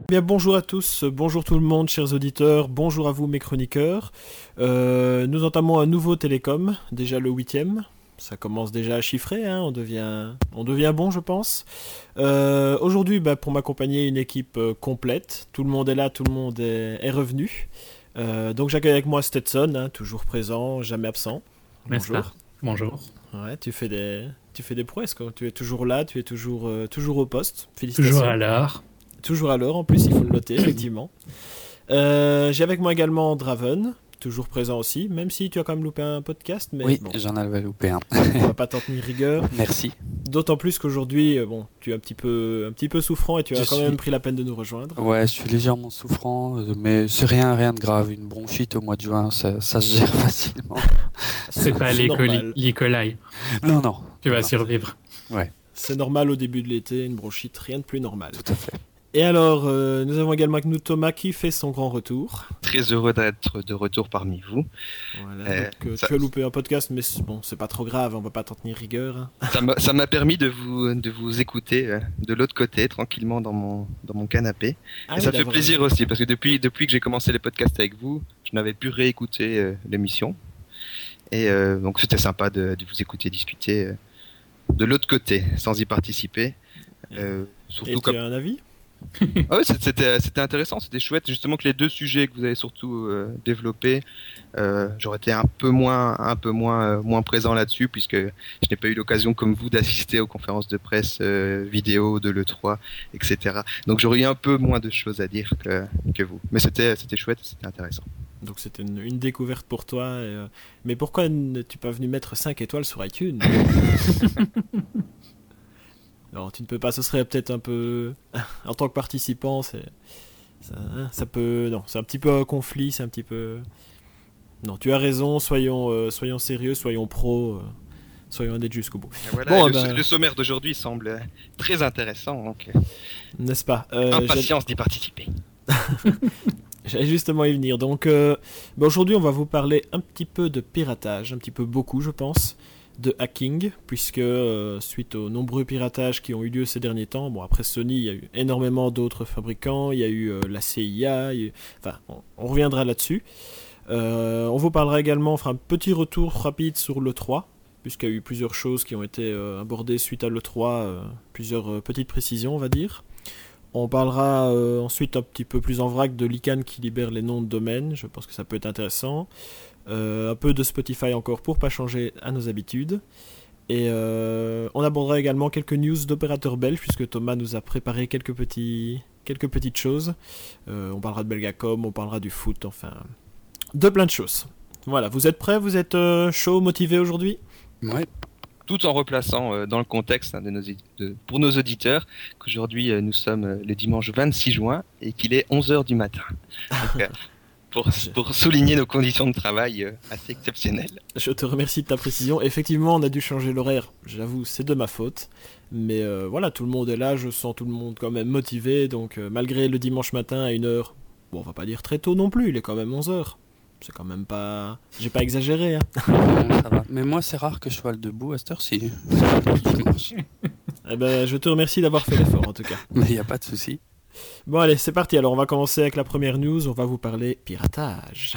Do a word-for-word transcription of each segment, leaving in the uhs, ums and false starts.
Bien, bonjour à tous, bonjour tout le monde, chers auditeurs, bonjour à vous mes chroniqueurs. Euh, nous entamons un nouveau Télécom, déjà le huitième. Ça commence déjà à chiffrer, hein, on devient, on devient bon, je pense. Euh, aujourd'hui, bah, pour m'accompagner, une équipe euh, complète. Tout le monde est là, tout le monde est, est revenu. Euh, donc j'accueille avec moi Stetson, hein, toujours présent, jamais absent. N'est-ce pas? Bonjour. Bonjour. Ouais, tu fais des, tu fais des prouesses, quoi. Tu es toujours là, tu es toujours, euh, toujours au poste. Toujours Félicitations. à l'heure. Toujours à l'heure, en plus, il faut le noter, effectivement. Euh, j'ai avec moi également Draven, toujours présent aussi, même si tu as quand même loupé un podcast, mais Oui, bon, j'en avais loupé un. on va pas t'en tenir rigueur. Merci. D'autant plus qu'aujourd'hui, euh, bon, tu es un petit peu, un petit peu souffrant et tu as Je quand suis- même pris la peine de nous rejoindre. Ouais, je suis légèrement souffrant, euh, mais c'est rien, rien de grave. Une bronchite au mois de juin, ça, ça se gère facilement. C'est pas l'E. coli. normal. l'E. coli. Non, non. Tu vas Non, survivre. Ouais, C'est normal au début de l'été, une bronchite, rien de plus normal. tout à fait. Et alors, euh, nous avons également avec nous Thomas qui fait son grand retour. Très heureux d'être de retour parmi vous. Voilà, Euh, donc, euh, ça- tu as loupé un podcast, mais c'est- bon, c'est pas trop grave, on va pas t'en tenir rigueur. hein. Ça m'a ça m'a permis de vous, de vous écouter euh, de l'autre côté, tranquillement dans mon, dans mon canapé. Ah Et oui, ça fait d'avoir- plaisir aussi, parce que depuis, depuis que j'ai commencé les podcasts avec vous, je n'avais plus réécouté euh, l'émission. Et euh, donc c'était sympa de, de vous écouter discuter euh, de l'autre côté, sans y participer. Euh, Et surtout tu comme... as un avis? Ah ouais, c'est- c'était c'était intéressant, c'était chouette justement que les deux sujets que vous avez surtout euh, développés, euh, j'aurais été un peu moins un peu moins euh, moins présent là-dessus puisque je n'ai pas eu l'occasion comme vous d'assister aux conférences de presse euh, vidéo de l'E trois, et cetera. Donc j'aurais eu un peu moins de choses à dire que que vous. Mais c'était c'était chouette, c'était intéressant. Donc c'était une, une découverte pour toi. et, euh, Mais pourquoi n'es-tu pas venu mettre cinq étoiles sur iTunes? Non, tu ne peux pas, ce serait peut-être un peu... En tant que participant, c'est... Ça, hein, ça peut... Non, c'est un petit peu un conflit, c'est un petit peu... Non, tu as raison, soyons, euh, soyons sérieux, soyons pros, euh, soyons honnêtes jusqu'au bout. Et voilà, Bon, et le, ben- le sommaire d'aujourd'hui semble euh, très intéressant, donc euh, N'est-ce pas? Euh, impatience d'y participer. J'allais justement y venir. Donc, euh, bah aujourd'hui, on va vous parler un petit peu de piratage, un petit peu beaucoup, je pense, de hacking, puisque euh, suite aux nombreux piratages qui ont eu lieu ces derniers temps, bon, après Sony, il y a eu énormément d'autres fabricants, il y a eu euh, la C I A, il y a eu- enfin, on, on reviendra là-dessus. Euh, on vous parlera également, on fera un petit retour rapide sur l'E trois, puisqu'il y a eu plusieurs choses qui ont été euh, abordées suite à l'E trois, euh, plusieurs euh, petites précisions, on va dire. On parlera euh, ensuite un petit peu plus en vrac de l'I C A N qui libère les noms de domaine, je pense que ça peut être intéressant. Euh, un peu de Spotify encore pour pas changer à nos habitudes. Et euh, on abordera également quelques news d'opérateurs belges, puisque Thomas nous a préparé quelques, petits, quelques petites choses. Euh, on parlera de Belgacom, on parlera du foot, enfin, de plein de choses. Voilà, vous êtes prêts? Vous êtes euh, chaud, motivé aujourd'hui? Ouais. Tout en replaçant euh, dans le contexte hein, de nos, édi- de- pour nos auditeurs qu'aujourd'hui euh, nous sommes euh, le dimanche vingt-six juin et qu'il est onze heures du matin. Donc, euh, pour, pour souligner nos conditions de travail euh, assez exceptionnelles. Je te remercie de ta précision. Effectivement, on a dû changer l'horaire. J'avoue, c'est de ma faute. Mais euh, voilà, tout le monde est là. Je sens tout le monde quand même motivé. Donc, euh, malgré le dimanche matin à une heure, bon, on va pas dire très tôt non plus. Il est quand même onze heures. C'est quand même pas... J'ai pas exagéré, hein. Bon, ça va. Mais moi, c'est rare que je sois le debout à cette heure-ci. Dimanche. Eh ben, je te remercie d'avoir fait l'effort, en tout cas. Mais il n'y a pas de souci. Bon, allez, c'est parti. Alors, on va commencer avec la première news. On va vous parler piratage.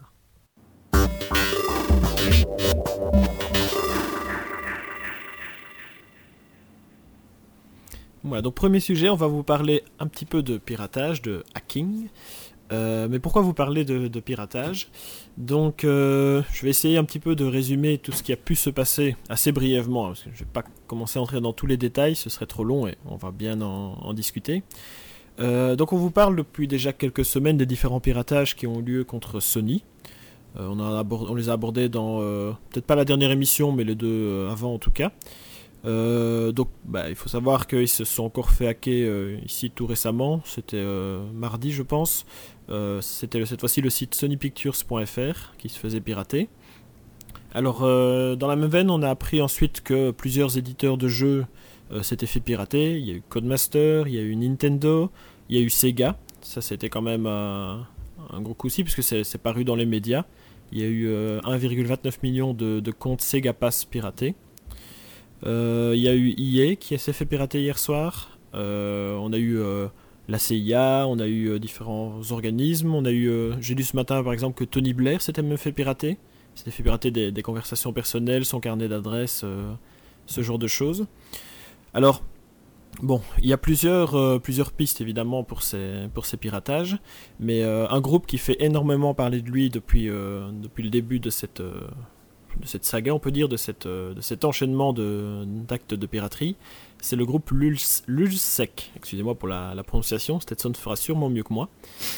Voilà, donc premier sujet, on va vous parler un petit peu de piratage, de hacking. Euh, mais pourquoi vous parler de, de piratage? Donc, euh, je vais essayer un petit peu de résumer tout ce qui a pu se passer assez brièvement, hein, parce que je ne vais pas commencer à entrer dans tous les détails, ce serait trop long et on va bien en, en discuter. Euh, donc, on vous parle depuis déjà quelques semaines des différents piratages qui ont eu lieu contre Sony. Euh, on, en aborde, on les a abordés dans, euh, peut-être pas la dernière émission, mais les deux euh, avant en tout cas. Euh, donc, bah, il faut savoir qu'ils se sont encore fait hacker euh, ici tout récemment. C'était euh, mardi, je pense. Euh, c'était cette fois-ci le site sony pictures point f r qui se faisait pirater. Alors, euh, dans la même veine, on a appris ensuite que plusieurs éditeurs de jeux euh, s'étaient fait pirater. Il y a eu Codemaster, il y a eu Nintendo, il y a eu Sega. Ça, c'était quand même un, un gros coup aussi, puisque c'est, c'est paru dans les médias. Il y a eu euh, un virgule vingt-neuf million de, de comptes Sega Pass piratés. Euh, il y a eu E A qui s'est fait pirater hier soir. Euh, on a eu euh, la C I A, on a eu euh, différents organismes, on a eu, euh, j'ai lu ce matin par exemple que Tony Blair s'était même fait pirater, s'était fait pirater des, des conversations personnelles, son carnet d'adresses, euh, ce genre de choses. Alors, bon, il y a plusieurs, euh, plusieurs pistes évidemment pour ces, pour ces piratages, mais euh, un groupe qui fait énormément parler de lui depuis, euh, depuis le début de cette, euh, de cette saga, on peut dire, de, cette, euh, de cet enchaînement de, d'actes de piraterie, c'est le groupe Lulz, Lulzsec. Excusez-moi pour la, la prononciation, Stetson fera sûrement mieux que moi.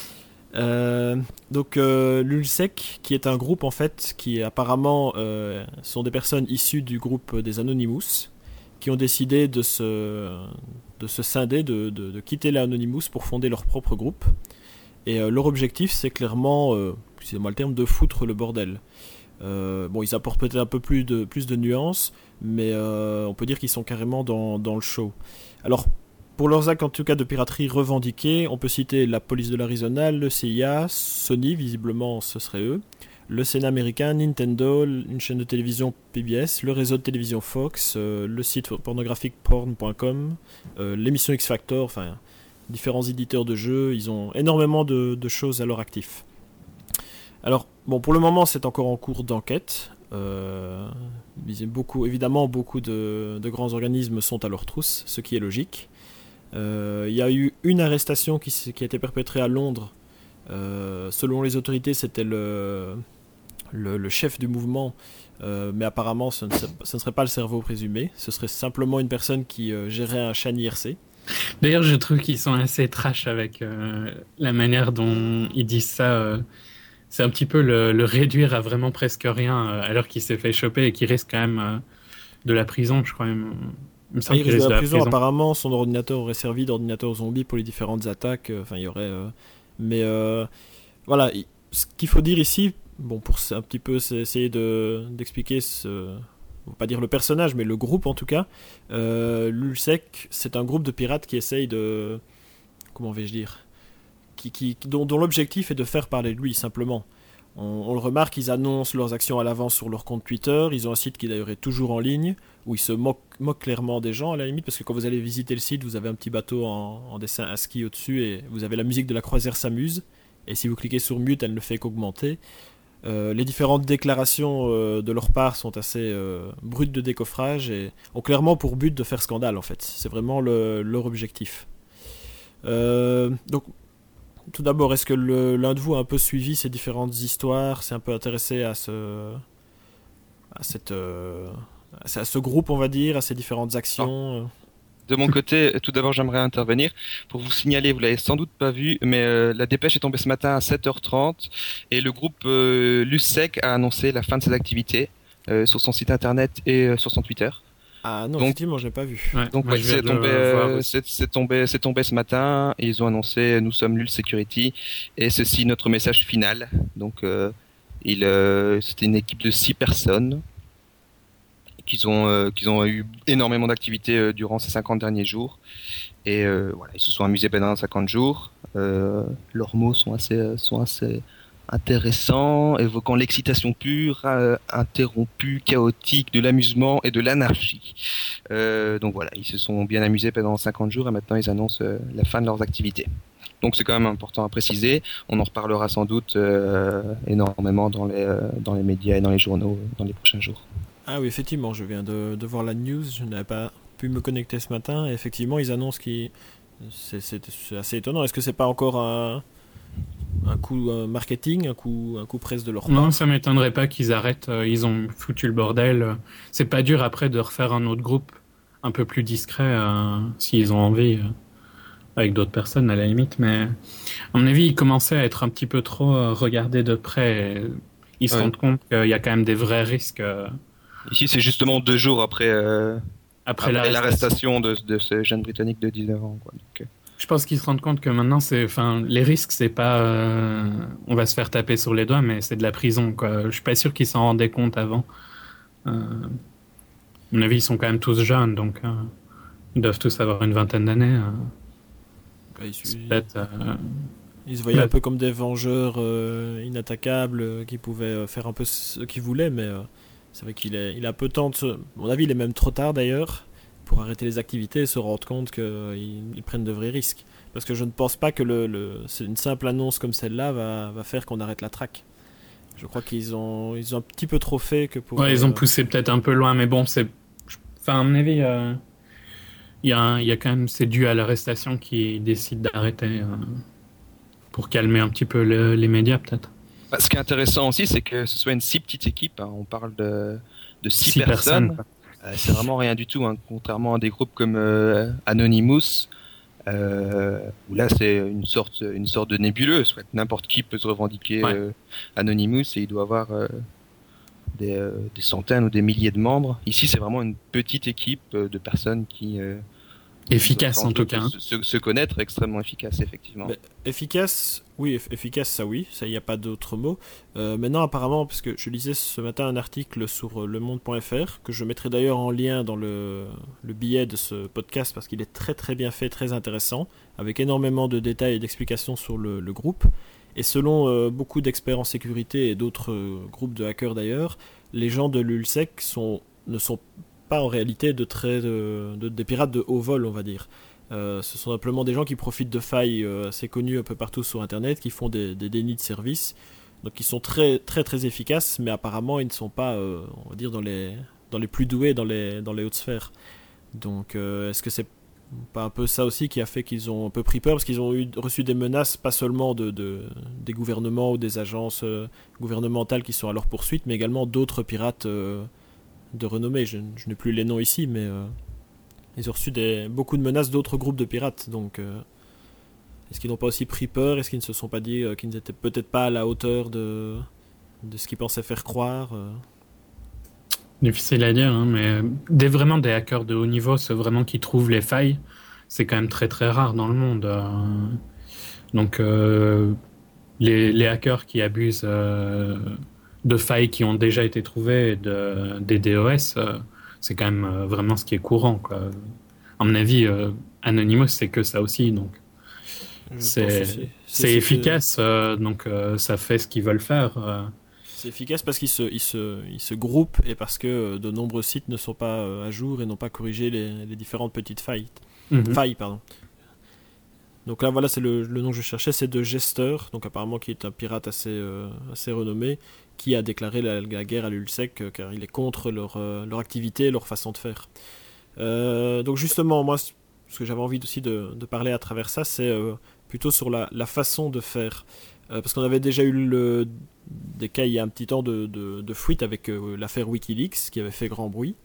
Euh, donc euh, Lulzsec, qui est un groupe en fait, qui apparemment euh, sont des personnes issues du groupe des Anonymous, qui ont décidé de se, de se scinder, de, de, de quitter l'Anonymous pour fonder leur propre groupe. Et euh, leur objectif, c'est clairement, euh, excusez-moi le terme, de foutre le bordel. Euh, bon, ils apportent peut-être un peu plus de, plus de nuances, mais euh, on peut dire qu'ils sont carrément dans, dans le show. Alors, pour leurs actes en tout cas de piraterie revendiqués, on peut citer la police de l'Arizona, le C I A, Sony, visiblement ce serait eux, le Sénat américain, Nintendo, une chaîne de télévision P B S, le réseau de télévision Fox, euh, le site pornographique porn point com, euh, l'émission X Factor, enfin différents éditeurs de jeux, ils ont énormément de, de choses à leur actif. Alors, bon, pour le moment, c'est encore en cours d'enquête. Euh, beaucoup, évidemment, beaucoup de, de grands organismes sont à leur trousse, ce qui est logique. Euh, il y a eu une arrestation qui, qui a été perpétrée à Londres. Euh, selon les autorités, c'était le, le, le chef du mouvement, euh, mais apparemment, ce ne, serait, ce ne serait pas le cerveau présumé. Ce serait simplement une personne qui euh, gérait un chan I R C. D'ailleurs, je trouve qu'ils sont assez trash avec euh, la manière dont ils disent ça. Euh, c'est un petit peu le, le réduire à vraiment presque rien, euh, alors qu'il s'est fait choper et qu'il risque quand même euh, de la prison, je crois. Même. Il me semble il qu'il risque risque de la, de la prison. prison. Apparemment, son ordinateur aurait servi d'ordinateur zombie pour les différentes attaques. Enfin, il y aurait. Euh, mais euh, voilà, il, ce qu'il faut dire ici, bon, pour un petit peu essayer de, d'expliquer ce. On va pas dire le personnage, mais le groupe en tout cas. Euh, Lulzsec, c'est un groupe de pirates qui essaye de. Comment vais-je dire qui, qui, dont, dont l'objectif est de faire parler de lui, simplement. On, on le remarque, ils annoncent leurs actions à l'avance sur leur compte Twitter. Ils ont un site qui d'ailleurs est toujours en ligne, où ils se moquent, moquent clairement des gens à la limite, parce que quand vous allez visiter le site, vous avez un petit bateau en, en dessin ASCII au-dessus, et vous avez la musique de la croisière s'amuse. Et si vous cliquez sur mute, elle ne fait qu'augmenter. Euh, les différentes déclarations euh, de leur part sont assez euh, brutes de décoffrage et ont clairement pour but de faire scandale en fait. C'est vraiment le, leur objectif. Euh, donc, tout d'abord, est-ce que le, l'un de vous a un peu suivi ces différentes histoires, s'est un peu intéressé à ce, à cette, euh, à ce groupe, on va dire, à ces différentes actions? De mon côté, tout d'abord, j'aimerais intervenir pour vous signaler, vous l'avez sans doute pas vu, mais euh, la dépêche est tombée ce matin à sept heures trente et le groupe euh, Lulzsec a annoncé la fin de ses activités euh, sur son site internet et euh, sur son Twitter. Ah non, donc, effectivement, je n'ai pas vu. Ouais, donc moi, ouais, je viens c'est, de tombé, le voir euh, aussi. c'est, c'est, tombé, c'est tombé ce matin et ils ont annoncé nous sommes Lul Security et ceci notre message final. Donc euh, il, euh, c'était une équipe de six personnes. Qu'ils ont, euh, qu'ils ont eu énormément d'activités euh, durant ces cinquante derniers jours. Et euh, voilà, ils se sont amusés pendant cinquante jours. Euh, leurs mots sont assez, sont assez intéressants, évoquant l'excitation pure, euh, interrompue, chaotique, de l'amusement et de l'anarchie. Euh, donc voilà, ils se sont bien amusés pendant cinquante jours et maintenant ils annoncent euh, la fin de leurs activités. Donc c'est quand même important à préciser. On en reparlera sans doute euh, énormément dans les, euh, dans les médias et dans les journaux euh, dans les prochains jours. Ah oui, effectivement, je viens de, de voir la news, je n'avais pas pu me connecter ce matin, et effectivement, ils annoncent qu'ils... C'est, c'est, c'est assez étonnant, est-ce que c'est pas encore un, un coup un marketing, un coup, un coup presse de leur part? Non, ça m'étonnerait pas qu'ils arrêtent, ils ont foutu le bordel. C'est pas dur après de refaire un autre groupe un peu plus discret, euh, s'ils ont envie, euh, avec d'autres personnes à la limite, mais à mon avis, ils commençaient à être un petit peu trop euh, regardés de près, et ils se ouais. rendent compte qu'il y a quand même des vrais risques. Euh, Ici, c'est justement deux jours après, euh, après, après l'arrestation. l'arrestation de, de ce jeune Britannique de dix-neuf ans. Quoi. Donc, euh... Je pense qu'ils se rendent compte que maintenant, c'est, enfin, les risques, c'est pas, euh, on va se faire taper sur les doigts, mais c'est de la prison, quoi. Je suis pas sûr qu'ils s'en rendaient compte avant. Euh, à mon avis, ils sont quand même tous jeunes, donc euh, ils doivent tous avoir une vingtaine d'années. Euh, Bah, il, c'est peut-être, euh, ils se voyaient bah, un peu comme des vengeurs euh, inattaquables euh, qui pouvaient euh, faire un peu ce qu'ils voulaient, mais euh, c'est vrai qu'il est, il a peu de temps de se... À mon avis, il est même trop tard d'ailleurs. pour arrêter les activités et se rendre compte qu'ils ils prennent de vrais risques. Parce que je ne pense pas que le, le, c'est une simple annonce comme celle-là va, va faire qu'on arrête la traque. Je crois qu'ils ont, ils ont un petit peu trop fait que pour... Ouais, ils ont euh, poussé peut-être un peu loin, mais bon, c'est... Enfin, à mon avis, euh, il y, a un- il y a quand même... C'est dû à l'arrestation qui décide d'arrêter euh, pour calmer un petit peu le- les médias, peut-être. Bah, ce qui est intéressant aussi, c'est que ce soit une si petite équipe. Hein. On parle de, de six, Six personnes. personnes. Euh, c'est vraiment rien du tout, hein, contrairement à des groupes comme euh, Anonymous, euh, où là c'est une sorte, une sorte de nébuleuse. Soit n'importe qui peut se revendiquer Ouais. euh, Anonymous et il doit avoir euh, des, euh, des centaines ou des milliers de membres. Ici, c'est vraiment une petite équipe euh, de personnes qui euh, Efficace, sans en tout doute cas. hein. se, se- se connaître, extrêmement efficace, effectivement. Mais efficace, oui, eff- efficace, ça oui, ça il n'y a pas d'autre mot. Euh, maintenant, apparemment, parce que je lisais ce matin un article sur euh, le monde point f r, que je mettrai d'ailleurs en lien dans le, le billet de ce podcast, parce qu'il est très très bien fait, très intéressant, avec énormément de détails et d'explications sur le, le groupe. Et selon euh, beaucoup d'experts en sécurité et d'autres euh, groupes de hackers d'ailleurs, les gens de l'ULSEC sont, ne sont pas en réalité de très, de, de- des pirates de haut vol, on va dire. Euh, ce sont simplement des gens qui profitent de failles euh, assez connues un peu partout sur Internet, qui font des, des dénis de service, donc ils sont très très très efficaces, mais apparemment ils ne sont pas, euh, on va dire, dans les, dans les plus doués, dans les, dans les hautes sphères. Donc euh, est-ce que c'est pas un peu ça aussi qui a fait qu'ils ont un peu pris peur, parce qu'ils ont eu, reçu des menaces, pas seulement de, de, des gouvernements ou des agences euh, gouvernementales qui sont à leur poursuite, mais également d'autres pirates euh, de renommée. Je, je n'ai plus les noms ici, mais... Euh, ils ont reçu des, beaucoup de menaces d'autres groupes de pirates, donc euh, est-ce qu'ils n'ont pas aussi pris peur? Est-ce qu'ils ne se sont pas dit euh, qu'ils n'étaient peut-être pas à la hauteur de, de ce qu'ils pensaient faire croire euh Difficile à dire, hein, mais des, vraiment des hackers de haut niveau, ceux vraiment qui trouvent les failles, c'est quand même très très rare dans le monde. euh. Donc, euh, les, les hackers qui abusent euh, de failles qui ont déjà été trouvées, et de, des DOS, euh, c'est quand même euh, vraiment ce qui est courant, quoi. À mon avis, euh, Anonymous, c'est que ça aussi, donc Je c'est, pense aussi. c'est, c'est efficace, euh, donc euh, ça fait ce qu'ils veulent faire. euh. C'est efficace parce qu'ils se, ils se, ils se groupent et parce que euh, de nombreux sites ne sont pas euh, à jour et n'ont pas corrigé les, les différentes petites failles. Mhm. Failles, pardon. Donc là, voilà, c'est le, le nom que je cherchais, c'est de Jester, donc apparemment qui est un pirate assez, euh, assez renommé, qui a déclaré la, la guerre à l'ULSEC euh, car il est contre leur, euh, leur activité et leur façon de faire. Euh, donc justement, moi, ce ce que j'avais envie aussi de, de parler à travers ça, c'est euh, plutôt sur la, la façon de faire. Euh, parce qu'on avait déjà eu le, des cas il y a un petit temps de, de, de fuite avec euh, l'affaire Wikileaks, qui avait fait grand bruit.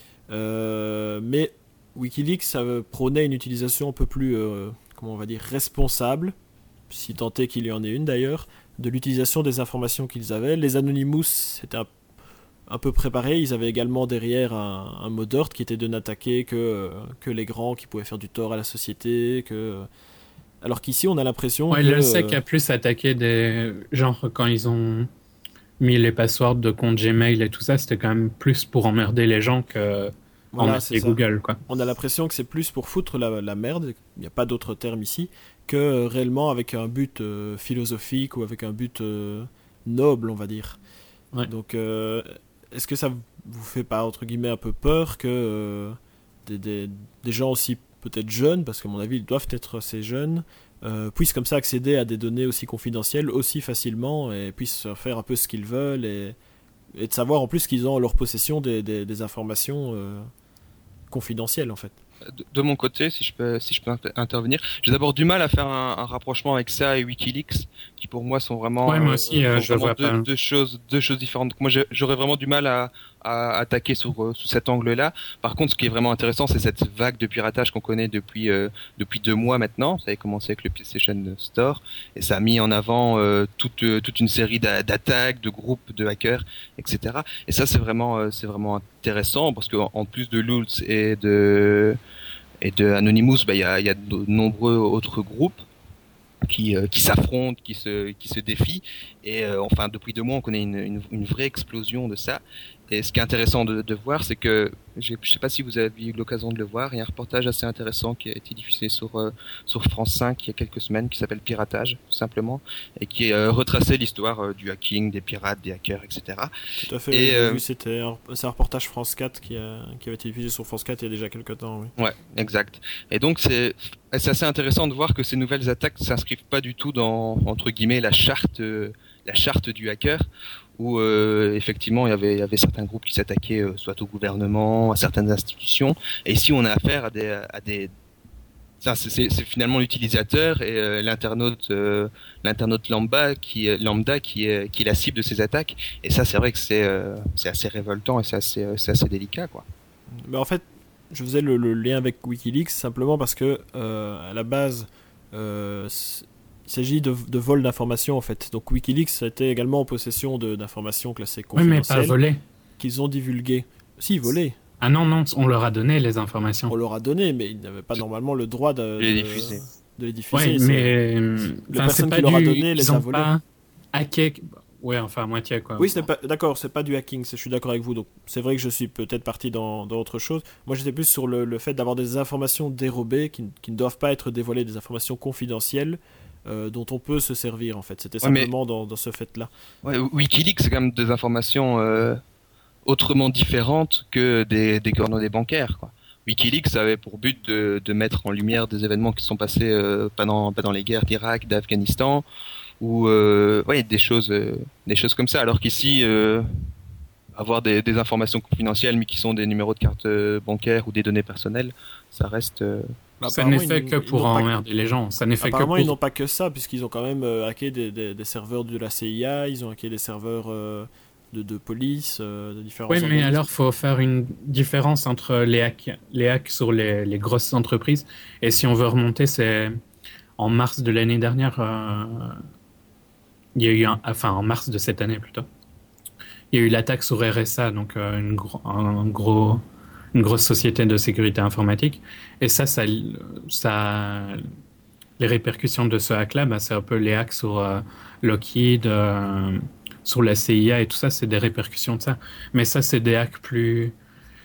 Euh, mais Wikileaks ça prônait une utilisation un peu plus, euh, comment on va dire, responsable, si tant est qu'il y en ait une d'ailleurs, de l'utilisation des informations qu'ils avaient. Les Anonymous, c'était un, un peu préparé. Ils avaient également derrière un, un mot d'ordre qui était de n'attaquer que, euh, que les grands qui pouvaient faire du tort à la société. Que... Alors qu'ici, on a l'impression Ouais, que... le sec euh, a plus attaqué des... Genre, quand ils ont mis les passwords de compte Gmail et tout ça, c'était quand même plus pour emmerder les gens que voilà, c'est emmerder ça. Google, quoi. On a l'impression que c'est plus pour foutre la, la merde, il n'y a pas d'autre terme ici, que euh, réellement avec un but euh, philosophique ou avec un but euh, noble, on va dire. Ouais. Donc, euh, est-ce que ça vous fait pas, entre guillemets, un peu peur que euh, des, des, des gens aussi peut-être jeunes, parce qu'à mon avis, ils doivent être assez jeunes, euh, puissent comme ça accéder à des données aussi confidentielles aussi facilement et puissent faire un peu ce qu'ils veulent et, et de savoir en plus qu'ils ont en leur possession des, des, des informations euh, confidentielles en fait. De, de mon côté, si je peux, si je peux inter- intervenir, j'ai d'abord du mal à faire un, un rapprochement avec ça et WikiLeaks, qui pour moi sont vraiment, Ouais, moi aussi, euh, sont je vraiment vois deux, pas. deux choses, deux choses différentes. Donc moi, j'ai- j'aurais vraiment du mal à, à attaquer sous, euh, sous cet angle-là. Par contre, ce qui est vraiment intéressant, c'est cette vague de piratage qu'on connaît depuis euh, depuis deux mois maintenant. Ça avait commencé avec le PlayStation Store et ça a mis en avant euh, toute euh, toute une série d'a- d'attaques, de groupes de hackers, et cetera. Et ça, c'est vraiment euh, c'est vraiment intéressant parce qu'en en plus de Lulz et de et de Anonymous, bah, il y a, il y a de nombreux autres groupes qui, euh, qui s'affrontent, qui se, qui se défient. Et euh, enfin, depuis deux mois, on connaît une, une, une vraie explosion de ça. Et ce qui est intéressant de, de voir, c'est que, je ne sais pas si vous avez eu l'occasion de le voir, il y a un reportage assez intéressant qui a été diffusé sur, euh, sur France cinq il y a quelques semaines, qui s'appelle Piratage, tout simplement, et qui euh, retraçait l'histoire euh, du hacking, des pirates, des hackers, et cetera. Tout à fait, Et, j'ai euh, vu, c'était un, c'est un reportage France quatre qui, a, qui avait été diffusé sur France quatre il y a déjà quelques temps. Oui. Ouais, exact. Et donc c'est c'est assez intéressant de voir que ces nouvelles attaques s'inscrivent pas du tout dans, entre guillemets, la charte euh, la charte du hacker, où euh, effectivement il y avait il y avait certains groupes qui s'attaquaient euh, soit au gouvernement, à certaines institutions. Et ici on a affaire à des à des ça, c'est, c'est, c'est finalement l'utilisateur et euh, l'internaute, euh, l'internaute lambda qui, euh, lambda qui est, qui est la cible de ces attaques. Et ça, c'est vrai que c'est, euh, c'est assez révoltant et c'est assez, c'est assez délicat, quoi. Mais en fait, je faisais le, le lien avec Wikileaks simplement parce que euh, à la base, euh, il s'agit de, de vol d'informations en fait. Donc Wikileaks a été également en possession de, d'informations classées Oui, mais confidentielles pas volé. qu'ils ont divulguées. Si, volées. Ah non, non, on leur a donné les informations. On leur a donné, mais ils n'avaient pas normalement le droit de, Les de- diffuser. de les diffuser. Oui, C'est- mais euh, Les enfin, personnes c'est qui pas leur a du- donné les ils a ont volés. pas hacké. Ouais, enfin à moitié quoi. Oui, ce n'est pas d'accord, c'est pas du hacking, c'est- je suis d'accord avec vous. Donc c'est vrai que je suis peut-être parti dans, dans autre chose. Moi, j'étais plus sur le, le fait d'avoir des informations dérobées qui, n- qui ne doivent pas être dévoilées, des informations confidentielles euh, dont on peut se servir en fait. C'était Ouais, mais- simplement dans, dans ce fait-là. Ouais, Wikileaks, c'est quand même des informations euh, autrement différentes que des, des coordonnées bancaires, quoi. Wikileaks avait pour but de, de mettre en lumière des événements qui sont passés euh, pendant, pendant les guerres d'Irak, d'Afghanistan, ou euh, ouais, des choses, euh, des choses comme ça. Alors qu'ici, euh, avoir des, des informations confidentielles, mais qui sont des numéros de carte euh, bancaire ou des données personnelles, ça reste. euh, Bah, Ça apparemment, n'est fait ils- que ils pour n'ont pas- emmerder les gens. Ça n'est fait que Apparemment, ils n'ont pour. pas que ça, puisqu'ils ont quand même euh, hacké des, des- des serveurs de la C I A, ils ont hacké des serveurs euh, de, de police, euh, de différents Oui, mais organismes. alors faut faire une différence entre les hacks, les hacks sur les, les grosses entreprises. Et si on veut remonter, c'est en mars de l'année dernière. euh, Il y a eu un, enfin en mars de cette année plutôt. Il y a eu l'attaque sur R S A, donc euh, une, gro- un gros, une grosse société de sécurité informatique. Et ça, ça, ça les répercussions de ce hack-là, bah, c'est un peu les hacks sur euh, Lockheed, euh, sur la C I A et tout ça, c'est des répercussions de ça. Mais ça, c'est des hacks plus.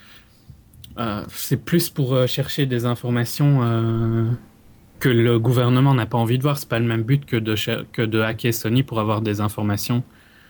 euh, c'est plus pour euh, chercher des informations euh, que le gouvernement n'a pas envie de voir. C'est pas le même but que de, cher- que de hacker Sony pour avoir des informations.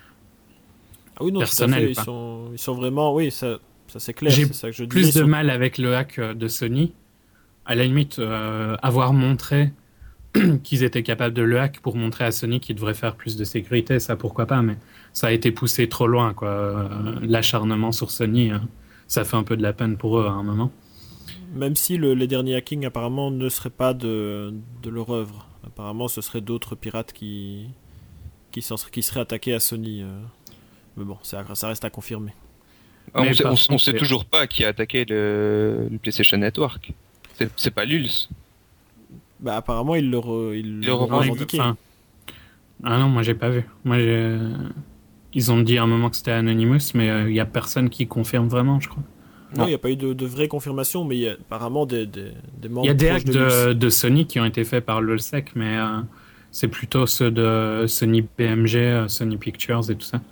Ah oui, non, tout à personnel, fait, ils quoi. sont, ils sont vraiment... Oui, ça, ça c'est clair, J'ai c'est ça que je Plus disais. de sur- mal avec le hack euh, de Sony. À la limite, euh, avoir montré qu'ils étaient capables de le hack pour montrer à Sony qu'ils devraient faire plus de sécurité, ça pourquoi pas, mais ça a été poussé trop loin, quoi. Euh, l'acharnement sur Sony, euh, ça fait un peu de la peine pour eux à un moment. Même si le- les derniers hackings apparemment ne seraient pas de, de leur œuvre. Apparemment, ce seraient d'autres pirates qui, qui, s'en seraient- qui seraient attaqués à Sony. euh. Mais bon, ça, ça reste à confirmer. Ah, Mais on sait, par on, contre, on sait c'est- toujours pas qui a attaqué le, le PlayStation Network. C'est, c'est pas Lulz. Bah, apparemment, ils le re- ils Ils le l'ont revendiquent. revendiqué. Enfin, ah non, moi j'ai pas vu. Moi, j'ai... Ils ont dit à un moment que c'était Anonymous, mais il n'y a personne qui confirme vraiment, je crois. Non, il n'y a pas eu de, de vraie confirmation, mais il y a apparemment des, des, des membres Il y a des proches hacks de de, Lux. de Sony qui ont été faits par l'Olsec, mais euh, c'est plutôt ceux de Sony P M G, euh, Sony Pictures et tout ça.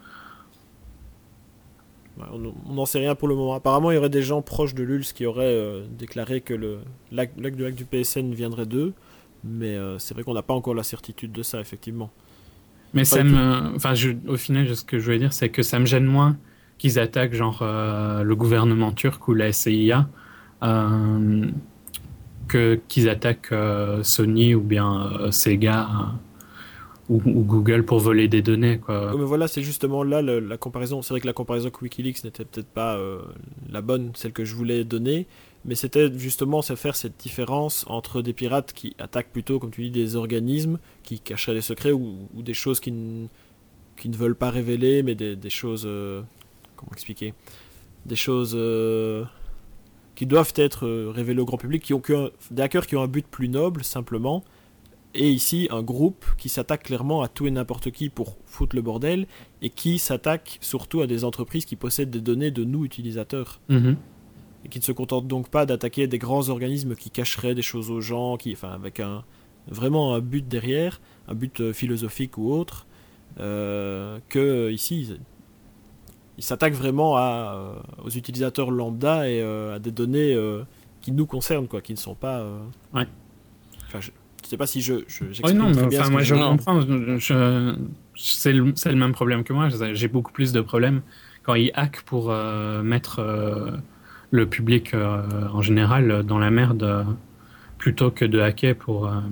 Ouais, on on n'en sait rien pour le moment. Apparemment, il y aurait des gens proches de Lulz qui auraient euh, déclaré que le l'hack l'hack du hack du P S N viendrait d'eux, mais euh, c'est vrai qu'on n'a pas encore la certitude de ça, effectivement. Mais Pas ça du me, enfin, je, au final, ce que je voulais dire, c'est que ça me gêne moins qu'ils attaquent genre euh, le gouvernement turc ou la C I A euh, que qu'ils attaquent euh, Sony ou bien euh, Sega euh, ou, ou Google pour voler des données, quoi. Ouais, mais voilà, c'est justement là le- la comparaison. C'est vrai que la comparaison avec Wikileaks n'était peut-être pas euh, la bonne, celle que je voulais donner, mais c'était justement se faire cette différence entre des pirates qui attaquent plutôt, comme tu dis, des organismes qui cacheraient des secrets ou, ou des choses qui, n- qui ne veulent pas révéler, mais des, des choses... euh, comment expliquer? Des choses euh, qui doivent être euh, révélées au grand public, qui ont qu'un- des hackers qui ont un but plus noble, simplement. Et ici, un groupe qui s'attaque clairement à tout et n'importe qui pour foutre le bordel, et qui s'attaque surtout à des entreprises qui possèdent des données de nous, utilisateurs. Mhm. Et qui ne se contentent donc pas d'attaquer des grands organismes qui cacheraient des choses aux gens, qui, enfin, avec un, vraiment un but derrière, un but euh, philosophique ou autre, euh, que euh, ici, ils s'attaquent vraiment à, euh, aux utilisateurs lambda et euh, à des données euh, qui nous concernent, quoi, qui ne sont pas. Euh... Ouais. Enfin, je ne sais pas si je. je oui, non, mais enfin, moi je dis. comprends. Je, je, c'est, le, c'est le même problème que moi. J'ai beaucoup plus de problèmes quand ils hackent pour euh, mettre euh, le public euh, en général dans la merde euh, plutôt que de hacker pour. Euh...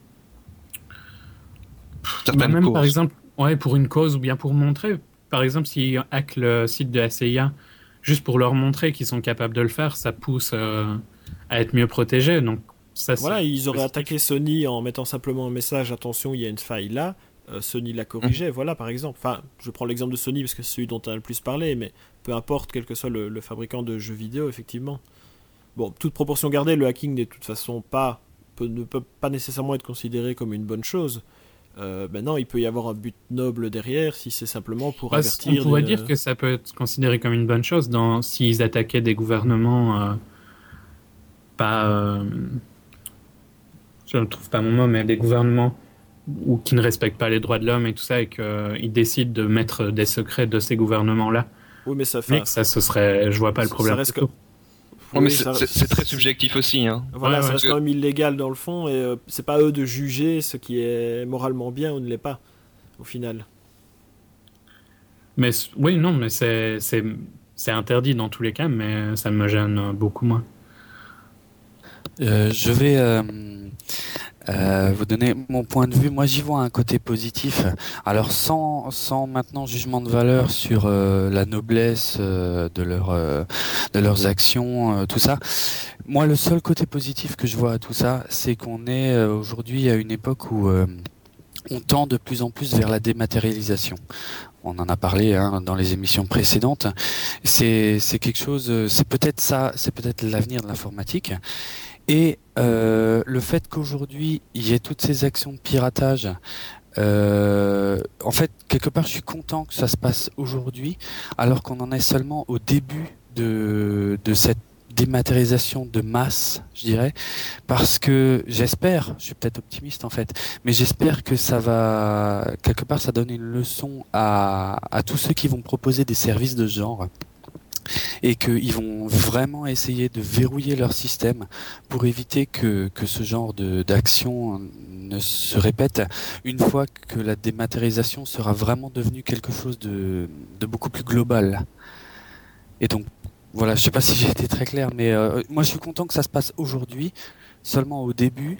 Bah, même causes. Par exemple, ouais, pour une cause ou bien pour montrer. Par exemple, s'ils hackent le site de la C I A juste pour leur montrer qu'ils sont capables de le faire, ça pousse euh, à être mieux protégés. Donc, ça, voilà, ils auraient attaqué Sony en mettant simplement un message, attention, il y a une faille là. Euh, Sony l'a corrigé, mmh. voilà, par exemple. Enfin, je prends l'exemple de Sony parce que c'est celui dont on a le plus parlé, mais peu importe, quel que soit le, le fabricant de jeux vidéo, effectivement. Bon, toute proportion gardée, le hacking n'est de toute façon pas, peut, ne peut pas nécessairement être considéré comme une bonne chose. Euh, maintenant, il peut y avoir un but noble derrière si c'est simplement pour bah, avertir. On pourrait d'une... dire que ça peut être considéré comme une bonne chose dans, s'ils attaquaient des gouvernements euh, pas. Euh, je ne trouve pas mon mot, mais des gouvernements ou qui ne respectent pas les droits de l'homme et tout ça, et qu'ils euh, décident de mettre des secrets de ces gouvernements-là. Oui, mais ça fait. Ça, ce serait. Je vois pas le problème. Ça reste que... Oui, mais c'est, c'est, c'est très subjectif aussi. Hein. Voilà, ouais, ça ouais, reste que... quand même illégal dans le fond, et euh, c'est pas eux de juger ce qui est moralement bien ou ne l'est pas, au final. Mais oui, non, mais c'est, c'est, c'est interdit dans tous les cas, mais ça me gêne beaucoup moins. Euh, je vais euh, euh, vous donner mon point de vue. Moi, j'y vois un côté positif. Alors, sans, sans maintenant jugement de valeur sur euh, la noblesse euh, de, leur, euh, de leurs actions, euh, tout ça. Moi, le seul côté positif que je vois à tout ça, c'est qu'on est euh, aujourd'hui à une époque où euh, on tend de plus en plus vers la dématérialisation. On en a parlé hein, dans les émissions précédentes. C'est, c'est quelque chose, c'est peut-être ça, c'est peut-être l'avenir de l'informatique. Et euh, le fait qu'aujourd'hui, il y ait toutes ces actions de piratage, euh, en fait, quelque part, je suis content que ça se passe aujourd'hui, alors qu'on en est seulement au début de, de cette dématérialisation de masse, je dirais, parce que j'espère, je suis peut-être optimiste en fait, mais j'espère que ça va, quelque part, ça donne une leçon à, à tous ceux qui vont proposer des services de ce genre. Et qu'ils vont vraiment essayer de verrouiller leur système pour éviter que, que ce genre de, d'action ne se répète une fois que la dématérialisation sera vraiment devenue quelque chose de, de beaucoup plus global. Et donc, voilà, je ne sais pas si j'ai été très clair, mais euh, moi je suis content que ça se passe aujourd'hui, seulement au début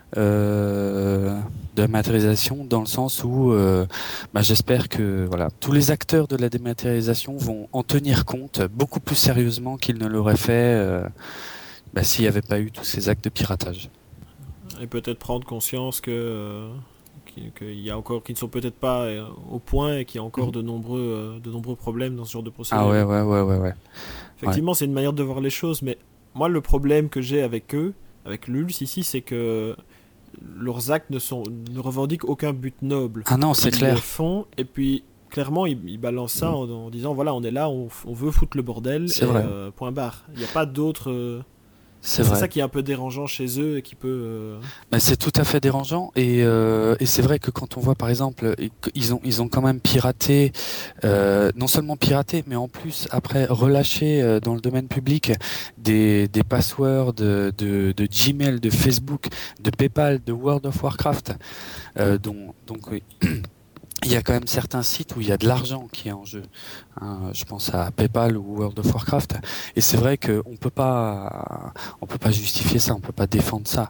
euh, de la matérialisation, dans le sens où euh, bah, j'espère que voilà, tous les acteurs de la dématérialisation vont en tenir compte beaucoup plus sérieusement qu'ils ne l'auraient fait euh, bah, s'il n'y avait pas eu tous ces actes de piratage. Et peut-être prendre conscience que euh, qu'il y a encore, qui ne sont peut-être pas euh, au point et qu'il y a encore mmh. de nombreux euh, de nombreux problèmes dans ce genre de procédure. Ah ouais ouais ouais ouais ouais. Effectivement, ouais. c'est une manière de voir les choses, mais moi le problème que j'ai avec eux, avec l'U L S ici, c'est que leurs actes ne, sont, ne revendiquent aucun but noble. Ah non, c'est ils clair. Ils le font, et puis clairement, ils, ils balancent ça en, en disant, voilà, on est là, on, on veut foutre le bordel, c'est et vrai. Euh, point barre. Il n'y a pas d'autre... Euh... C'est, c'est vrai. ça qui est un peu dérangeant chez eux et qui peut... Euh... Ben c'est tout à fait dérangeant et, euh, et c'est vrai que quand on voit par exemple, ils ont, ils ont quand même piraté, euh, non seulement piraté, mais en plus après relâché euh, dans le domaine public des, des passwords de, de, de Gmail, de Facebook, de PayPal, de World of Warcraft. Euh, dont, donc oui. Il y a quand même certains sites où il y a de l'argent qui est en jeu. Hein, je pense à PayPal ou World of Warcraft. Et c'est vrai qu'on peut pas, on peut pas justifier ça, on peut pas défendre ça.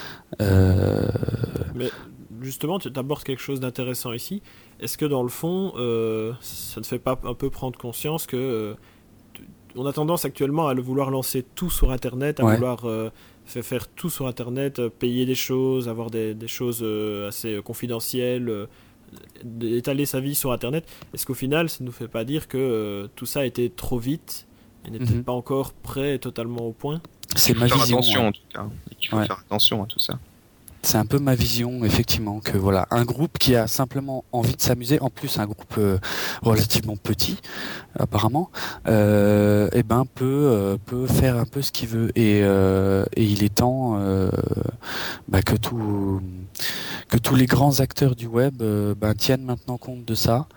Euh... Mais justement, tu abordes quelque chose d'intéressant ici. Est-ce que dans le fond, euh, ça ne fait pas un peu prendre conscience que euh, on a tendance actuellement à le vouloir lancer tout sur Internet, à ouais. vouloir euh, faire, faire tout sur Internet, euh, payer des choses, avoir des, des choses euh, assez confidentielles. Euh, d'étaler sa vie sur Internet, est-ce qu'au final ça ne nous fait pas dire que euh, tout ça a été trop vite et n'est mm-hmm. peut-être pas encore prêt et totalement au point? C'est ma faire vision. Attention ouais. en tout cas. Il faut ouais. faire attention à tout ça. C'est un peu ma vision, effectivement, que voilà, un groupe qui a simplement envie de s'amuser, en plus un groupe euh, relativement petit, apparemment, euh, et ben peut euh, peut faire un peu ce qu'il veut et euh, et il est temps euh, bah, que tout que tous les grands acteurs du web euh, bah, tiennent maintenant compte de ça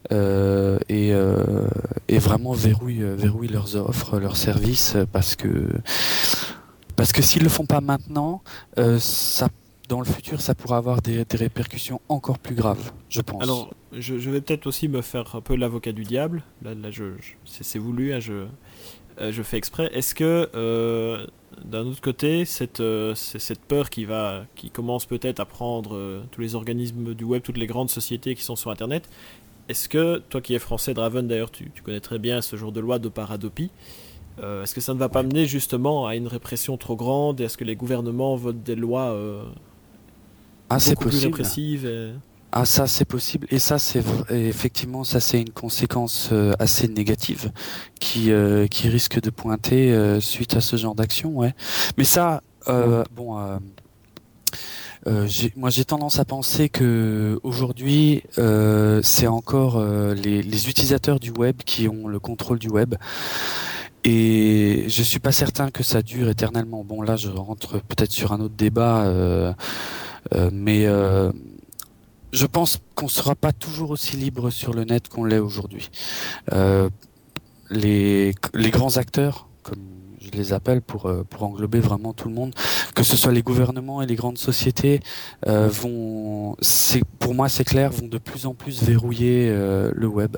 euh, et, euh, et vraiment verrouillent, verrouillent leurs offres, leurs services, parce que parce que s'ils le font pas maintenant, euh, ça dans le futur, ça pourra avoir des, des répercussions encore plus graves, je pense. Alors, je, je vais peut-être aussi me faire un peu l'avocat du diable. Là, là je, je- c'est, c'est voulu, hein, je, euh, je fais exprès. Est-ce que, euh, d'un autre côté, cette, euh, c'est- cette peur qui va, qui commence peut-être à prendre euh, tous les organismes du web, toutes les grandes sociétés qui sont sur Internet, est-ce que, toi qui es français, Draven, d'ailleurs, tu, tu connais très bien ce genre de loi de paradopie, euh, est-ce que ça ne va pas mener justement à une répression trop grande et à ce que les gouvernements votent des lois euh, Ah, c'est beaucoup plus possible. répressives et- Ah, ça, c'est possible. Et ça, c'est vr- et effectivement, ça, c'est une conséquence euh, assez négative qui euh, qui risque de pointer euh, suite à ce genre d'action, ouais. Mais ça, euh, bon, euh, euh, j'ai, moi, j'ai tendance à penser que aujourd'hui, euh, c'est encore euh, les, les utilisateurs du web qui ont le contrôle du web. Et je suis pas certain que ça dure éternellement. Bon, là, je rentre peut-être sur un autre débat, euh, euh, mais euh, je pense qu'on sera pas toujours aussi libre sur le net qu'on l'est aujourd'hui. Euh, les, les grands acteurs, comme je les appelle pour, euh, pour englober vraiment tout le monde, que ce soit les gouvernements et les grandes sociétés, euh, vont, c'est, pour moi c'est clair, vont de plus en plus verrouiller euh, le web.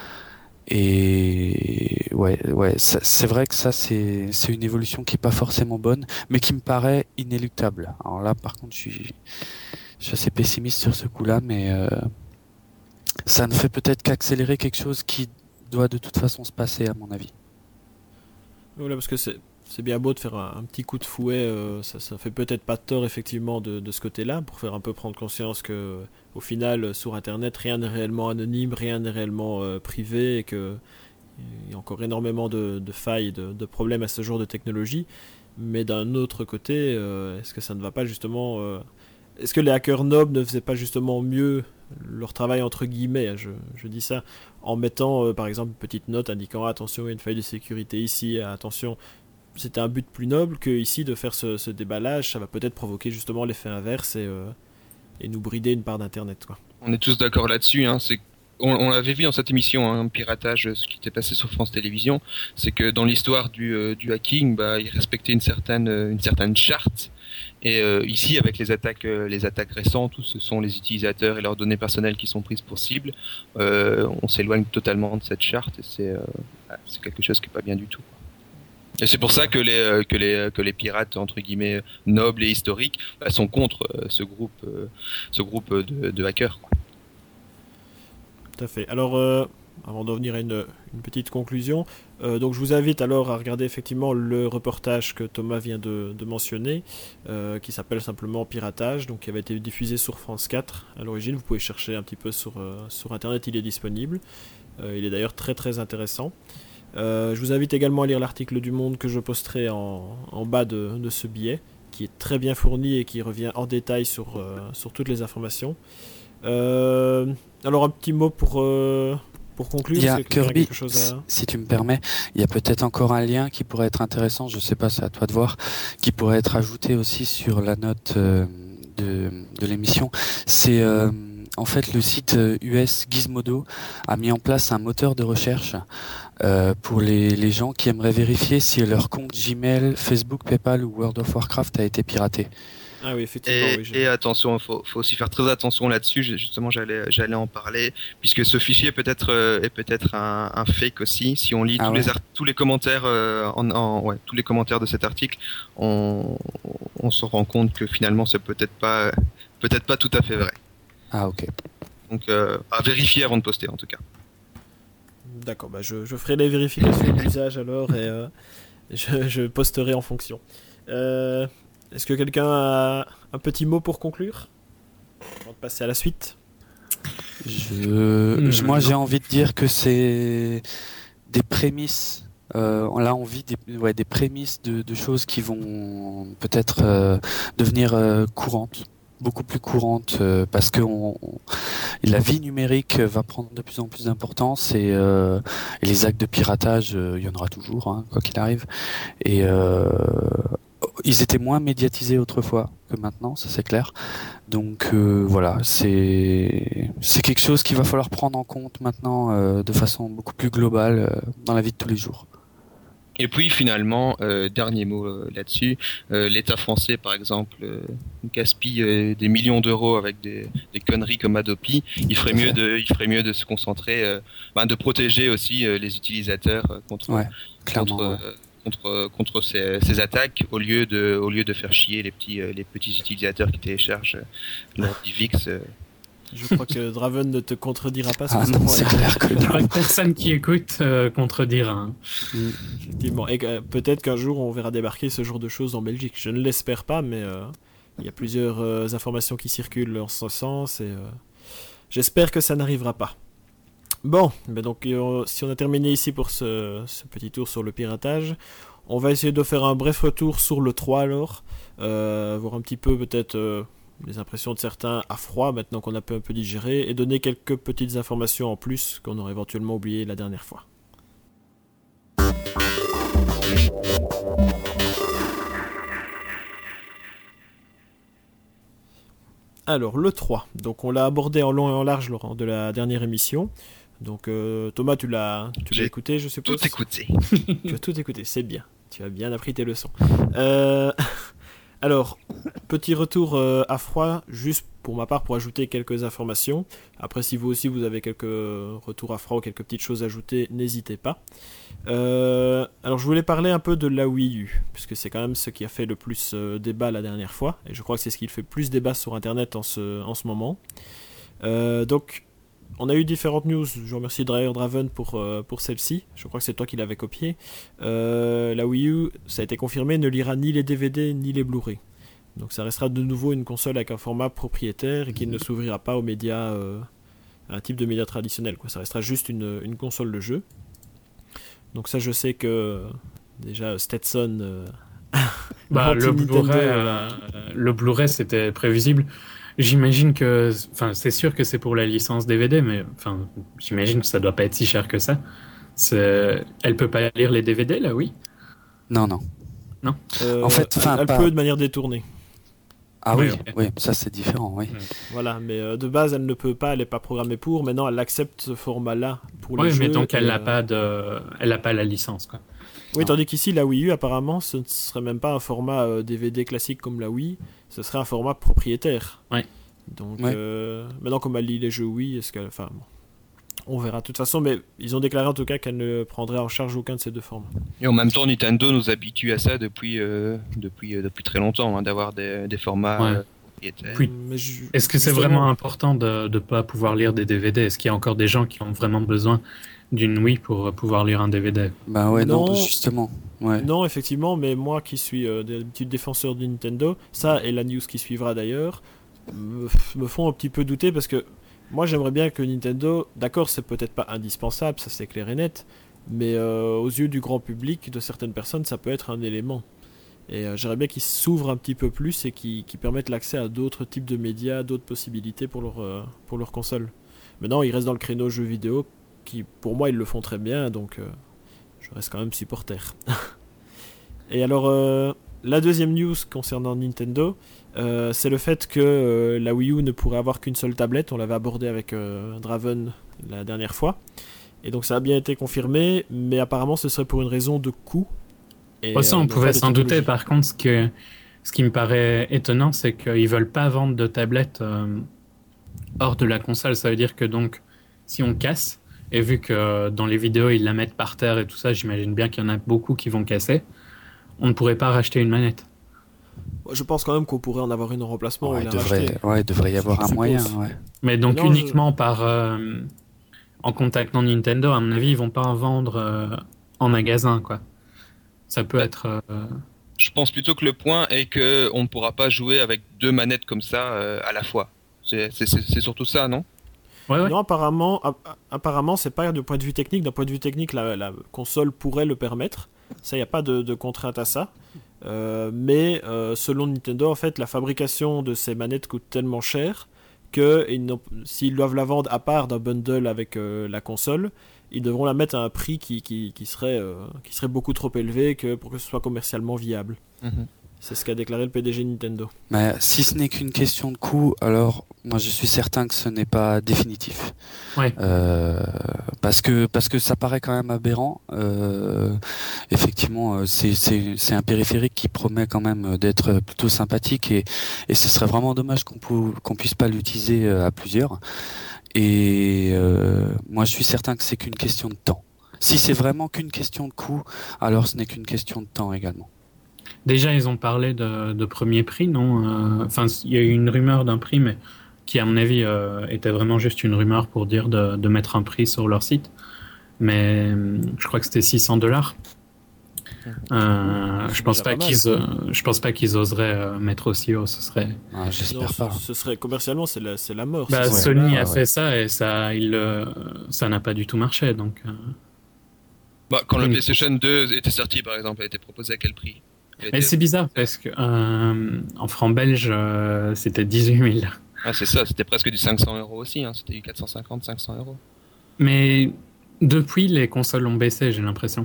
Et ouais, ouais, ça- c'est vrai que ça c'est, c'est une évolution qui est pas forcément bonne, mais qui me paraît inéluctable. Alors là, par contre, je suis, je suis assez pessimiste sur ce coup-là, mais euh, ça ne fait peut-être qu'accélérer quelque chose qui doit de toute façon se passer, à mon avis. Voilà, parce que c'est c'est bien beau de faire un, un petit coup de fouet, euh, ça, ça fait peut-être pas tort effectivement de, de ce côté-là, pour faire un peu prendre conscience que euh, au final, euh, sur Internet, rien n'est réellement anonyme, rien n'est réellement euh, privé, et que il y a encore énormément de, de failles, de, de problèmes à ce genre de technologie. Mais d'un autre côté, euh, est-ce que ça ne va pas justement... euh, est-ce que les hackers nobles ne faisaient pas justement mieux leur travail entre guillemets, hein, je, je dis ça, en mettant euh, par exemple une petite note indiquant attention, il y a une faille de sécurité ici, attention, c'était un but plus noble que ici de faire ce, ce déballage, ça va peut-être provoquer justement l'effet inverse et, euh, et nous brider une part d'internet, quoi. On est tous d'accord là-dessus. Hein. C'est, on, on l'avait vu dans cette émission, hein, Piratage, euh, ce qui était passé sur France Télévisions, c'est que dans l'histoire du, euh, du hacking, bah, ils respectaient une certaine, euh, une certaine charte. Et euh, ici, avec les attaques, euh, les attaques récentes, où ce sont les utilisateurs et leurs données personnelles qui sont prises pour cible, euh, on s'éloigne totalement de cette charte. Et c'est, euh, c'est quelque chose qui est pas bien du tout. Et c'est pour ça que les euh, que les que les pirates entre guillemets nobles et historiques bah, sont contre euh, ce groupe euh, ce groupe de, de hackers, quoi. Tout à fait. Alors, euh, avant d'en venir à une, une petite conclusion, euh, donc je vous invite alors à regarder effectivement le reportage que Thomas vient de, de mentionner, euh, qui s'appelle simplement Piratage, donc qui avait été diffusé sur France quatre à l'origine. Vous pouvez chercher un petit peu sur, euh, sur Internet, il est disponible. Euh, il est d'ailleurs très très intéressant. Euh, je vous invite également à lire l'article du Monde que je posterai en, en bas de, de ce billet, qui est très bien fourni et qui revient en détail sur, euh, sur toutes les informations. Euh, alors un petit mot pour, euh, pour conclure. Il y a est-ce que quelqu'un a Kirby, quelque chose à... si tu me permets, il y a peut-être encore un lien qui pourrait être intéressant, je sais pas, c'est à toi de voir, qui pourrait être ajouté aussi sur la note euh, de, de l'émission. C'est euh, en fait le site euh, U S Gizmodo a mis en place un moteur de recherche euh, pour les, les gens qui aimeraient vérifier si leur compte Gmail, Facebook, PayPal ou World of Warcraft a été piraté. Ah oui, effectivement. Et, Oui, j'ai- et attention, il faut, faut aussi faire très attention là-dessus. J'ai- Justement, j'allais, j'allais en parler, puisque ce fichier peut être euh, est peut-être un, un fake aussi. Si on lit Ah tous ouais. les art- tous les commentaires euh, en, en- ouais, tous les commentaires de cet article, on, on se rend compte que finalement c'est peut-être pas peut-être pas tout à fait vrai. Ah ok. Donc euh, à vérifier avant de poster en tout cas. D'accord, bah je, je ferai les vérifications d'usage alors et euh, je, je posterai en fonction. Euh, Est-ce que quelqu'un a un petit mot pour conclure avant de passer à la suite? Je, Mmh, je- moi, non. j'ai envie de dire que c'est des prémices. Euh, là, on vit des, ouais, des prémices de, de choses qui vont peut-être euh, devenir euh, courantes, beaucoup plus courantes, euh, parce que on, on- la vie numérique va prendre de plus en plus d'importance et, euh, et les actes de piratage, euh, il y en aura toujours, hein, quoi qu'il arrive. Et euh, ils étaient moins médiatisés autrefois. que maintenant, ça c'est clair. Donc euh, voilà, c'est c'est quelque chose qu'il va falloir prendre en compte maintenant euh, de façon beaucoup plus globale euh, dans la vie de tous les jours. Et puis finalement, euh, dernier mot euh, là-dessus, euh, l'État français par exemple euh, gaspille euh, des millions d'euros avec des, des conneries comme Adopi. Il ferait mieux de, il ferait mieux de se concentrer, euh, ben, de protéger aussi euh, les utilisateurs euh, contre, Ouais, clairement. contre, Ouais. euh, contre, contre ces, ces attaques au lieu de, au lieu de faire chier les petits, euh, les petits utilisateurs qui téléchargent euh, leur DivX. Euh. Je crois que Draven ne te contredira pas sur Ah ce non, c'est point-là. clair que Je crois non. que personne qui écoute euh, contredira. Hein. Effectivement. Et euh, peut-être qu'un jour on verra débarquer ce genre de choses en Belgique. Je ne l'espère pas, mais euh, il y a plusieurs euh, informations qui circulent en ce sens et euh, j'espère que ça n'arrivera pas. Bon, ben donc euh, si on a terminé ici pour ce, ce petit tour sur le piratage, on va essayer de faire un bref retour sur le trois alors, euh, voir un petit peu peut-être euh, les impressions de certains à froid maintenant qu'on a pu un peu digérer et donner quelques petites informations en plus qu'on aurait éventuellement oublié la dernière fois. Alors, le trois. Donc, on l'a abordé en long et en large lors de la dernière émission. Donc, euh, Thomas, tu l'as, tu l'as J'ai écouté, je suppose. Tout écouté. Tu as tout écouté, c'est bien. Tu as bien appris tes leçons. Euh, alors, petit retour euh, à froid, juste pour ma part, pour ajouter quelques informations. Après, si vous aussi vous avez quelques retours à froid ou quelques petites choses à ajouter, n'hésitez pas. Euh, alors, je voulais parler un peu de la Wii U, puisque c'est quand même ce qui a fait le plus euh, débat la dernière fois, et je crois que c'est ce qui fait plus débat sur Internet en ce, en ce moment. Euh, donc, on a eu différentes news. Je remercie Drayer Draven pour, euh, pour celle-ci. Je crois que c'est toi qui l'avais copié. Euh, la Wii U, ça a été confirmé, ne lira ni les D V D ni les Blu-ray. Donc ça restera de nouveau une console avec un format propriétaire et qui ne s'ouvrira pas aux médias, euh, à un type de média traditionnel, quoi. Ça restera juste une, une console de jeu. Donc ça, je sais que déjà Stetson... Euh, Bah, le anti-Nintendo, Blu-ray, euh, euh, le Blu-ray, c'était prévisible. J'imagine que, enfin, c'est sûr que c'est pour la licence D V D, mais enfin, j'imagine que ça doit pas être si cher que ça. C'est... Elle peut pas lire les D V D là, oui. Non, non. euh, En fait, enfin, elle pas- peut de manière détournée. Ah Oui, oui, ok. oui, ça c'est différent, oui. Voilà, mais euh, de base, elle ne peut pas, elle n'est pas programmée pour. Maintenant, elle accepte ce format-là pour les Oui, jeux. mais donc elle et, n'a euh, pas de, elle a pas la licence quoi. Oui, Non. tandis qu'ici, la Wii U, apparemment, ce ne serait même pas un format euh, D V D classique comme la Wii, ce serait un format propriétaire. Ouais. Donc, Ouais. euh, maintenant, comme elle lit les jeux Wii, est-ce qu'elle... Enfin, bon, on verra de toute façon, mais ils ont déclaré en tout cas qu'elle ne prendrait en charge aucun de ces deux formats. Et en même temps, Nintendo nous habitue à ça depuis, euh, depuis, euh, depuis très longtemps, hein, d'avoir des, des formats Ouais. euh, propriétaires. Oui. Mais je- Est-ce que c'est justement- vraiment important de ne pas pouvoir lire des D V D? Est-ce qu'il y a encore des gens qui ont vraiment besoin d'une Wii pour pouvoir lire un D V D? Bah ouais, non, Non. justement. Ouais. Non, effectivement, mais moi qui suis euh, d'habitude défenseur de Nintendo, ça et la news qui suivra d'ailleurs, me, me font un petit peu douter parce que moi j'aimerais bien que Nintendo, d'accord, c'est peut-être pas indispensable, ça c'est clair et net, mais euh, aux yeux du grand public, de certaines personnes, ça peut être un élément. Et euh, j'aimerais bien qu'ils s'ouvrent un petit peu plus et qu'ils qu'ils permettent l'accès à d'autres types de médias, d'autres possibilités pour leur, euh, pour leur console. Maintenant, ils restent dans le créneau jeux vidéo, qui pour moi ils le font très bien, donc euh, je reste quand même supporter. Et alors, euh, la deuxième news concernant Nintendo, euh, c'est le fait que euh, la Wii U ne pourrait avoir qu'une seule tablette. On l'avait abordé avec euh, Draven la dernière fois. Et donc ça a bien été confirmé, mais apparemment ce serait pour une raison de coût. Et, Bon, ça, euh, on non pouvait pas de s'en douter. technologie. Par contre, ce, que, ce qui me paraît étonnant, c'est qu'ils veulent pas vendre de tablettes euh, hors de la console. Ça veut dire que donc, si on casse, et vu que dans les vidéos ils la mettent par terre et tout ça, j'imagine bien qu'il y en a beaucoup qui vont casser, on ne pourrait pas racheter une manette. Je pense quand même qu'on pourrait en avoir une en remplacement. Ouais, et il la devrait, racheter. ouais, il devrait y avoir Je un moyen, suppose. ouais. Mais donc Non, uniquement par euh, en contactant Nintendo, à mon avis, ils vont pas en vendre euh, en magasin, quoi. Ça peut être. euh, Je pense plutôt que le point est que on ne pourra pas jouer avec deux manettes comme ça euh, à la fois. C'est c'est- c'est- c'est surtout ça, non? Ouais, ouais. Non, apparemment, a- apparemment c'est pas du point de vue technique. D'un point de vue technique, la, la console pourrait le permettre. Ça, il n'y a pas de, de contrainte à ça. Euh, mais euh, selon Nintendo, en fait, la fabrication de ces manettes coûte tellement cher que ils n'ont- s'ils doivent la vendre à part d'un bundle avec euh, la console, ils devront la mettre à un prix qui, qui, qui serait, euh, qui serait beaucoup trop élevé que pour que ce soit commercialement viable. Mhm. C'est ce qu'a déclaré le P D G de Nintendo. Mais si ce n'est qu'une question de coût, alors moi je suis certain que ce n'est pas définitif. Ouais. Euh, parce que parce que ça paraît quand même aberrant. Euh, effectivement, c'est c'est c'est un périphérique qui promet quand même d'être plutôt sympathique et et ce serait vraiment dommage qu'on pou- qu'on puisse pas l'utiliser à plusieurs. Et euh, moi je suis certain que c'est qu'une question de temps. Si c'est vraiment qu'une question de coût, alors ce n'est qu'une question de temps également. Déjà, ils ont parlé de, de premier prix, non? Euh, Enfin, il y a eu une rumeur d'un prix, mais qui, à mon avis, euh, était vraiment juste une rumeur pour dire de, de mettre un prix sur leur site. Mais euh, je crois que c'était six cents dollars. Euh, je pense déjà pas pas mal. qu'ils, euh, je pense pas qu'ils oseraient euh, mettre aussi haut. Ce serait. Ah, Non, j'espère ce, pas. ce serait commercialement, c'est la, c'est la mort. Bah, c'est- Sony ouais, a ouais. fait ça et ça, il, euh, ça n'a pas du tout marché. Donc, euh. Bah, quand la Oui. PlayStation deux était sortie, par exemple, elle était proposée à quel prix? Elle Mais était- c'est bizarre parce que euh, en francs belges, euh, c'était dix-huit mille. Ah, c'est ça, c'était presque du cinq cents euros aussi, hein. C'était du quatre cent cinquante, cinq cents euros. Mais depuis, les consoles ont baissé, j'ai l'impression.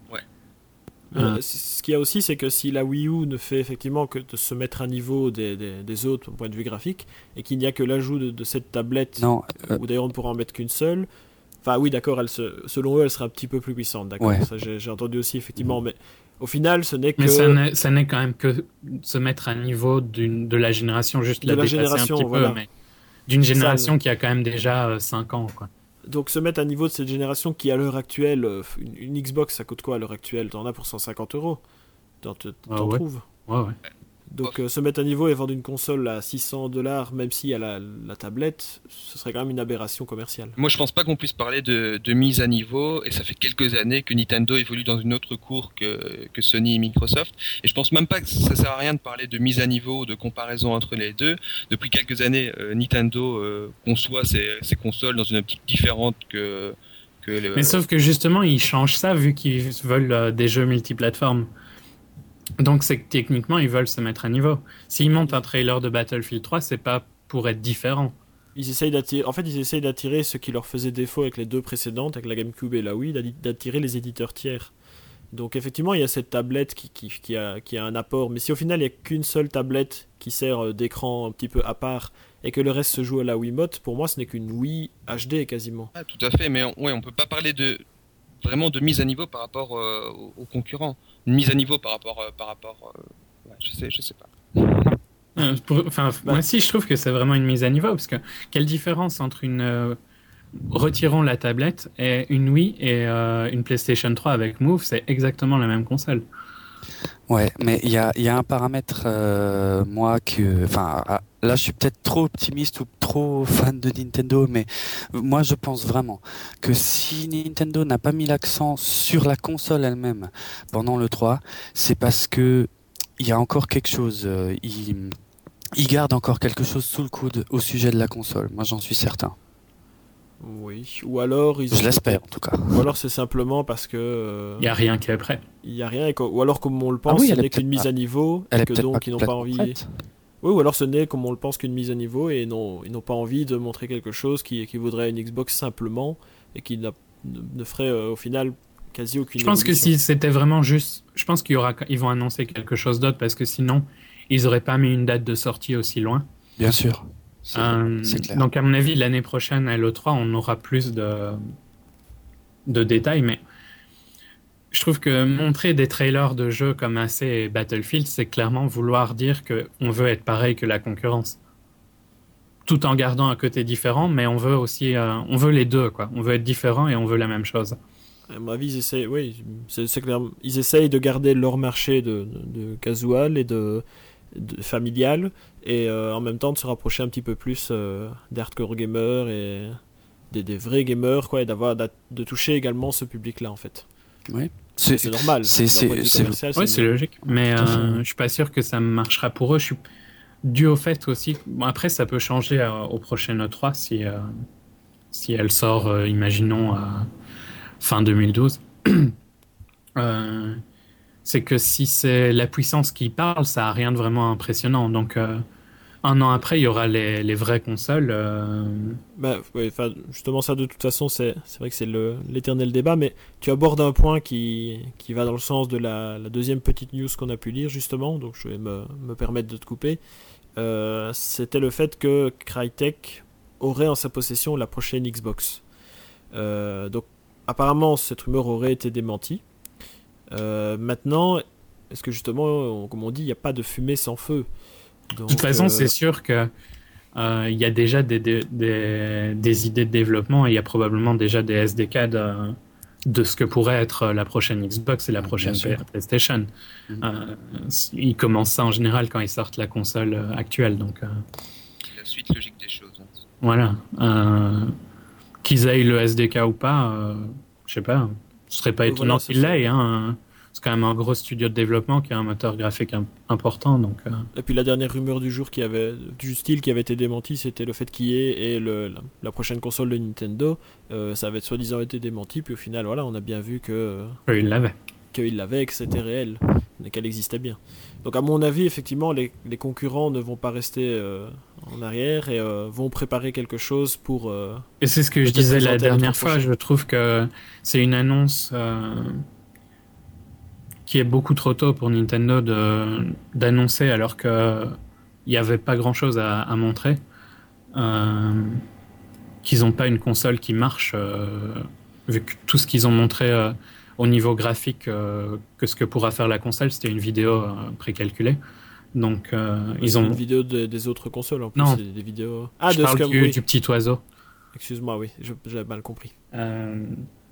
Euh, Ah. c- Ce qu'il y a aussi, c'est que si la Wii U ne fait effectivement que de se mettre à niveau des, des, des autres au point de vue graphique, et qu'il n'y a que l'ajout de, de cette tablette, Non, euh, ou d'ailleurs on ne pourra en mettre qu'une seule, enfin oui d'accord, elle se, selon eux elle sera un petit peu plus puissante, d'accord, Ouais. ça j'ai j'ai entendu aussi effectivement, mais au final ce n'est que Mais ça n'est, ça n'est quand même que se mettre à niveau d'une, de la génération, juste De la la dépasser génération, un petit voilà. peu, mais d'une Ça, génération qui a quand même déjà euh, cinq ans. Quoi. donc se mettre à niveau de cette génération qui à l'heure actuelle, euh, une, une Xbox ça coûte quoi à l'heure actuelle? T'en as pour cent cinquante euros, t'en, t'en Ah ouais. trouves. Ouais, ouais. Donc euh, se mettre à niveau et vendre une console à six cents dollars, même s'il y a la, la tablette, ce serait quand même une aberration commerciale. Moi, je pense pas qu'on puisse parler de, de mise à niveau, et ça fait quelques années que Nintendo évolue dans une autre cour que, que Sony et Microsoft. Et je pense même pas que ça sert à rien de parler de mise à niveau, de comparaison entre les deux. Depuis quelques années, euh, Nintendo euh, conçoit ses, ses consoles dans une optique différente que, que le... Mais sauf que justement, ils changent ça vu qu'ils veulent euh, des jeux multiplateformes. Donc c'est que techniquement, ils veulent se mettre à niveau. S'ils montent un trailer de Battlefield trois, c'est pas pour être différent. Ils essayent d'attirer, en fait, ils essayent d'attirer ce qui leur faisait défaut avec les deux précédentes, avec la GameCube et la Wii, d'atti- d'attirer les éditeurs tiers. Donc effectivement, il y a cette tablette qui, qui, qui, a, qui a un apport, mais si au final il n'y a qu'une seule tablette qui sert euh, d'écran un petit peu à part et que le reste se joue à la Wiimote, pour moi ce n'est qu'une Wii H D quasiment. Ah, tout à fait, mais on, ouais, on peut pas parler de vraiment de mise à niveau par rapport euh, aux, aux concurrents. Une mise à niveau par rapport, euh, par rapport, euh, ouais, je sais, je sais pas. Euh, pour- Enfin, Bah. moi aussi, je trouve que c'est vraiment une mise à niveau parce que quelle différence entre une euh, retirons la tablette et une Wii et euh, une PlayStation trois avec Move, c'est exactement la même console. ouais, mais il y a, il y a un paramètre, euh, moi, que, enfin, ah, là, je suis peut-être trop optimiste ou trop fan de Nintendo, mais moi, je pense vraiment que si Nintendo n'a pas mis l'accent sur la console elle-même pendant le trois, c'est parce que il y a encore quelque chose, euh, il, il garde encore quelque chose sous le coude au sujet de la console. Moi, j'en suis certain. Oui. Ou alors ils Je ont- l'espère, en tout cas. Ou alors c'est simplement parce que euh, Il y a rien qui est prêt. il y a rien, et qu'au- ou alors comme on le Ah pense, oui, ce elle est n'est qu'une peut-être mise pas- à niveau Elle et est que peut-être donc pas ils n'ont pas complètement envie. prête. Oui, ou alors ce n'est comme on le pense qu'une mise à niveau et non, ils n'ont pas envie de montrer quelque chose qui équivaudrait à une Xbox simplement et qui n'a- ne, ne ferait euh, au final quasi aucune Je pense que évolution. si c'était vraiment juste, je pense qu'il y aura, ils vont annoncer quelque chose d'autre parce que sinon, ils auraient pas mis une date de sortie aussi loin. Bien sûr. C'est Euh, c'est clair. donc à mon avis, l'année prochaine à l'E trois, on aura plus de, de détails, mais je trouve que montrer des trailers de jeux comme A C et Battlefield, c'est clairement vouloir dire qu'on veut être pareil que la concurrence. Tout en gardant un côté différent, mais on veut aussi, euh, on veut les deux, quoi. On veut être différent et on veut la même chose. À mon avis, ils essayent, oui, c'est c'est clair. Ils essayent de garder leur marché de, de, de casual et de, de familial, et euh, en même temps de se rapprocher un petit peu plus euh, d'hardcore gamers et des, des vrais gamers, quoi, et d'avoir de toucher également ce public-là, en fait. Oui. C'est C'est normal. c'est- d'un c'est- point de vue c'est- commercial, Oui, c'est logique. Mais Tout à fait. euh, je suis pas sûr que ça marchera pour eux. Je suis dû au fait aussi. Bon, après, ça peut changer euh, au prochain E trois si, euh, si elle sort, euh, imaginons, euh, fin deux mille douze. Euh, c'est que si c'est la puissance qui parle, ça a rien de vraiment impressionnant. Donc, euh, un an après, il y aura les, les vraies consoles. Euh... Bah, ouais, justement, ça, de toute façon, c'est, c'est vrai que c'est le, l'éternel débat, mais tu abordes un point qui, qui va dans le sens de la, la deuxième petite news qu'on a pu lire, justement, donc je vais me, me permettre de te couper. Euh, c'était le fait que Crytek aurait en sa possession la prochaine Xbox. Euh, donc, apparemment, cette rumeur aurait été démentie. Euh, maintenant, est-ce que justement, on, comme on dit, il n'y a pas de fumée sans feu? Donc, de toute façon, euh... c'est sûr que il euh, y a déjà des, des, des, des idées de développement et il y a probablement déjà des S D K de, de ce que pourrait être la prochaine Xbox et la prochaine PlayStation. Mm-hmm. Euh, ils commencent ça en général quand ils sortent la console actuelle. Donc, euh... la suite logique des choses. Voilà. Euh, qu'ils aient le S D K ou pas, euh, je sais pas. Ce serait pas étonnant voilà, qu'ils l'aient. Hein. C'est quand même un gros studio de développement qui a un moteur graphique important. Donc, euh... Et puis la dernière rumeur du jour qui avait, du style qui avait été démentie, c'était le fait qu'il y ait et le, la, la prochaine console de Nintendo. Euh, ça avait soi-disant été démenti, puis au final, voilà, on a bien vu que qu'il l'avait. Qu'il l'avait et que c'était réel, et qu'elle existait bien. Donc à mon avis, effectivement, les, les concurrents ne vont pas rester euh, en arrière et euh, vont préparer quelque chose pour... Euh, et c'est ce que je disais la dernière fois, prochaine. Je trouve que c'est une annonce... Euh... qui est beaucoup trop tôt pour Nintendo de, d'annoncer alors qu'il n'y avait pas grand-chose à, à montrer. Euh, qu'ils n'ont pas une console qui marche, euh, vu que tout ce qu'ils ont montré euh, au niveau graphique, euh, que ce que pourra faire la console, c'était une vidéo euh, précalculée. Donc, euh, ils ont... une vidéo de, des autres consoles en plus. Non, c'est des vidéos... ah, je de parle Scum, du, oui. du petit oiseau. Excuse-moi, oui, je, j'avais mal compris. Euh...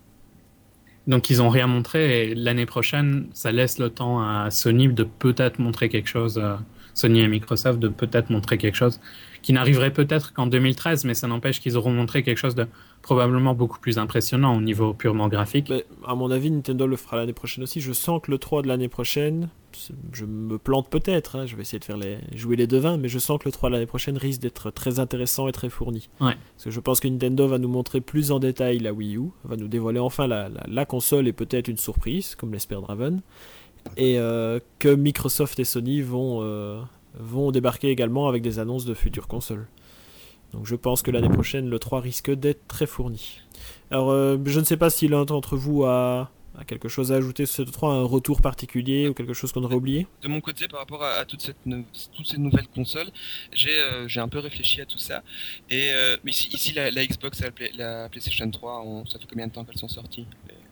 Donc ils n'ont rien montré et l'année prochaine, ça laisse le temps à Sony de peut-être montrer quelque chose, euh, Sony et Microsoft de peut-être montrer quelque chose qui n'arriverait peut-être qu'en deux mille treize, mais ça n'empêche qu'ils auront montré quelque chose de probablement beaucoup plus impressionnant au niveau purement graphique. Mais à mon avis, Nintendo le fera l'année prochaine aussi. Je sens que le trois de l'année prochaine, je me plante peut-être, hein, je vais essayer de faire les, jouer les devins, mais je sens que le trois de l'année prochaine risque d'être très intéressant et très fourni. Ouais. Parce que je pense que Nintendo va nous montrer plus en détail la Wii U, va nous dévoiler enfin la, la, la console et peut-être une surprise, comme l'espère Draven, et euh, que Microsoft et Sony vont, euh, vont débarquer également avec des annonces de futures consoles. Donc je pense que l'année prochaine, le trois risque d'être très fourni. Alors, euh, je ne sais pas si l'un d'entre vous a, a quelque chose à ajouter sur ce trois, un retour particulier ou quelque chose qu'on aurait oublié. De mon côté, par rapport à, à toute cette nou- toutes ces nouvelles consoles, j'ai, euh, j'ai un peu réfléchi à tout ça. Et euh, mais ici, ici la, la Xbox et la, Play, la PlayStation trois, on, ça fait combien de temps qu'elles sont sorties ?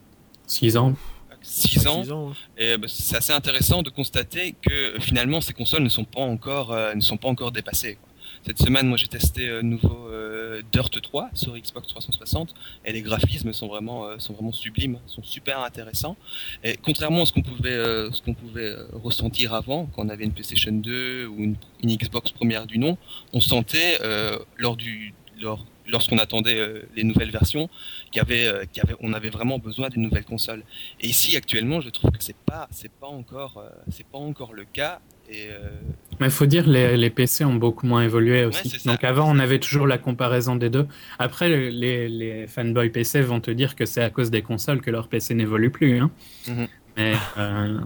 six ans. six ans. six ans, ouais. Et bah, c'est assez intéressant de constater que finalement ces consoles ne sont pas encore, euh, ne sont pas encore dépassées, quoi. Cette semaine, moi j'ai testé euh, nouveau euh, Dirt trois sur Xbox trois cent soixante et les graphismes sont vraiment, euh, sont vraiment sublimes, sont super intéressants. Et contrairement à ce qu'on pouvait, euh, ce qu'on pouvait euh, ressentir avant, quand on avait une PlayStation deux ou une, une Xbox première du nom, on sentait euh, lors du, lors, lorsqu'on attendait euh, les nouvelles versions, qu'il y avait, euh, qu'il y avait, on avait vraiment besoin d'une nouvelle console. Et ici actuellement, je trouve que c'est pas, c'est pas encore, euh, c'est pas encore le cas. Et euh... Mais il faut dire les les P C ont beaucoup moins évolué aussi. Ouais, donc avant on avait toujours la comparaison des deux. Après les les fanboys P C vont te dire que c'est à cause des consoles que leur P C n'évolue plus. Hein. Mm-hmm. Mais euh...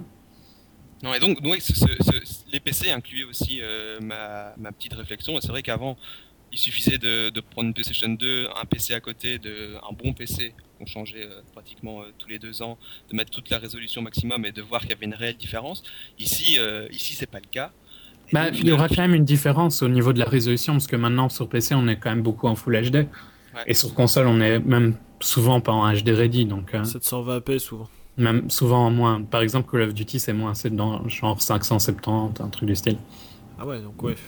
non et donc, donc ce, ce, ce, les P C incluaient aussi euh, ma ma petite réflexion. Et c'est vrai qu'avant il suffisait de de prendre une PlayStation deux, un P C à côté, de un bon P C. On changeait euh, pratiquement euh, tous les deux ans, de mettre toute la résolution maximum et de voir qu'il y avait une réelle différence. Ici, euh, ici c'est pas le cas. Bah, il y aura quand même une différence au niveau de la résolution, parce que maintenant sur P C on est quand même beaucoup en Full H D, ouais. Et sur console on est même souvent pas en H D ready, donc euh, sept cent vingt p souvent. Même souvent en moins. Par exemple Call of Duty c'est moins, c'est dans genre cinq cent soixante-dix, un truc du style. Ah ouais, donc ouais.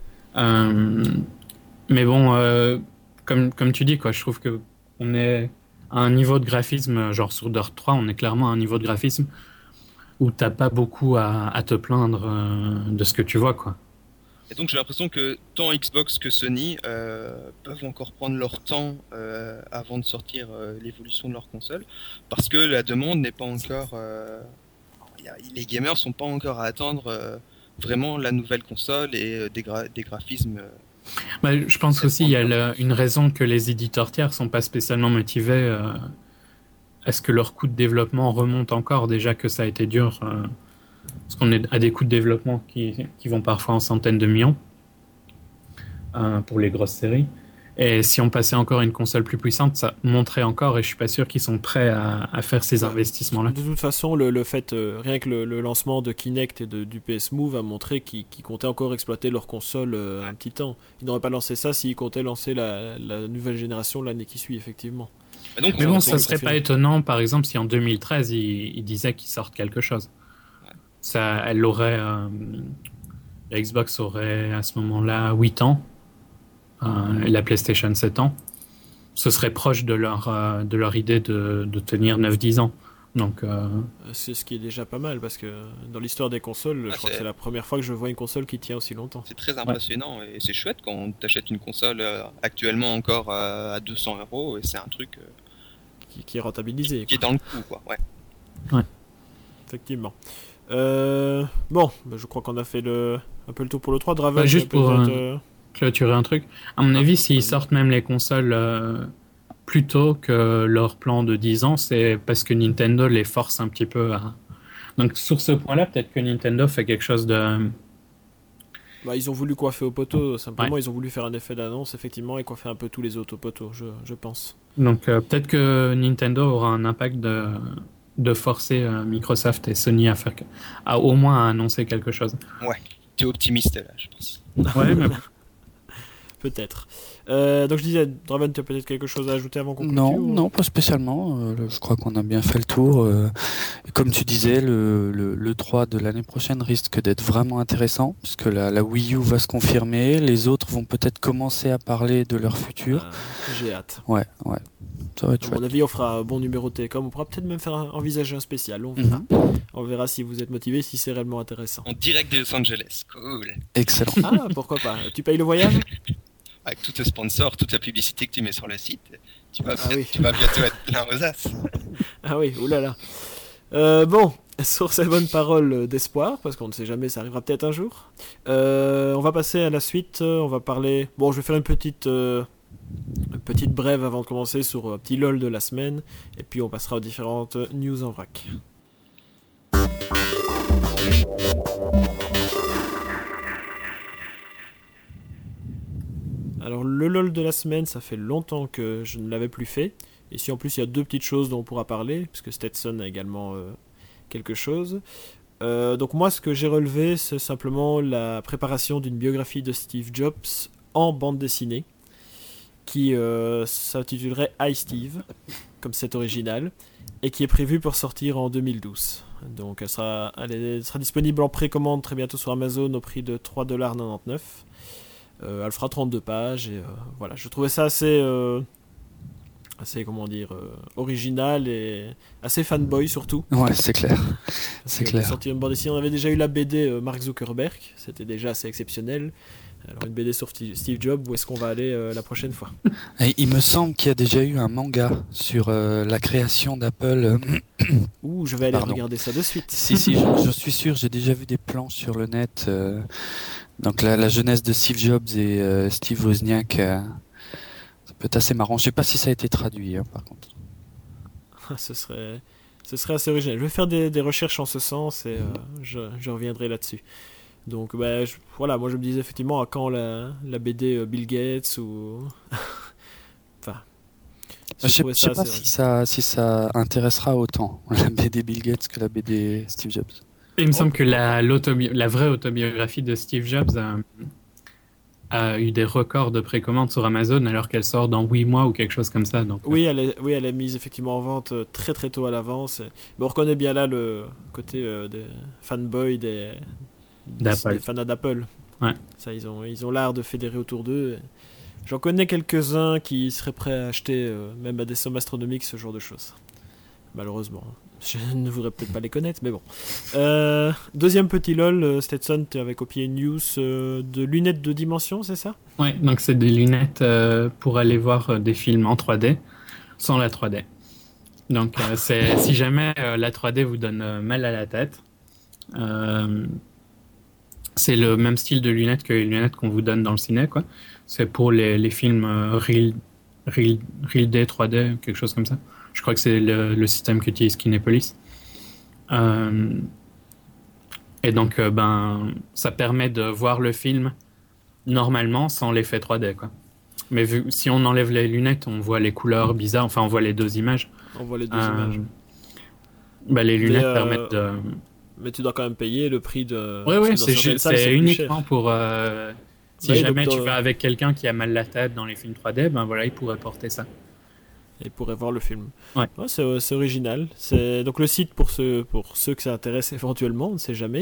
euh, mais bon, euh, comme comme tu dis quoi, je trouve que on est à un niveau de graphisme, genre sur Dirt trois, on est clairement à un niveau de graphisme où t'as pas beaucoup à, à te plaindre euh, de ce que tu vois, quoi. Et donc j'ai l'impression que tant Xbox que Sony euh, peuvent encore prendre leur temps euh, avant de sortir euh, l'évolution de leur console, parce que la demande n'est pas encore... Euh, y a, les gamers sont pas encore à attendre euh, vraiment la nouvelle console et euh, des, gra- des graphismes... Euh, Bah, je pense aussi il y a le, une raison que les éditeurs tiers sont pas spécialement motivés. Euh, est-ce que leur coût de développement remonte encore, déjà que ça a été dur euh, parce qu'on est à des coûts de développement qui, qui vont parfois en centaines de millions. euh, pour les grosses séries. Et si on passait encore à une console plus puissante, ça monterait encore, et je suis pas sûr qu'ils sont prêts à, à faire ces investissements-là. De toute façon, le, le fait, euh, rien que le, le lancement de Kinect et de, du P S Move a montré qu'ils, qu'ils comptaient encore exploiter leur console euh, un petit temps. Ils n'auraient pas lancé ça s'ils comptaient lancer la, la nouvelle génération l'année qui suit, effectivement. Mais, donc, Mais on- bon, on- ça serait pas étonnant, par exemple, si en deux mille treize, ils, ils disaient qu'ils sortent quelque chose. Ça, elle aurait, euh, la Xbox aurait à ce moment-là huit ans, euh, et la PlayStation sept ans. Ce serait proche de leur, euh, de leur idée de, de tenir neuf dix ans. Donc, euh, C'est ce qui est déjà pas mal, parce que dans l'histoire des consoles, Ah, je crois c'est- que c'est la première fois que je vois une console qui tient aussi longtemps. C'est très impressionnant et c'est chouette quand on t'achète une console euh, actuellement encore euh, à deux cents euros et c'est un truc euh, Qui, qui est rentabilisé, qui est quoi. dans le coup, quoi. Ouais. Effectivement. Euh, bon, bah, je crois qu'on a fait le, un peu le tour pour le trois. Draven, Bah, juste peut-être, pour, euh, euh, clôturer un truc. À mon Ah, avis, s'ils vas-y. sortent même les consoles euh, plus tôt que leur plan de dix ans, c'est parce que Nintendo les force un petit peu à... Donc sur ce point-là, peut-être que Nintendo fait quelque chose de... bah, ils ont voulu coiffer au poteau, simplement. Ouais. Ils ont voulu faire un effet d'annonce, effectivement, et coiffer un peu tous les autres au poteau, je, je pense. Donc euh, peut-être que Nintendo aura un impact de, de forcer euh, Microsoft et Sony à faire que- à au moins à annoncer quelque chose. Tu es optimiste là, je pense. Ouais, mais Peut-être. Euh, donc je disais, Draven, tu as peut-être quelque chose à ajouter avant qu'on clôture Non, ou- non, pas spécialement. Euh, le- je crois qu'on a bien fait le tour. euh, et comme tu disais, le, le, le trois de l'année prochaine risque d'être vraiment intéressant, puisque la, la Wii U va se confirmer, les autres vont peut-être commencer à parler de leur futur. Ah, j'ai hâte. Ouais, ouais. Ça va être À chouette. mon avis, on fera un bon numéro Télécom. On pourra peut-être même faire un, envisager un spécial. On verra. Mhm. On verra si vous êtes motivé, si c'est réellement intéressant. En direct de Los Angeles, cool. Excellent. Ah, pourquoi pas. Tu payes le voyage? Avec tout tes sponsors, toute la publicité que tu mets sur le site, tu vas, Ah bien- oui. tu vas bientôt être plein aux as. Ah oui, oulala. Euh, bon, sur ces bonnes paroles d'espoir, parce qu'on ne sait jamais, ça arrivera peut-être un jour. euh, on va passer à la suite. euh, On va parler. Bon, je vais faire une petite, euh, une petite brève avant de commencer sur un petit lol de la semaine, et puis on passera aux différentes news en vrac. Alors le lol de la semaine, ça fait longtemps que je ne l'avais plus fait. Et si en plus il y a deux petites choses dont on pourra parler, puisque Stetson a également euh, quelque chose. Euh, donc moi ce que j'ai relevé, c'est simplement la préparation d'une biographie de Steve Jobs en bande dessinée, qui euh, s'intitulerait I, Steve, comme c'est original, et qui est prévue pour sortir en deux mille douze. Donc elle sera, elle est- elle sera disponible en précommande très bientôt sur Amazon au prix de trois dollars quatre-vingt-dix-neuf. Euh, elle fera trente-deux pages et euh, voilà, je trouvais ça assez, euh, assez comment dire, euh, original et assez fanboy surtout. Ouais, c'est clair. Parce C'est que clair. sortir une bande dessinée, on avait déjà eu la B D euh, Mark Zuckerberg, c'était déjà assez exceptionnel. Alors une B D sur Steve Steve Jobs, où est-ce qu'on va aller euh, la prochaine fois? Et il me semble qu'il y a déjà eu un manga sur euh, la création d'Apple. Ouh, je vais aller Pardon. regarder ça de suite. Si, si, je, je suis sûr, j'ai déjà vu des plans sur le net. euh, donc la, la jeunesse de Steve Jobs et euh, Steve Wozniak, euh, ça peut être assez marrant. Je sais pas si ça a été traduit, hein, par contre. ce serait, ce serait assez original. Je vais faire des, des recherches en ce sens et euh, je, je reviendrai là-dessus. Donc bah, je- voilà, moi je me disais effectivement à quand la, la B D euh, Bill Gates ou... enfin... Je sais, trouvais je sais pas assez si ça, si ça intéressera autant la B D Bill Gates que la B D Steve Jobs. il me semble que la, l'autobio- la vraie autobiographie de Steve Jobs a, a eu des records de précommande sur Amazon alors qu'elle sort dans huit mois ou quelque chose comme ça. Donc, Oui, elle est, oui, elle est mise effectivement en vente euh, très très tôt à l'avance. Mais on reconnaît bien là le côté euh, des fanboys des, D'Apple. des fans d'Apple. Ouais. Ça, ils ont, ils ont l'art de fédérer autour d'eux. J'en connais quelques-uns qui seraient prêts à acheter, euh, même à des sommes astronomiques, ce genre de choses. Malheureusement. Je ne voudrais peut-être pas les connaître, mais bon. Euh, deuxième petit lol, euh, Stetson, tu avais copié une news euh, de lunettes de dimension, c'est ça? ouais, donc c'est des lunettes euh, pour aller voir euh, des films en trois D sans la trois D. Donc euh, c'est, si jamais euh, la trois D vous donne euh, mal à la tête, euh, c'est le même style de lunettes que les lunettes qu'on vous donne dans le ciné, quoi. C'est pour les, les films euh, Real, Real, Real D, trois D, quelque chose comme ça. Je crois que c'est le, le système qu'utilise Kinepolis. Euh, et donc, euh, ben, ça permet de voir le film normalement sans l'effet trois D, quoi. Mais vu, si on enlève les lunettes, on voit les couleurs bizarres, enfin on voit les deux images. On voit les deux Euh, images. Bah, les lunettes euh, permettent de... Mais tu dois quand même payer le prix de. Oui, parce oui, que dans c'est, certaines ju- salles, c'est plus uniquement cher. pour... euh, si Oui, jamais donc, tu euh, vas avec quelqu'un qui a mal la tête dans les films trois D, ben voilà, il pourrait porter ça. Et pourrait voir le film. Ouais. c'est, c'est original. C'est donc le site pour ceux pour ceux que ça intéresse éventuellement, on ne sait jamais.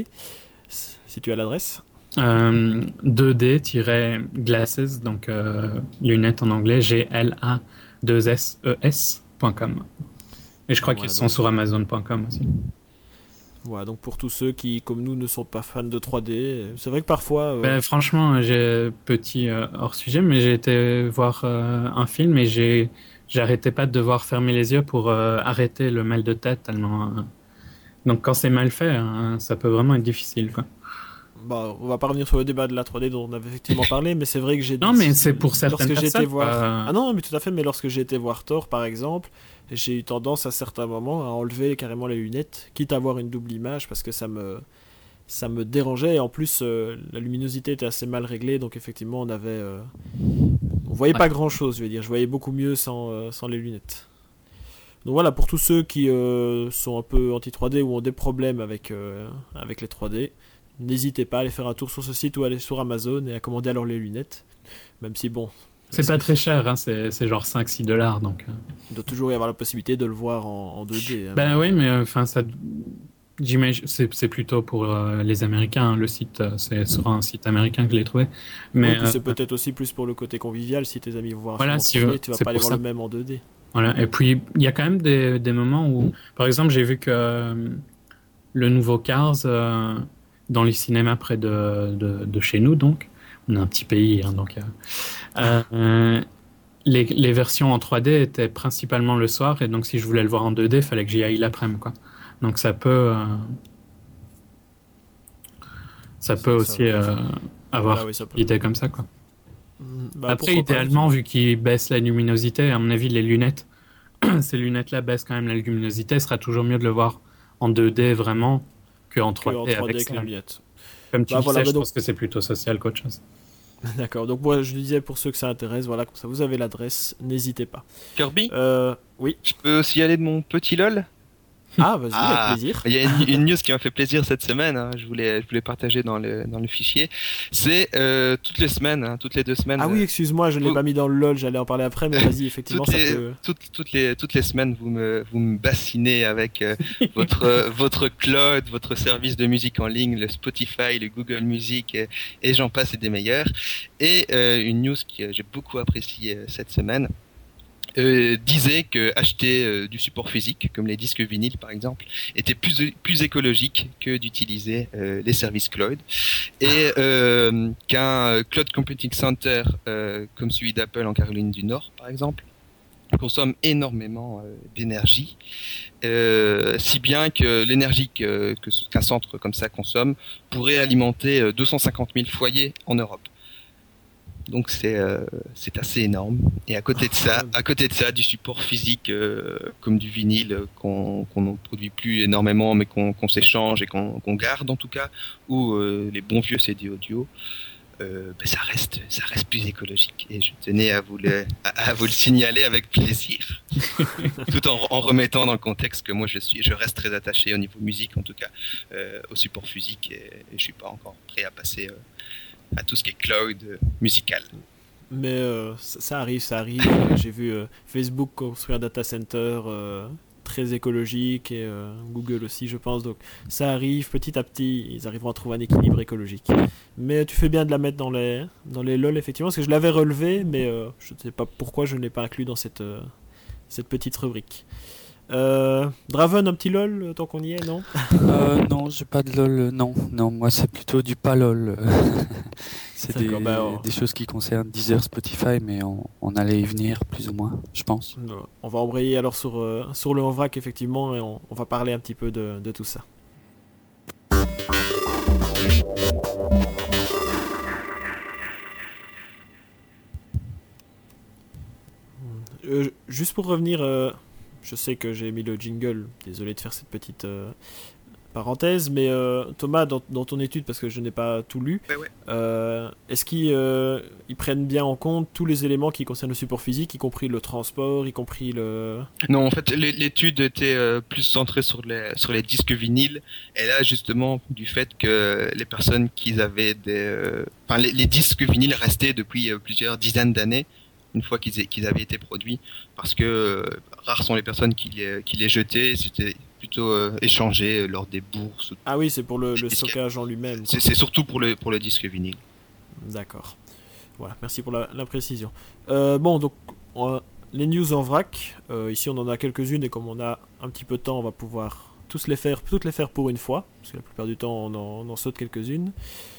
Si tu as l'adresse. Euh, deux D-glasses, donc euh, lunettes en anglais, G L A deux S E S point com. Et je crois Voilà, qu'ils sont donc- sur Amazon point com aussi. Voilà, donc pour tous ceux qui, comme nous, ne sont pas fans de trois D, c'est vrai que parfois. euh, Ben, franchement, j'ai petit euh, hors sujet, mais j'ai été voir euh, un film et j'ai j'arrêtais pas de devoir fermer les yeux pour euh, arrêter le mal de tête tellement. euh, Donc quand c'est mal fait, hein, ça peut vraiment être difficile, quoi. Bah, on va pas revenir sur le débat de la trois D dont on avait effectivement parlé, mais c'est vrai que j'ai. Non, mais c'est pour certaines Lorsque j'ai été personnes. voir. quoi. Ah non, mais tout à fait, mais lorsque j'ai été voir Thor, par exemple, j'ai eu tendance à certains moments à enlever carrément les lunettes, quitte à avoir une double image, parce que ça me. Ça me dérangeait, et en plus, euh, la luminosité était assez mal réglée, donc effectivement, on avait. euh, On voyait Ouais. pas grand chose, je veux dire. Je voyais beaucoup mieux sans, euh, sans les lunettes. Donc voilà, pour tous ceux qui euh, sont un peu anti trois D ou ont des problèmes avec, euh, avec les trois D, n'hésitez pas à aller faire un tour sur ce site ou aller sur Amazon et à commander alors les lunettes. Même si, bon, C'est pas très cher, hein, c'est, c'est genre cinq six dollars. Donc, euh. il doit toujours y avoir la possibilité de le voir en, en deux D. hein. Ben oui, mais enfin, ça. J'imagine, c'est, c'est plutôt pour euh, les Américains. hein, Le site, euh, c'est sur un site américain que je l'ai trouvé. Mais Oui, puis c'est euh, peut-être aussi plus pour le côté convivial. Si tes amis vont voir un Voilà, film en si trois D, je- tu vas c'est pas aller pour voir ça. le même en deux D. voilà. Et puis, il y a quand même des, des moments où, par exemple, j'ai vu que euh, le nouveau Cars, euh, dans les cinémas près de, de, de chez nous, donc, on est un petit pays, hein, donc. euh, euh, euh, les, les versions en trois D étaient principalement le soir, et donc si je voulais le voir en deux D, il fallait que j'y aille l'après-midi, quoi. Donc ça peut, euh, ça Ça- peut ça- aussi euh, avoir Voilà, oui, ça peut. une idée comme ça, quoi. Mm, bah, Après, pourquoi pas. idéalement, vu qu'ils baissent la luminosité, à mon avis, les lunettes, ces lunettes-là baissent quand même la luminosité, ce sera toujours mieux de le voir en deux D vraiment qu'en Que trois D en trois D avec avec ça. les lunettes. Comme tu Bah, disais, voilà, bah, je donc- pense que c'est plutôt social qu'autre chose. D'accord, donc moi je disais pour ceux que ça intéresse, voilà, comme ça vous avez l'adresse, n'hésitez pas. Kirby, Euh, oui. je peux aussi aller de mon petit lol? Ah, vas-y, Ah, avec plaisir. Il y a une, une news qui m'a fait plaisir cette semaine, hein, je voulais, je voulais partager dans le, dans le fichier. C'est euh, toutes les semaines, hein, toutes les deux semaines. Ah oui, excuse-moi, je ne l'ai vous- pas mis dans le LOL, j'allais en parler après, mais vas-y, effectivement, toutes ça les, peut. toutes, toutes les, toutes les semaines, vous me, vous me bassinez avec euh, votre, euh, votre cloud, votre service de musique en ligne, le Spotify, le Google Music, et, et j'en passe et des meilleurs. Et euh, une news que j'ai beaucoup appréciée euh, cette semaine euh, disait que acheter euh, du support physique, comme les disques vinyles par exemple, était plus, plus écologique que d'utiliser euh, les services cloud. Et euh, qu'un cloud computing center euh, comme celui d'Apple en Caroline du Nord par exemple, consomme énormément euh, d'énergie, euh, si bien que l'énergie que, que, qu'un centre comme ça consomme pourrait alimenter euh, deux cent cinquante mille foyers en Europe. Donc c'est euh, c'est assez énorme. Et à côté de ça, à côté de ça, du support physique euh, comme du vinyle euh, qu'on qu'on ne produit plus énormément, mais qu'on qu'on s'échange et qu'on qu'on garde en tout cas, ou euh, les bons vieux C D audio. Euh, ben ça reste, ça reste plus écologique et je tenais à vous le, à, à vous le signaler avec plaisir, tout en, en remettant dans le contexte que moi je suis, je reste très attaché au niveau musique en tout cas euh, au support physique et, et je suis pas encore prêt à passer euh, à tout ce qui est cloud euh, musical. Mais euh, ça, ça arrive, ça arrive. J'ai vu euh, Facebook construire un data center euh, très écologique et euh, Google aussi, je pense. Donc ça arrive petit à petit, ils arriveront à trouver un équilibre écologique. Mais tu fais bien de la mettre dans les, dans les LOL, effectivement, parce que je l'avais relevé, mais euh, je ne sais pas pourquoi je ne l'ai pas inclus dans cette, euh, cette petite rubrique. Euh, Draven, un petit LOL, tant qu'on y est, non? Euh, non, j'ai pas de lol, non. Non, moi c'est plutôt du pas lol. C'est des, D'accord, bah, alors. des choses qui concernent Deezer, Spotify, mais on, on allait y venir plus ou moins, je pense. Euh, On va embrayer alors sur, euh, sur le en vrac, effectivement, et on, on va parler un petit peu de, de tout ça. Euh, juste pour revenir, euh, je sais que j'ai mis le jingle, désolé de faire cette petite euh, parenthèse, mais euh, Thomas, dans, dans ton étude, parce que je n'ai pas tout lu, Ouais, ouais. euh, est-ce qu'ils euh, ils prennent bien en compte tous les éléments qui concernent le support physique, y compris le transport, y compris le... Non, en fait, l'é- l'étude était euh, plus centrée sur les, sur les disques vinyles. Et là, justement, du fait que les personnes qui avaient des... euh, Enfin, les, les disques vinyles restaient depuis euh, plusieurs dizaines d'années, une fois qu'ils aient- qu'ils avaient été produits, parce que euh, rares sont les personnes qui les, qui les jetaient, c'était plutôt euh, échangé euh, lors des bourses. Ah oui, c'est pour le, le Est-ce que- stockage en lui-même. quoi. C'est c'est surtout pour le, pour le disque vinyle. D'accord. Voilà, merci pour la, la précision. Euh, bon, donc, on- les news en vrac, euh, ici on en a quelques-unes, et comme on a un petit peu de temps, on va pouvoir tous les faire, toutes les faire pour une fois, parce que la plupart du temps on en, on en saute quelques-unes.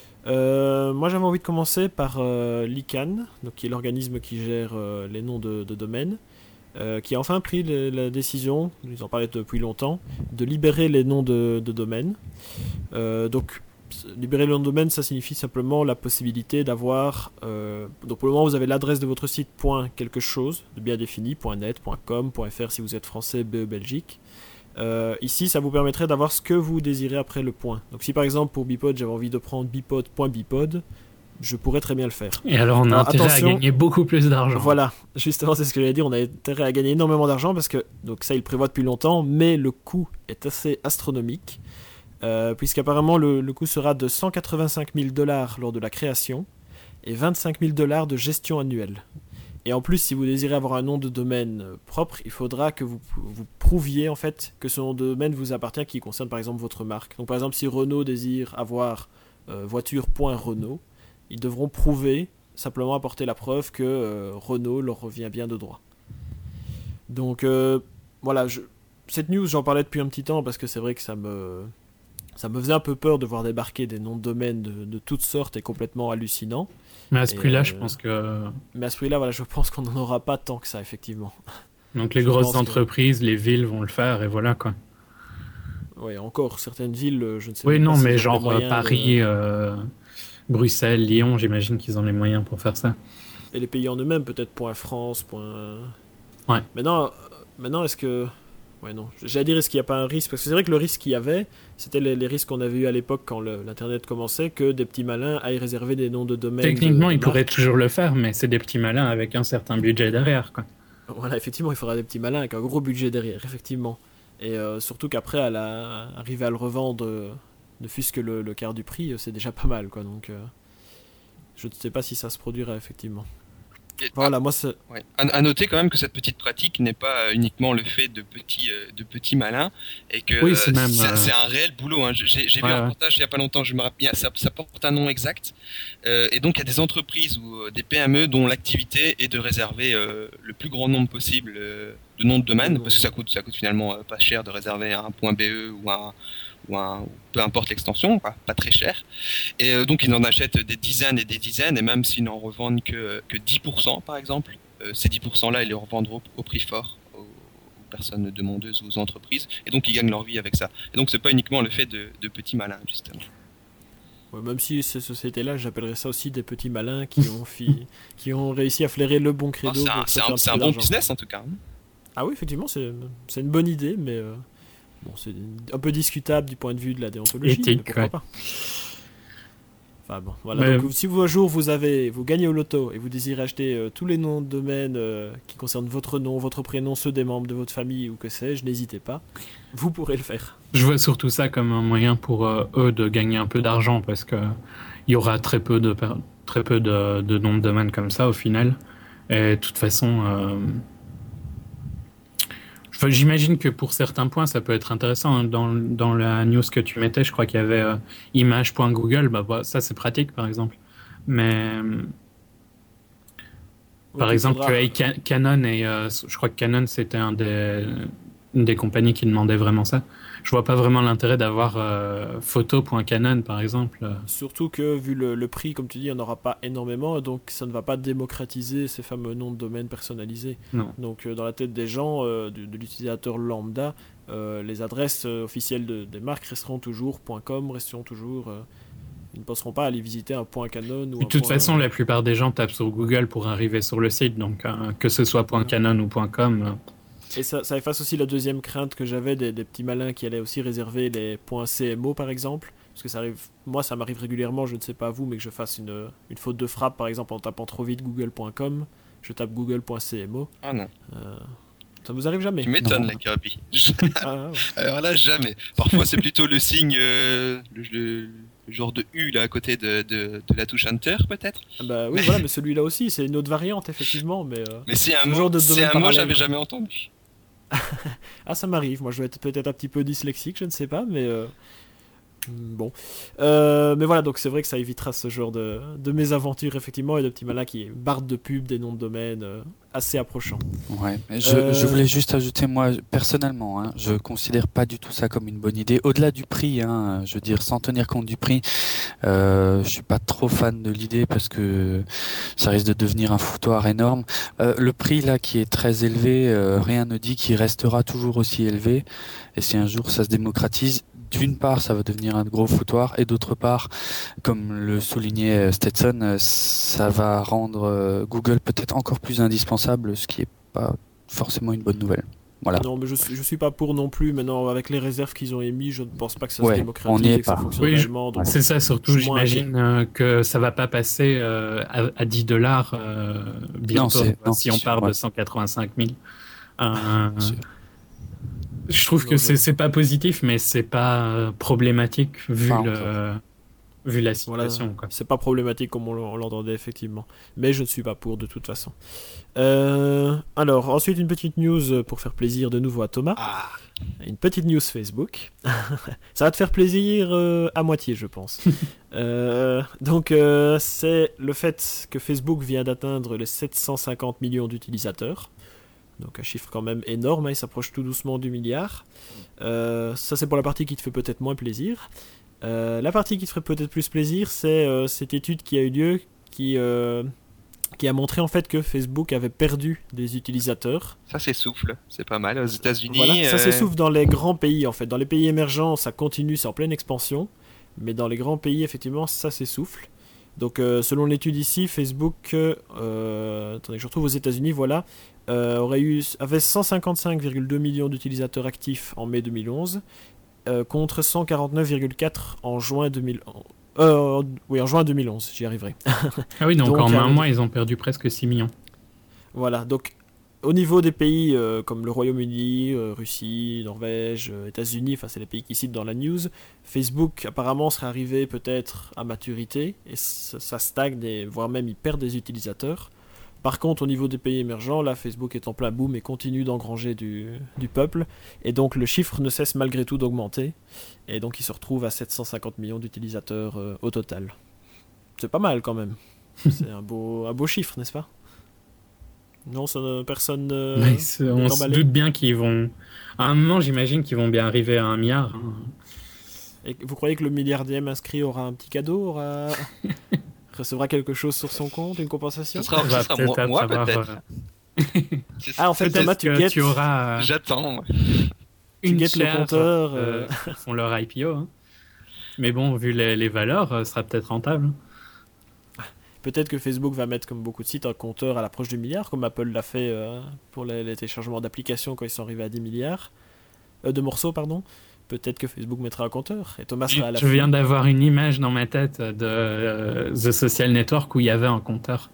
Euh, moi j'avais envie de commencer par euh, l'I C A N, donc, qui est l'organisme qui gère euh, les noms de, de domaine, euh, qui a enfin pris le- la décision, ils en parlaient depuis longtemps, de libérer les noms de, de domaine. Euh, donc libérer le nom de domaine, ça signifie simplement la possibilité d'avoir... euh, donc pour le moment, vous avez l'adresse de votre site point quelque chose, de bien défini, .net, .com, .fr si vous êtes français, B E Belgique. Euh, ici, ça vous permettrait d'avoir ce que vous désirez après le point. Donc si par exemple pour Bipod, j'avais envie de prendre bipod.bipod, je pourrais très bien le faire. Et alors, on a Alors, intérêt attention. à gagner beaucoup plus d'argent. Voilà, justement, c'est ce que j'allais dire. On a intérêt à gagner énormément d'argent parce que, donc ça, il le prévoit depuis longtemps, mais le coût est assez astronomique. Euh, puisqu'apparemment le, le coût sera de cent quatre-vingt-cinq mille dollars lors de la création et vingt-cinq mille dollars de gestion annuelle. Et en plus, si vous désirez avoir un nom de domaine euh, propre, il faudra que vous, vous prouviez en fait que ce nom de domaine vous appartient, qui concerne par exemple votre marque. Donc par exemple, si Renault désire avoir euh, voiture.renault, ils devront prouver, simplement apporter la preuve que euh, Renault leur revient bien de droit. Donc euh, voilà, je... cette news j'en parlais depuis un petit temps parce que c'est vrai que ça me... Ça me faisait un peu peur de voir débarquer des noms de domaine de, de toutes sortes et complètement hallucinants. Mais à ce Et, prix-là, euh, je pense que. Mais à ce prix-là, voilà, je pense qu'on n'en aura pas tant que ça, effectivement. Donc les Je grosses pense que- entreprises, les villes vont le faire, et voilà quoi. Oui, encore, certaines villes, euh, je ne sais Oui, même non, pas s'ils ont mais les genre euh, moyens Paris, de- euh, Bruxelles, Lyon, j'imagine qu'ils ont les moyens pour faire ça. Et les pays en eux-mêmes, peut-être point .france, point... Ouais. Maintenant, euh, maintenant est-ce que... Ouais, non. J'allais dire, est-ce qu'il n'y a pas un risque? Parce que c'est vrai que le risque qu'il y avait, c'était les, les risques qu'on avait eu à l'époque quand le- l'Internet commençait, que des petits malins aillent réserver des noms de domaine. Techniquement, de, de ils pourraient marques. toujours le faire, mais c'est des petits malins avec un certain budget derrière, quoi. Voilà, effectivement, il faudra des petits malins avec un gros budget derrière, effectivement. Et euh, surtout qu'après, à la... arriver à le revendre, euh, ne fût-ce que le, le quart du prix, euh, c'est déjà pas mal, quoi. Donc, euh, je ne sais pas si ça se produira, effectivement. Et- Voilà, moi, c'est... Ouais. À, à noter quand même que cette petite pratique n'est pas euh, uniquement le fait de petits, euh, de petits malins et que Oui, c'est euh, même, c'est euh, c'est un réel boulot. Hein. J'ai j'ai Ouais, vu un ouais. reportage il y a pas longtemps, je me rappelle, ça, ça porte un nom exact. Euh, et donc il y a des entreprises ou euh, des P M E dont l'activité est de réserver euh, le plus grand nombre possible euh, de noms de domaine, De noms. parce que ça coûte, ça coûte finalement euh, pas cher de réserver un .be ou un ou un, ou peu importe l'extension, quoi, pas très cher. Et euh, donc ils en achètent des dizaines et des dizaines, et même s'ils n'en revendent que, que dix pour cent par exemple, euh, ces dix pour cent là ils les revendent au, au prix fort aux, aux personnes demandeuses ou aux entreprises, et donc ils gagnent leur vie avec ça. Et donc c'est pas uniquement le fait de, de petits malins justement. Ouais, même si ces sociétés-là, j'appellerais ça aussi des petits malins qui ont, fi- qui ont réussi à flairer le bon Oh, credo. c'est un, pour se c'est faire un- petit c'est un peu bon d'argent. business en tout cas. hein. Ah oui, effectivement, c'est c'est une bonne idée, mais euh, bon, c'est un peu discutable du point de vue de la déontologie. Éthique, mais pourquoi ouais. pas. Enfin bon, voilà. Mais- Donc, si vous un jour vous avez, vous gagnez au loto et vous désirez acheter euh, tous les noms de domaine euh, qui concernent votre nom, votre prénom, ceux des membres de votre famille ou que sais-je, n'hésitez pas. Vous pourrez le faire. Je vois surtout ça comme un moyen pour euh, eux de gagner un peu d'argent, parce que il y aura très peu de per- très peu de, de noms de domaine comme ça au final. Et de toute façon, euh, enfin, j'imagine que pour certains points, ça peut être intéressant. hein. Dans, dans la news que tu mettais, je crois qu'il y avait euh, image point google. Bah, bah, ça, c'est pratique, par exemple. Mais euh, par Donc, il exemple, faudra- que hey, Ca- Canon et euh, je crois que Canon c'était un des une des compagnies qui demandait vraiment ça. Je vois pas vraiment l'intérêt d'avoir euh, photo.canon par exemple. Surtout que, vu le, le prix, comme tu dis, il n'y en aura pas énormément, donc ça ne va pas démocratiser ces fameux noms de domaine personnalisés. Non. Donc, euh, dans la tête des gens, euh, de, de l'utilisateur lambda, euh, les adresses euh, officielles de- des marques resteront toujours .com, resteront toujours... euh, ils ne passeront pas à aller visiter un .canon ou De un toute point- façon, la plupart des gens tapent sur Google pour arriver sur le site, donc euh, que ce soit .canon ou .com, euh, Et ça, ça efface aussi la deuxième crainte que j'avais des, des petits malins qui allaient aussi réserver les .c m o par exemple. Parce que ça arrive, moi ça m'arrive régulièrement, je ne sais pas vous, mais que je fasse une, une faute de frappe par exemple en tapant trop vite google point com. Je tape google point c m o. Ah non. Euh, ça vous arrive jamais? Tu m'étonnes, la Kirby. Ah, ouais. Alors là, jamais. Parfois, c'est plutôt le signe, euh, le, le, le genre de U là à côté de, de, de la touche Enter, peut-être. Ah bah oui, mais... voilà, mais celui-là aussi, c'est une autre variante effectivement. Mais, euh, mais c'est un ce mot, genre de c'est domaine un mot parallèle. j'avais jamais entendu. Ah, ça m'arrive. Moi, je vais être peut-être un petit peu dyslexique, je ne sais pas, mais euh, bon. Euh, mais voilà, donc c'est vrai que ça évitera ce genre de, de mésaventures effectivement et de petits malins qui bardent de pub des noms de domaine euh, assez approchants. Ouais, mais je, Euh, je voulais juste ajouter, moi, personnellement, hein, je considère pas du tout ça comme une bonne idée. Au-delà du prix, hein, je veux dire, sans tenir compte du prix, euh, je suis pas trop fan de l'idée parce que ça risque de devenir un foutoir énorme. Euh, le prix là, qui est très élevé, euh, rien ne dit qu'il restera toujours aussi élevé. Et si un jour ça se démocratise, d'une part, ça va devenir un gros foutoir, et d'autre part, comme le soulignait Stetson, ça va rendre Google peut-être encore plus indispensable, ce qui est pas forcément une bonne nouvelle. Voilà. Non, mais je, je suis pas pour non plus. Maintenant, avec les réserves qu'ils ont émis, je ne pense pas que ça Ouais, se on démocratise n'y est et que ça pas. fonctionne Oui, je- réellement. donc- C'est ça, surtout, je suis moins j'imagine euh, que ça va pas passer euh, à, à dix dollars euh, bientôt, c'est- non, si c'est on sûr, part ouais. de cent quatre-vingt-cinq mille. Euh, Bien sûr. je trouve Non, que je- c'est c'est pas positif, mais c'est pas euh, problématique vu, Pas le, vu la Voilà, situation. Quoi. c'est pas problématique comme on l- on l'entendait effectivement, mais je ne suis pas pour de toute façon. Euh, alors ensuite une petite news pour faire plaisir de nouveau à Thomas, Ah, une petite news Facebook. Ça va te faire plaisir euh, à moitié je pense. Euh, donc euh, c'est le fait que Facebook vient d'atteindre les sept cent cinquante millions d'utilisateurs. Donc un chiffre quand même énorme, hein, il s'approche tout doucement du milliard. Euh, ça c'est pour la partie qui te fait peut-être moins plaisir. Euh, la partie qui te ferait peut-être plus plaisir, c'est euh, cette étude qui a eu lieu, qui, euh, qui a montré en fait que Facebook avait perdu des utilisateurs. ça s'essouffle, c'est pas mal. Aux États-Unis, Voilà, ça euh, s'essouffle dans les grands pays en fait. Dans les pays émergents, ça continue, c'est en pleine expansion. Mais dans les grands pays, effectivement, ça s'essouffle. Donc euh, selon l'étude ici, Facebook, euh, attendez que je retrouve aux États-Unis, voilà, euh, aurait eu, avait cent cinquante-cinq virgule deux millions d'utilisateurs actifs en mai deux mille onze, euh, contre cent quarante-neuf virgule quatre en juin deux mille onze. Euh, oui, en juin deux mille onze, j'y arriverai. Ah oui, donc, Donc, en un euh, mois, ils ont perdu presque six millions. Voilà, donc au niveau des pays euh, comme le Royaume-Uni, euh, Russie, Norvège, euh, États-Unis, enfin c'est les pays qui citent dans la news, Facebook apparemment serait arrivé peut-être à maturité et ça, ça stagne, et, voire même il perd des utilisateurs. Par contre, au niveau des pays émergents, là Facebook est en plein boom et continue d'engranger du, du peuple, et donc le chiffre ne cesse malgré tout d'augmenter, et donc il se retrouve à sept cent cinquante millions d'utilisateurs euh, au total. C'est pas mal quand même. C'est un beau, un beau chiffre, n'est-ce pas? Non, ça, personne. Euh, Mais c'est- on n'est se emballé. doute bien qu'ils vont. À un moment, j'imagine qu'ils vont bien arriver à un milliard. hein. Et vous croyez que le milliardième inscrit aura un petit cadeau, aura... recevra quelque chose sur son compte, une compensation? Ce sera, On ce va sera peut-être moi, moi, avoir, peut-être. euh, C'est- Ah, en fait, peut-être Thomas, tu que guettes, tu auras euh, J'attends. moi. tu une guettes le share, compteur. euh, euh, qui font leur I P O. hein. Mais bon, vu les, les valeurs, euh, ce sera peut-être rentable. Peut-être que Facebook va mettre, comme beaucoup de sites, un compteur à l'approche du milliard, comme Apple l'a fait euh, pour les, les téléchargements d'applications quand ils sont arrivés à dix milliards. Euh, de morceaux, pardon. Peut-être que Facebook mettra un compteur. Et Thomas sera à la Je viens d'avoir une image dans ma tête de euh, The Social Network où il y avait un compteur.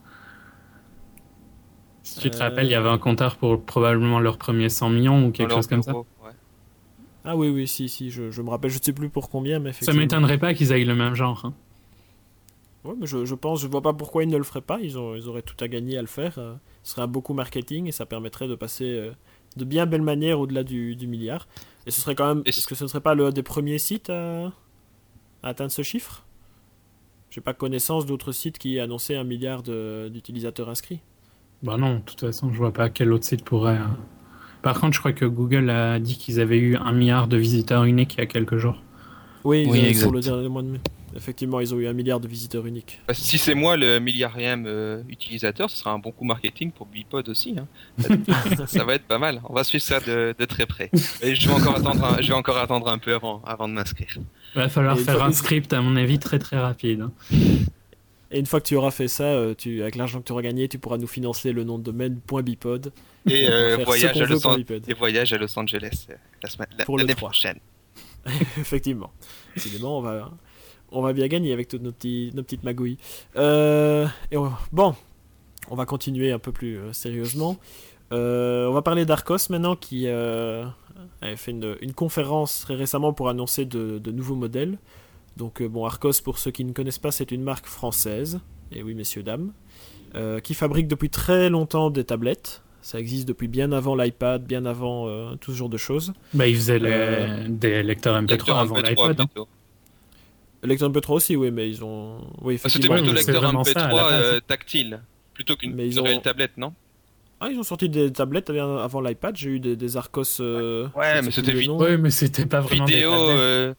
Si tu te Euh, rappelles, il y avait un compteur pour probablement leurs premiers cent millions ou Dans quelque leur chose comme ça. bureau, ouais. Ah oui, oui, si, si, je, je me rappelle, je ne sais plus pour combien, mais Ça effectivement. m'étonnerait pas qu'ils aillent le même genre. hein. Ouais, mais je, je pense, je vois pas pourquoi ils ne le feraient pas. Ils, ont, ils auraient tout à gagner à le faire. euh, ce serait un beau coup marketing et ça permettrait de passer euh, de bien belle manière au-delà du, du milliard. Et ce serait quand même. Et Est-ce c- que ce ne serait pas l'un des premiers sites à, à atteindre ce chiffre? J'ai pas connaissance d'autres sites qui aient annoncé un milliard de- d'utilisateurs inscrits. Bah non, de toute façon, je vois pas quel autre site pourrait. euh. Par contre, je crois que Google a dit qu'ils avaient eu un milliard de visiteurs uniques il y a quelques jours. Oui, Oui, euh, exact. sur le dernier mois de mai. Effectivement, ils ont eu un milliard de visiteurs uniques. Bah, si c'est moi le milliardième euh, utilisateur, ce sera un bon coup marketing pour Bipod aussi. Hein. Ça, ça va être pas mal. On va suivre ça de, de très près. Et je vais encore attendre, un, je vais encore attendre un peu avant, avant de m'inscrire. Il va falloir Et faire toi, un ils- script, à mon avis, très très rapide. hein. Et une fois que tu auras fait ça, euh, tu, avec l'argent que tu auras gagné, tu pourras nous financer le nom de domaine .bipod. Et, euh, faire voyage ce qu'on à veut Los pour An- Bipod. et voyage à Los Angeles euh, la semaine, la- Pour le l'année trois. prochaine. Effectivement. Décidément, on va, on va bien gagner avec toutes nos, petits, nos petites magouilles. Euh, et on- bon, on va continuer un peu plus euh, sérieusement. Euh, on va parler d'Arcos maintenant, qui euh, avait fait une, une conférence très récemment pour annoncer de, de nouveaux modèles. Donc, euh, bon, Arcos, pour ceux qui ne connaissent pas, c'est une marque française, et oui, messieurs, dames, euh, qui fabrique depuis très longtemps des tablettes. Ça existe depuis bien avant l'iPad, bien avant euh, tout ce genre de choses. Bah, ils faisaient les- Euh, des lecteurs M P trois Lecteur avant M P trois l'iPad. hein. plutôt. Lecteur M P trois aussi, oui, mais ils ont... Oui, Ah, C'était effectivement. plutôt mais c'est lecteur vraiment ça, à la M P trois base. euh, tactile, plutôt qu'une Mais ils une ont- réelle tablette, non? Ah, ils ont sorti des tablettes bien avant l'iPad. J'ai eu des, des Arcos. euh, Ouais, je sais mais plus c'était le vite. nom. Oui, mais c'était pas vraiment Vidéo, des tablettes. euh,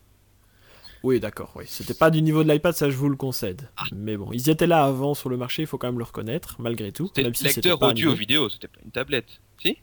Oui, d'accord, oui. C'était pas du niveau de l'iPad, ça je vous le concède. Mais bon, ils étaient là avant sur le marché, il faut quand même le reconnaître, malgré tout. c'était Même si c'était lecteur pas un audio niveau. vidéo, c'était pas une tablette. Si?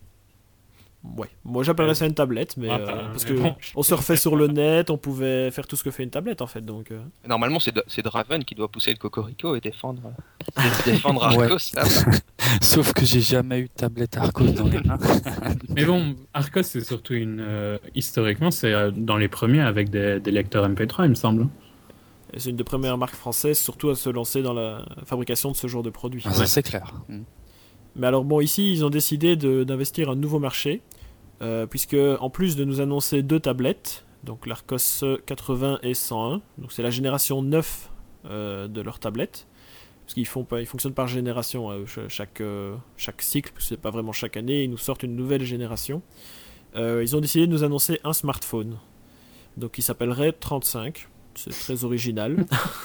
Ouais, moi j'appellerais ça une tablette, mais Ah, euh, bah, parce mais que bon. on surfait sur le net, on pouvait faire tout ce que fait une tablette en fait, donc. euh, Normalement, c'est de- c'est Draven qui doit pousser le cocorico et défendre, dé- défendre Ouais. Arcos. là. Sauf que j'ai jamais eu de tablette Arcos dans les mains. Mais bon, Arcos, c'est surtout une. euh, historiquement, c'est euh, dans les premiers avec des, des lecteurs M P trois, il me semble. et c'est une des premières marques françaises, surtout à se lancer dans la fabrication de ce genre de produits. Ah, ça, c'est clair. Mm. Mais alors bon, ici ils ont décidé de- d'investir un nouveau marché, euh, puisque en plus de nous annoncer deux tablettes, donc l'Arcos quatre-vingts et cent un, donc c'est la génération neuf euh, de leurs tablettes, parce qu'ils font pas, ils fonctionnent par génération, euh, ch- chaque, euh, chaque cycle, parce que c'est pas vraiment chaque année, ils nous sortent une nouvelle génération. Euh, ils ont décidé de nous annoncer un smartphone, donc il s'appellerait trente-cinq, c'est très original.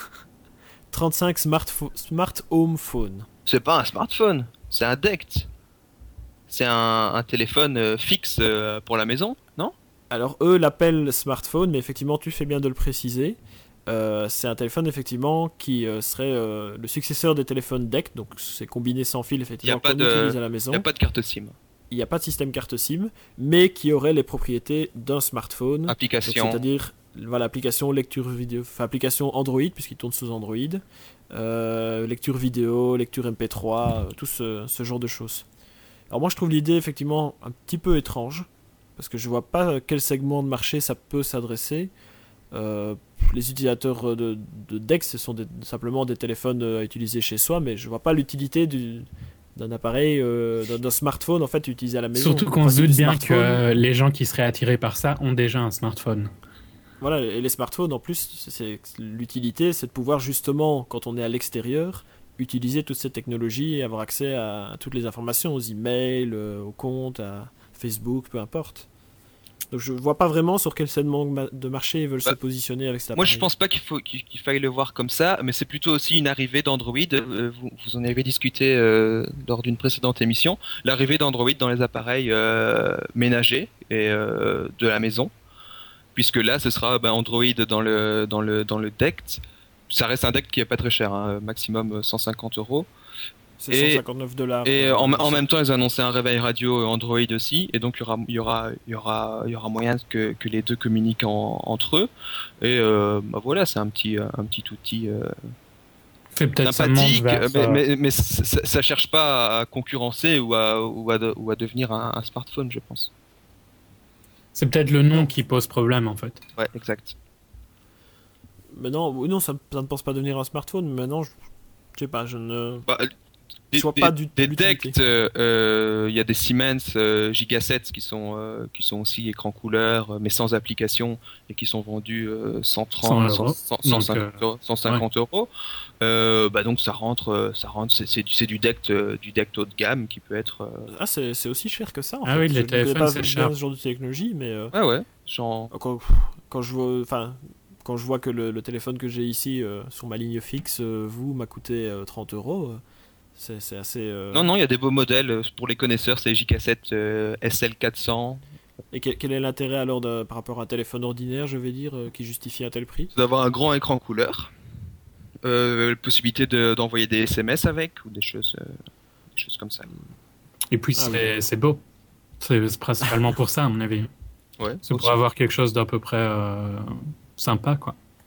trente-cinq smartpho- Smart Home Phone. C'est pas un smartphone, c'est un D E C T. C'est un, un téléphone euh, fixe euh, pour la maison, non? Alors eux l'appellent smartphone, mais effectivement tu fais bien de le préciser. Euh, c'est un téléphone effectivement qui euh, serait euh, le successeur des téléphones D E C T, donc c'est combiné sans fil effectivement pas qu'on de- utilise à la maison. Il n'y a pas de carte SIM. Il n'y a pas de système carte SIM, mais qui aurait les propriétés d'un smartphone. Donc, Application. c'est-à-dire voilà, application lecture vidéo, enfin application Android puisqu'il tourne sous Android, euh, lecture vidéo, lecture M P trois, euh, tout ce, ce genre de choses. Alors moi je trouve l'idée effectivement un petit peu étrange parce que je vois pas à quel segment de marché ça peut s'adresser. Euh, les utilisateurs de, de D E C, ce sont des- simplement des téléphones euh, à utiliser chez soi, mais je vois pas l'utilité du, d'un appareil, euh, d'un, d'un smartphone en fait utilisé à la maison. Surtout qu'on Enfin, se c'est doute du bien que smartphone. euh, les gens qui seraient attirés par ça ont déjà un smartphone. Voilà, et les smartphones en plus, c'est, c'est- l'utilité c'est de pouvoir justement, quand on est à l'extérieur, utiliser toutes ces technologies et avoir accès à, à toutes les informations, aux emails, euh, aux comptes, à Facebook, peu importe. Donc je vois pas vraiment sur quel segment de ma- de marché ils veulent Bah, se positionner avec cet Moi, appareil. je pense pas qu'il faut qu'il, qu'il faille le voir comme ça, mais c'est plutôt aussi une arrivée d'Android. Euh, vous, vous en avez discuté euh, lors d'une précédente émission. L'arrivée d'Android dans les appareils euh, ménagers et euh, de la maison, puisque là, ce sera ben, Android dans le dans le dans le D E C T. Ça reste un D E C T qui est pas très cher, hein, maximum cent cinquante euros. C'est et- cent cinquante-neuf dollars. Et euh, en, en c'est- même temps, ils annonçaient un réveil radio Android aussi, et donc il y aura, il y aura, il y aura, il y aura moyen que, que les deux communiquent en- entre eux. Et euh, bah voilà, c'est un petit, un petit outil euh, Fait peut-être ça monte sympathique, vers, mais, euh, mais, mais ça, ça- ça cherche pas à concurrencer ou à, ou à, de- ou à devenir un, un smartphone, je pense. c'est peut-être le nom qui pose problème en fait. Ouais, exact. Mais non, oui, non ça, ça ne pense pas devenir un smartphone, mais maintenant, je, je sais pas, je ne... Bah, Je vois pas du- des l'utilité. D E C T, euh, il y a des Siemens euh, Gigaset qui sont euh, qui sont aussi écran couleur, euh, mais sans application et qui sont vendus euh, cent trente, cent euros. cent, Donc, cent cinquante euros. cent cinquante euros. Euh, bah donc ça rentre, euh, ça rentre, c'est, c'est, du- c'est du D E C T, euh, du D E C T haut de gamme qui peut être. euh, Ah, c'est, c'est aussi cher que ça en Ah fait. oui, Je les ne connais téléphones, pas c'est bien cher. ce genre de technologie, mais... euh, Ouais ouais. Genre. Quand, quand je vois, enfin, quand je vois que le, le téléphone que j'ai ici euh, sur ma ligne fixe, euh, vous, m'a coûté euh, trente euros, euh, c'est, c'est assez. euh, Non non, il y a des beaux modèles euh, pour les connaisseurs, c'est Gigaset euh, S L quatre cents. Et quel, quel est l'intérêt alors de- par rapport à un téléphone ordinaire, je vais dire, euh, qui justifie un tel prix? C'est d'avoir un grand écran couleur, euh, possibilité de, d'envoyer des S M S avec ou des choses, euh, des choses comme ça. Et puis Ah c'est oui. c'est beau. C'est c'est principalement pour ça à mon avis. Ouais. C'est pour avoir quelque chose d'à peu près euh, sympa quoi.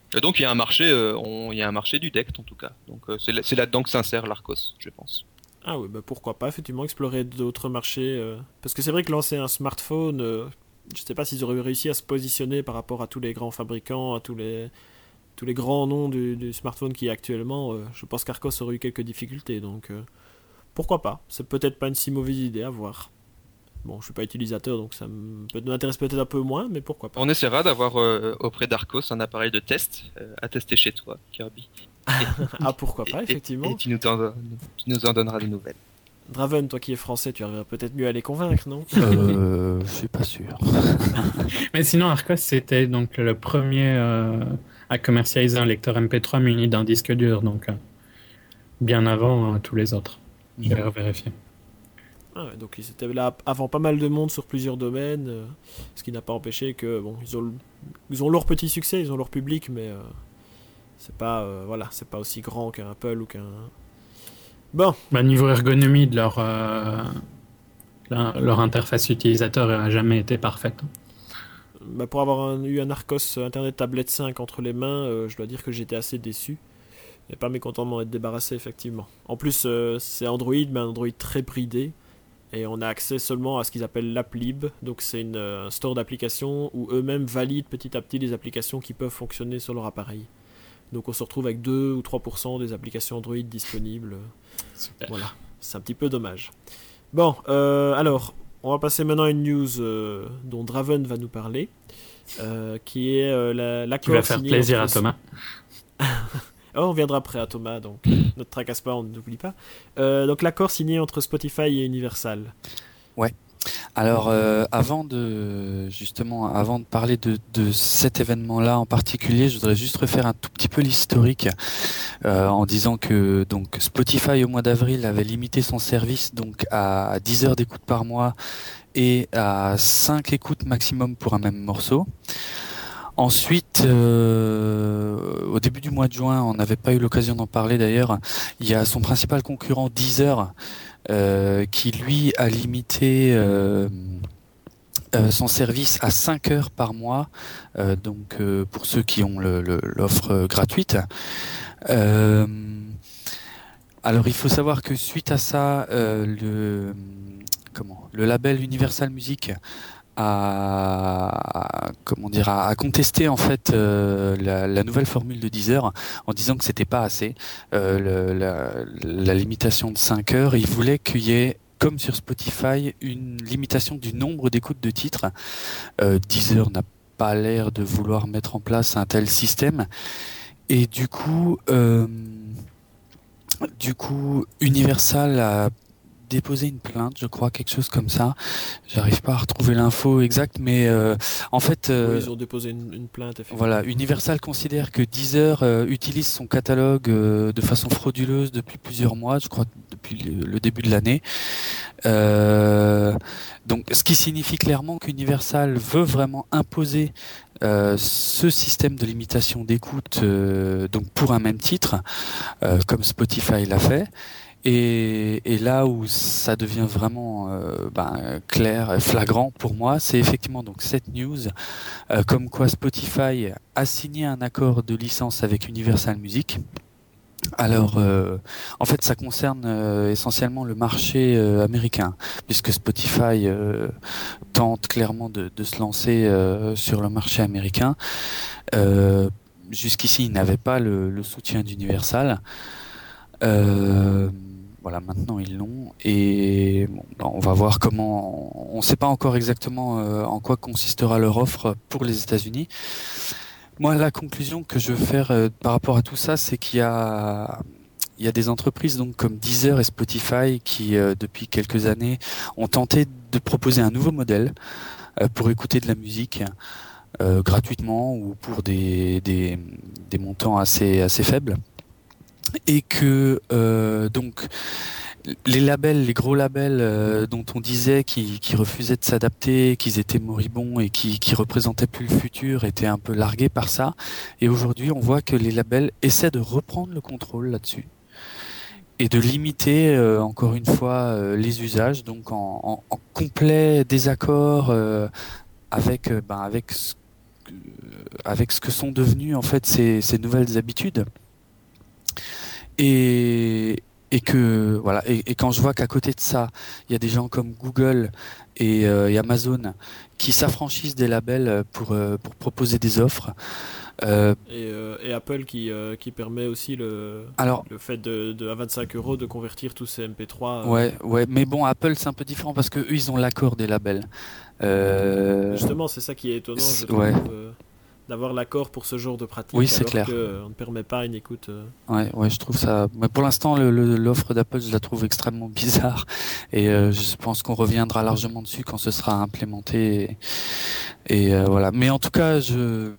Et donc il y a un marché, euh, on- il y a un marché du D E C T en tout cas. Donc euh, c'est là- c'est là-dedans que s'insère l'Arcos, je pense. Ah oui, bah pourquoi pas, effectivement, explorer d'autres marchés. euh, Parce que c'est vrai que lancer un smartphone, euh, je sais pas s'ils auraient réussi à se positionner par rapport à tous les grands fabricants, à tous les, tous les grands noms du, du smartphone qui est actuellement. euh, Je pense qu'Arcos aurait eu quelques difficultés, donc euh, pourquoi pas. C'est peut-être pas une si mauvaise idée à voir. Bon, je suis pas utilisateur, donc ça me- peut- m'intéresse peut-être un peu moins, mais pourquoi pas. On essaiera d'avoir euh, auprès d'Arcos un appareil de test euh, à tester chez toi, Kirby. Et, Ah, pourquoi pas, et- et- effectivement. et tu nous, en, tu nous en donneras des nouvelles. Draven, toi qui es français, tu arriveras peut-être mieux à les convaincre, non? Euh, je suis pas sûr. Mais sinon, Arcos, c'était donc le premier euh, à commercialiser un lecteur M P trois muni d'un disque dur, donc euh, bien avant euh, tous les autres. Je vais vérifier. Ah ouais, donc ils étaient là avant pas mal de monde sur plusieurs domaines, euh, ce qui n'a pas empêché que bon, ils ont, le- ils ont leur petit succès, ils ont leur public, mais euh, c'est pas euh, voilà, c'est pas aussi grand qu'un Apple ou qu'un. Bon, Bah, niveau ergonomie de leur, euh, leur, leur interface utilisateur n'a jamais été parfaite. bah pour avoir un- eu un Arcos Internet Tablette cinq entre les mains, euh, je dois dire que j'étais assez déçu. Et pas mécontent de m'en être débarrassé effectivement. En plus, euh, c'est Android, mais un Android très bridé. Et on a accès seulement à ce qu'ils appellent l'AppLib. Donc c'est une, euh, un store d'applications où eux-mêmes valident petit à petit les applications qui peuvent fonctionner sur leur appareil. Donc on se retrouve avec deux ou trois pour cent des applications Android disponibles. Super. Voilà, c'est un petit peu dommage. Bon, euh, alors, on va passer maintenant à une news euh, dont Draven va nous parler. euh, qui est euh, la- l'accord Qui va faire signé plaisir à entre- Thomas. Oh, on viendra après à Thomas, donc ne te tracasse pas, on n'oublie pas. Euh, donc l'accord signé entre Spotify et Universal. Alors, euh, avant de justement, avant de parler de, de cet événement-là en particulier, je voudrais juste refaire un tout petit peu l'historique euh, en disant que donc Spotify au mois d'avril avait limité son service donc à dix heures d'écoute par mois et à cinq écoutes maximum pour un même morceau. Ensuite, euh, au début du mois de juin, on n'avait pas eu l'occasion d'en parler d'ailleurs, il y a son principal concurrent Deezer euh, qui lui a limité euh, euh, son service à cinq heures par mois, euh, donc euh, pour ceux qui ont le- le- l'offre euh, gratuite. Euh, alors il faut savoir que suite à ça, euh, le, comment, le label Universal Music à comment dire à, à contester en fait euh, la, la nouvelle formule de Deezer en disant que c'était pas assez euh, le- la, la limitation de cinq heures. Il voulait qu'il y ait comme sur Spotify une limitation du nombre d'écoutes de titres. Euh, Deezer n'a pas l'air de vouloir mettre en place un tel système et du coup euh, du coup Universal a déposé une plainte, je crois, quelque chose comme ça. J'arrive pas à retrouver l'info exacte, mais euh, en fait, euh, Oui, ils ont déposé une, une plainte, effectivement. voilà, Universal considère que Deezer euh, utilise son catalogue euh, de façon frauduleuse depuis plusieurs mois, je crois depuis le, le début de l'année. Euh, donc, ce qui signifie clairement qu'Universal veut vraiment imposer euh, ce système de limitation d'écoute euh, donc pour un même titre, euh, comme Spotify l'a fait. Et, et là où ça devient vraiment euh, ben, clair, flagrant pour moi, c'est effectivement donc cette news, euh, comme quoi Spotify a signé un accord de licence avec Universal Music. Alors, euh, en fait, ça concerne euh, essentiellement le marché euh, américain, puisque Spotify euh, tente clairement de, de se lancer euh, sur le marché américain. Euh, jusqu'ici, il n'avait pas le, le soutien d'Universal. Euh, voilà, maintenant ils l'ont et bon, on va voir comment. On ne sait pas encore exactement euh, en quoi consistera leur offre pour les États-Unis. Moi, la conclusion que je veux faire euh, par rapport à tout ça, c'est qu'il y a il y a des entreprises donc comme Deezer et Spotify qui euh, depuis quelques années ont tenté de proposer un nouveau modèle euh, pour écouter de la musique euh, gratuitement ou pour des, des des montants assez assez faibles. Et que euh, donc les labels, les gros labels euh, dont on disait qu'ils, qu'ils refusaient de s'adapter, qu'ils étaient moribonds et qui, qui représentaient plus le futur, étaient un peu largués par ça. Et aujourd'hui, on voit que les labels essaient de reprendre le contrôle là-dessus et de limiter euh, encore une fois euh, les usages, donc en, en, en complet désaccord euh, avec euh, ben, avec ce que, avec ce que sont devenues en fait ces, ces nouvelles habitudes. Et, et que voilà, et, et quand je vois qu'à côté de ça, il y a des gens comme Google et, euh, et Amazon qui s'affranchissent des labels pour, euh, pour proposer des offres. Euh, et, euh, et Apple qui, euh, qui permet aussi le, alors, le fait de, de à vingt-cinq euros de convertir tous ces M P trois. Euh... Ouais, ouais, mais bon, Apple c'est un peu différent parce que eux ils ont l'accord des labels. Euh... Justement, c'est ça qui est étonnant, je trouve, ouais. euh, d'avoir l'accord pour ce genre de pratique. Oui, c'est alors clair. Que, euh, on ne permet pas une écoute. Euh... Ouais, ouais, je trouve ça. Mais pour l'instant, le, le, l'offre d'Apple, je la trouve extrêmement bizarre, et euh, je pense qu'on reviendra largement dessus quand ce sera implémenté. Et, et euh, voilà. Mais en tout cas, je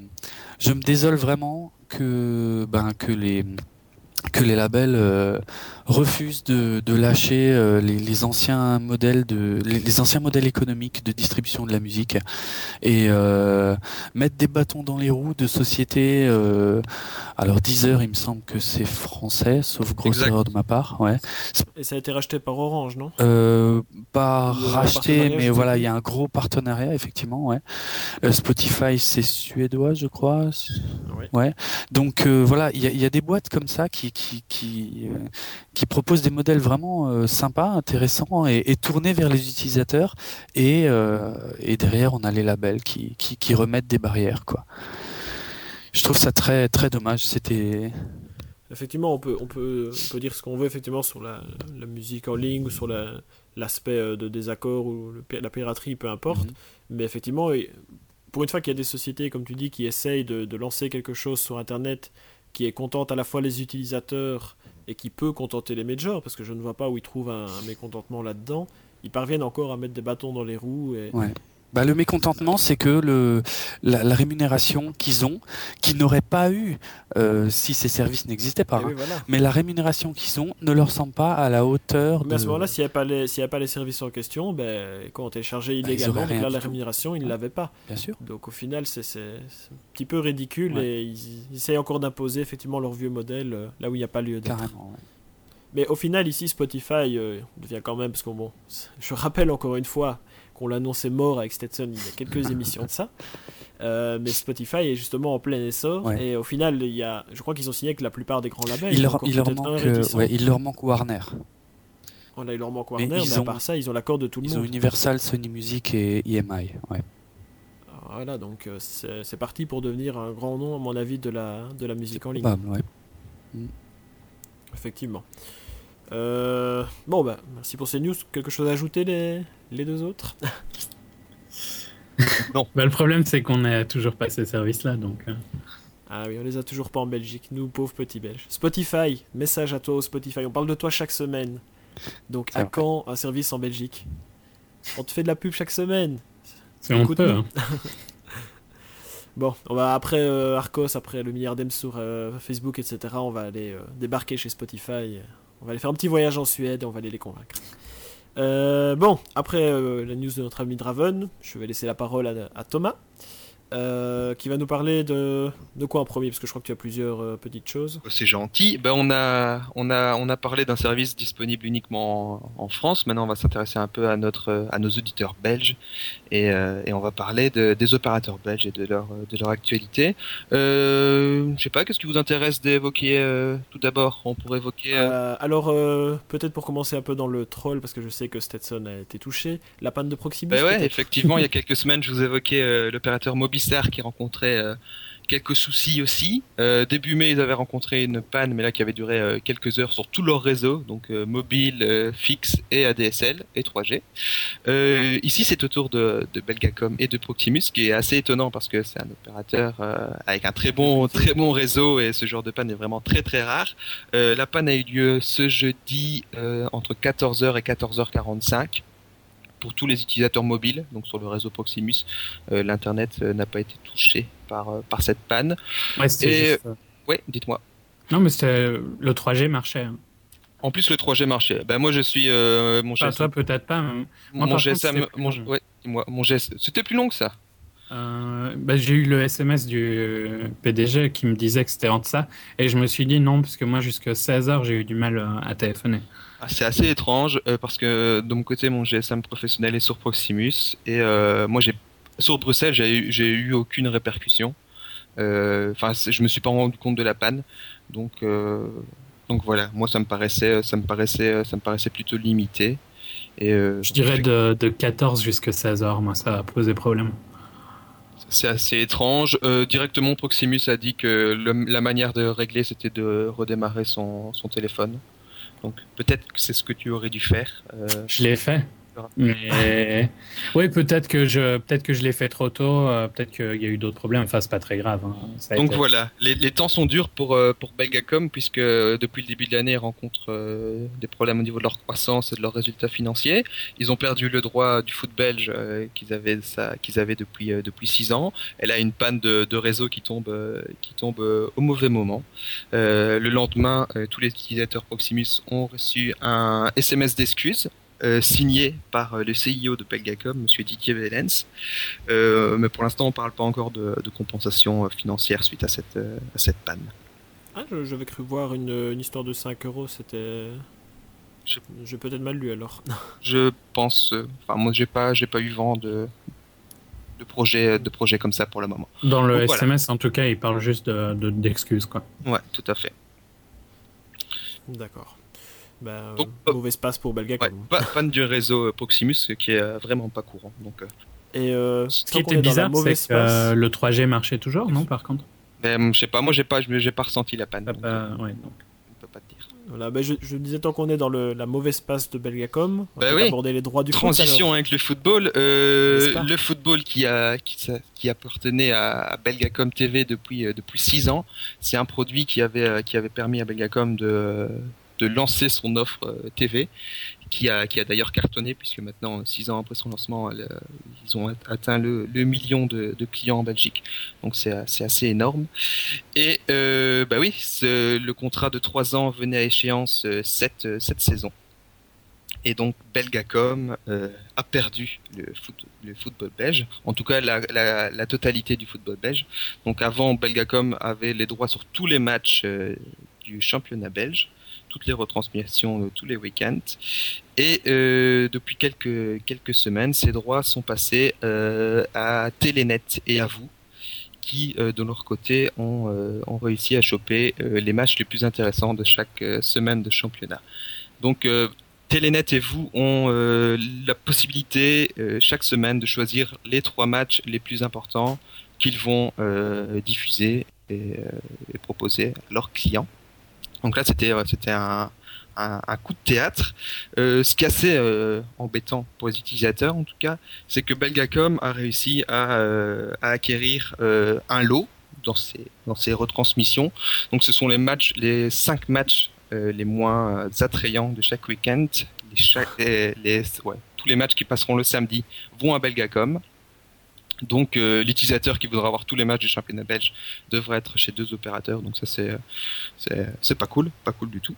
je me désole vraiment que ben que les que les labels euh, refusent de, de lâcher euh, les, les anciens modèles de les, les anciens modèles économiques de distribution de la musique et euh, mettre des bâtons dans les roues de sociétés. Euh, alors Deezer, il me semble que c'est français, sauf grosse exact. erreur de ma part. Ouais. Et ça a été racheté par Orange, non ? euh, Pas Le racheté, mais voilà, il y a un gros partenariat effectivement. Ouais. Euh, Spotify, c'est suédois, je crois. Ouais. ouais. Donc euh, voilà, il y, y a des boîtes comme ça qui qui qui, euh, qui proposent des modèles vraiment euh, sympas, intéressants et, et tournés vers les utilisateurs. Et euh, et derrière, on a les labels qui qui, qui remettent des barrières, quoi. Je trouve ça très très dommage. C'était effectivement, on peut on peut on peut dire ce qu'on veut effectivement sur la, la musique en ligne ou sur la, l'aspect de désaccord ou le, la piraterie, peu importe. Mm-hmm. Mais effectivement, pour une fois qu'il y a des sociétés, comme tu dis, qui essayent de, de lancer quelque chose sur Internet qui est contente à la fois les utilisateurs et qui peut contenter les majors, parce que je ne vois pas où ils trouvent un, un mécontentement là-dedans, ils parviennent encore à mettre des bâtons dans les roues. Et... Ouais. Bah, le mécontentement, c'est que le, la, la rémunération qu'ils ont, qu'ils n'auraient pas eu euh, si ces services n'existaient pas, hein. Oui, voilà. Mais la rémunération qu'ils ont ne leur semble pas à la hauteur. Mais de... à ce moment-là, s'il n'y a pas les, s'il n'y a pas les services en question, ben, quand on téléchargeait illégalement, bah, donc là, la rémunération, ils ne l'avaient pas. Bien sûr. Donc au final, c'est, c'est, c'est un petit peu ridicule, ouais. Et ils, ils essayent encore d'imposer effectivement leur vieux modèle euh, là où il n'y a pas lieu d'être. Carrément, ouais. Mais au final, ici, Spotify euh, devient quand même, parce que bon, je rappelle encore une fois qu'on l'annonçait mort avec Stetson il y a quelques émissions de ça, euh, mais Spotify est justement en plein essor, ouais. Et au final, il y a, je crois qu'ils ont signé avec la plupart des grands labels. Il leur, il leur, manque, euh, ouais, il leur manque Warner. Voilà, il leur manque Warner, mais, mais à ont, part ça, ils ont l'accord de tout le ils monde. Ils ont Universal, Sony Music et I M I, ouais. Voilà, donc euh, c'est, c'est parti pour devenir un grand nom, à mon avis, de la, de la musique c'est en ligne. Probable, ouais. Mm. Effectivement. Euh, bon, bah, merci pour ces news. Quelque chose à ajouter, les, les deux autres? Non. Bah, le problème, c'est qu'on n'a toujours pas ces services-là, donc... Euh... Ah oui, on les a toujours pas en Belgique, nous, pauvres petits Belges. Spotify, message à toi au Spotify. On parle de toi chaque semaine. Donc, c'est à vrai. Quand un service en Belgique? On te fait de la pub chaque semaine. C'est honteux, hein. Bon, on va après euh, Arcos, après le milliardème sur euh, Facebook, et cetera, on va aller euh, débarquer chez Spotify. On va aller faire un petit voyage en Suède et on va aller les convaincre. Euh, bon, après euh, la news de notre ami Draven, je vais laisser la parole à, à Thomas, euh, qui va nous parler de, de quoi en premier, parce que je crois que tu as plusieurs euh, petites choses. C'est gentil. Ben, on, a, on, a, on a parlé d'un service disponible uniquement en, en France. Maintenant, on va s'intéresser un peu à, notre, à nos auditeurs belges. Et, euh, et on va parler de, des opérateurs belges et de leur, de leur actualité. Euh, je sais pas, qu'est-ce qui vous intéresse d'évoquer euh, tout d'abord? On pourrait évoquer... Euh... Euh, alors, euh, peut-être pour commencer un peu dans le troll, parce que je sais que Stetson a été touché, la panne de Proximus. Ben ouais, effectivement, il y a quelques semaines, je vous évoquais euh, l'opérateur Mobistar qui rencontrait... Euh, quelques soucis aussi. Euh, début mai, ils avaient rencontré une panne, mais là qui avait duré euh, quelques heures sur tout leur réseau, donc euh, mobile, euh, fixe et A D S L et trois G. Euh, ici, c'est au tour de, de Belgacom et de Proximus, qui est assez étonnant parce que c'est un opérateur euh, avec un très bon, très bon réseau et ce genre de panne est vraiment très très rare. Euh, la panne a eu lieu ce jeudi euh, entre quatorze heures et quatorze heures quarante-cinq. Pour tous les utilisateurs mobiles, donc sur le réseau Proximus, euh, l'internet euh, n'a pas été touché par euh, par cette panne. Ouais, c'était Et juste... ouais, dites-moi. Non, mais c'était le trois G marchait. Hein. En plus, le trois G marchait. Ben moi, je suis euh, mon G S M. Enfin, toi, peut-être pas. Mais... Moi, mon G S M, mon, ouais, dis-moi, mon G S M, c'était plus long que ça. Euh, bah, j'ai eu le S M S du P D G qui me disait que c'était entre ça, et je me suis dit non, parce que moi, jusqu'à seize heures, j'ai eu du mal à téléphoner. Ah, c'est assez étrange euh, parce que de mon côté, mon G S M professionnel est sur Proximus et euh, moi j'ai sur Bruxelles, j'ai eu, j'ai eu aucune répercussion. Enfin, euh, je me suis pas rendu compte de la panne, donc euh, donc voilà. Moi, ça me paraissait, ça me paraissait, ça me paraissait plutôt limité. Et euh, je dirais de, de quatorze jusqu'à seize heures, moi, ça a posé problème. C'est assez étrange. Euh, directement, Proximus a dit que le, la manière de régler, c'était de redémarrer son, son téléphone. Donc peut-être que c'est ce que tu aurais dû faire. Euh... Je l'ai fait. Mais oui, peut-être que je peut-être que je l'ai fait trop tôt, euh, peut-être qu'il y a eu d'autres problèmes. Enfin, c'est pas très grave. Hein. Ça a Donc été... voilà, les, les temps sont durs pour euh, pour Belgacom puisque euh, depuis le début de l'année, ils rencontrent euh, des problèmes au niveau de leur croissance et de leurs résultats financiers. Ils ont perdu le droit du foot belge euh, qu'ils avaient ça qu'ils avaient depuis euh, depuis six ans. Elle a une panne de, de réseau qui tombe euh, qui tombe euh, au mauvais moment. Euh, le lendemain, euh, tous les utilisateurs Proximus ont reçu un S M S d'excuses. Euh, signé par euh, le C I O de Belgacom, Monsieur Didier Velens. Euh, mais pour l'instant, on ne parle pas encore de, de compensation euh, financière suite à cette, euh, à cette panne. Ah, je, j'avais cru voir une, une histoire de cinq euros, c'était... Je... J'ai peut-être mal lu alors. Je pense... Enfin, euh, moi, j'ai pas, j'ai pas eu vent de, de projets de projet comme ça pour le moment. Dans le Donc, S M S, voilà. En tout cas, il parle juste de, de, d'excuses, quoi. Ouais, tout à fait. D'accord. Ben, donc, euh, mauvais passe pour Belgacom. Ouais, panne du réseau Proximus qui est vraiment pas courant. Donc, euh... Et euh, ce qui était bizarre, c'est que euh, le trois G marchait toujours, non, par contre ben, je sais pas, moi j'ai pas, j'ai pas ressenti la panne. Ah donc, bah, euh, ouais, donc. On peut pas te dire. Voilà, ben je, je disais tant qu'on est dans le, la mauvaise passe de Belgacom, on ben va oui. aborder les droits du Transition foot, avec le football. Euh, le football qui a qui, qui appartenait à, à Belgacom T V depuis euh, depuis six ans, c'est un produit qui avait euh, qui avait permis à Belgacom de de lancer son offre euh, T V, qui a qui a d'ailleurs cartonné puisque maintenant six ans après son lancement, elle, euh, ils ont atteint le, le million de, de clients en Belgique. Donc c'est c'est assez énorme. Et euh, bah oui, le contrat de trois ans venait à échéance euh, cette cette saison. Et donc Belgacom euh, a perdu le, foot, le football belge, en tout cas la, la, la totalité du football belge. Donc avant, Belgacom avait les droits sur tous les matchs euh, du championnat belge, toutes les retransmissions euh, tous les week-ends. Et euh, depuis quelques, quelques semaines, ces droits sont passés euh, à Telenet et à vous, qui euh, de leur côté ont, euh, ont réussi à choper euh, les matchs les plus intéressants de chaque euh, semaine de championnat. Donc euh, Telenet et vous ont euh, la possibilité euh, chaque semaine de choisir les trois matchs les plus importants qu'ils vont euh, diffuser et, euh, et proposer à leurs clients. Donc là, c'était c'était un, un, un coup de théâtre. Euh, ce qui est assez euh, embêtant pour les utilisateurs, en tout cas, c'est que Belgacom a réussi à, euh, à acquérir euh, un lot dans ses dans ses retransmissions. Donc, ce sont les matchs, les cinq matchs Euh, les moins attrayants de chaque week-end, les chaque, les, les, ouais, tous les matchs qui passeront le samedi vont à Belgacom. Donc euh, l'utilisateur qui voudra avoir tous les matchs du championnat belge devra être chez deux opérateurs. Donc ça c'est c'est c'est pas cool, pas cool du tout.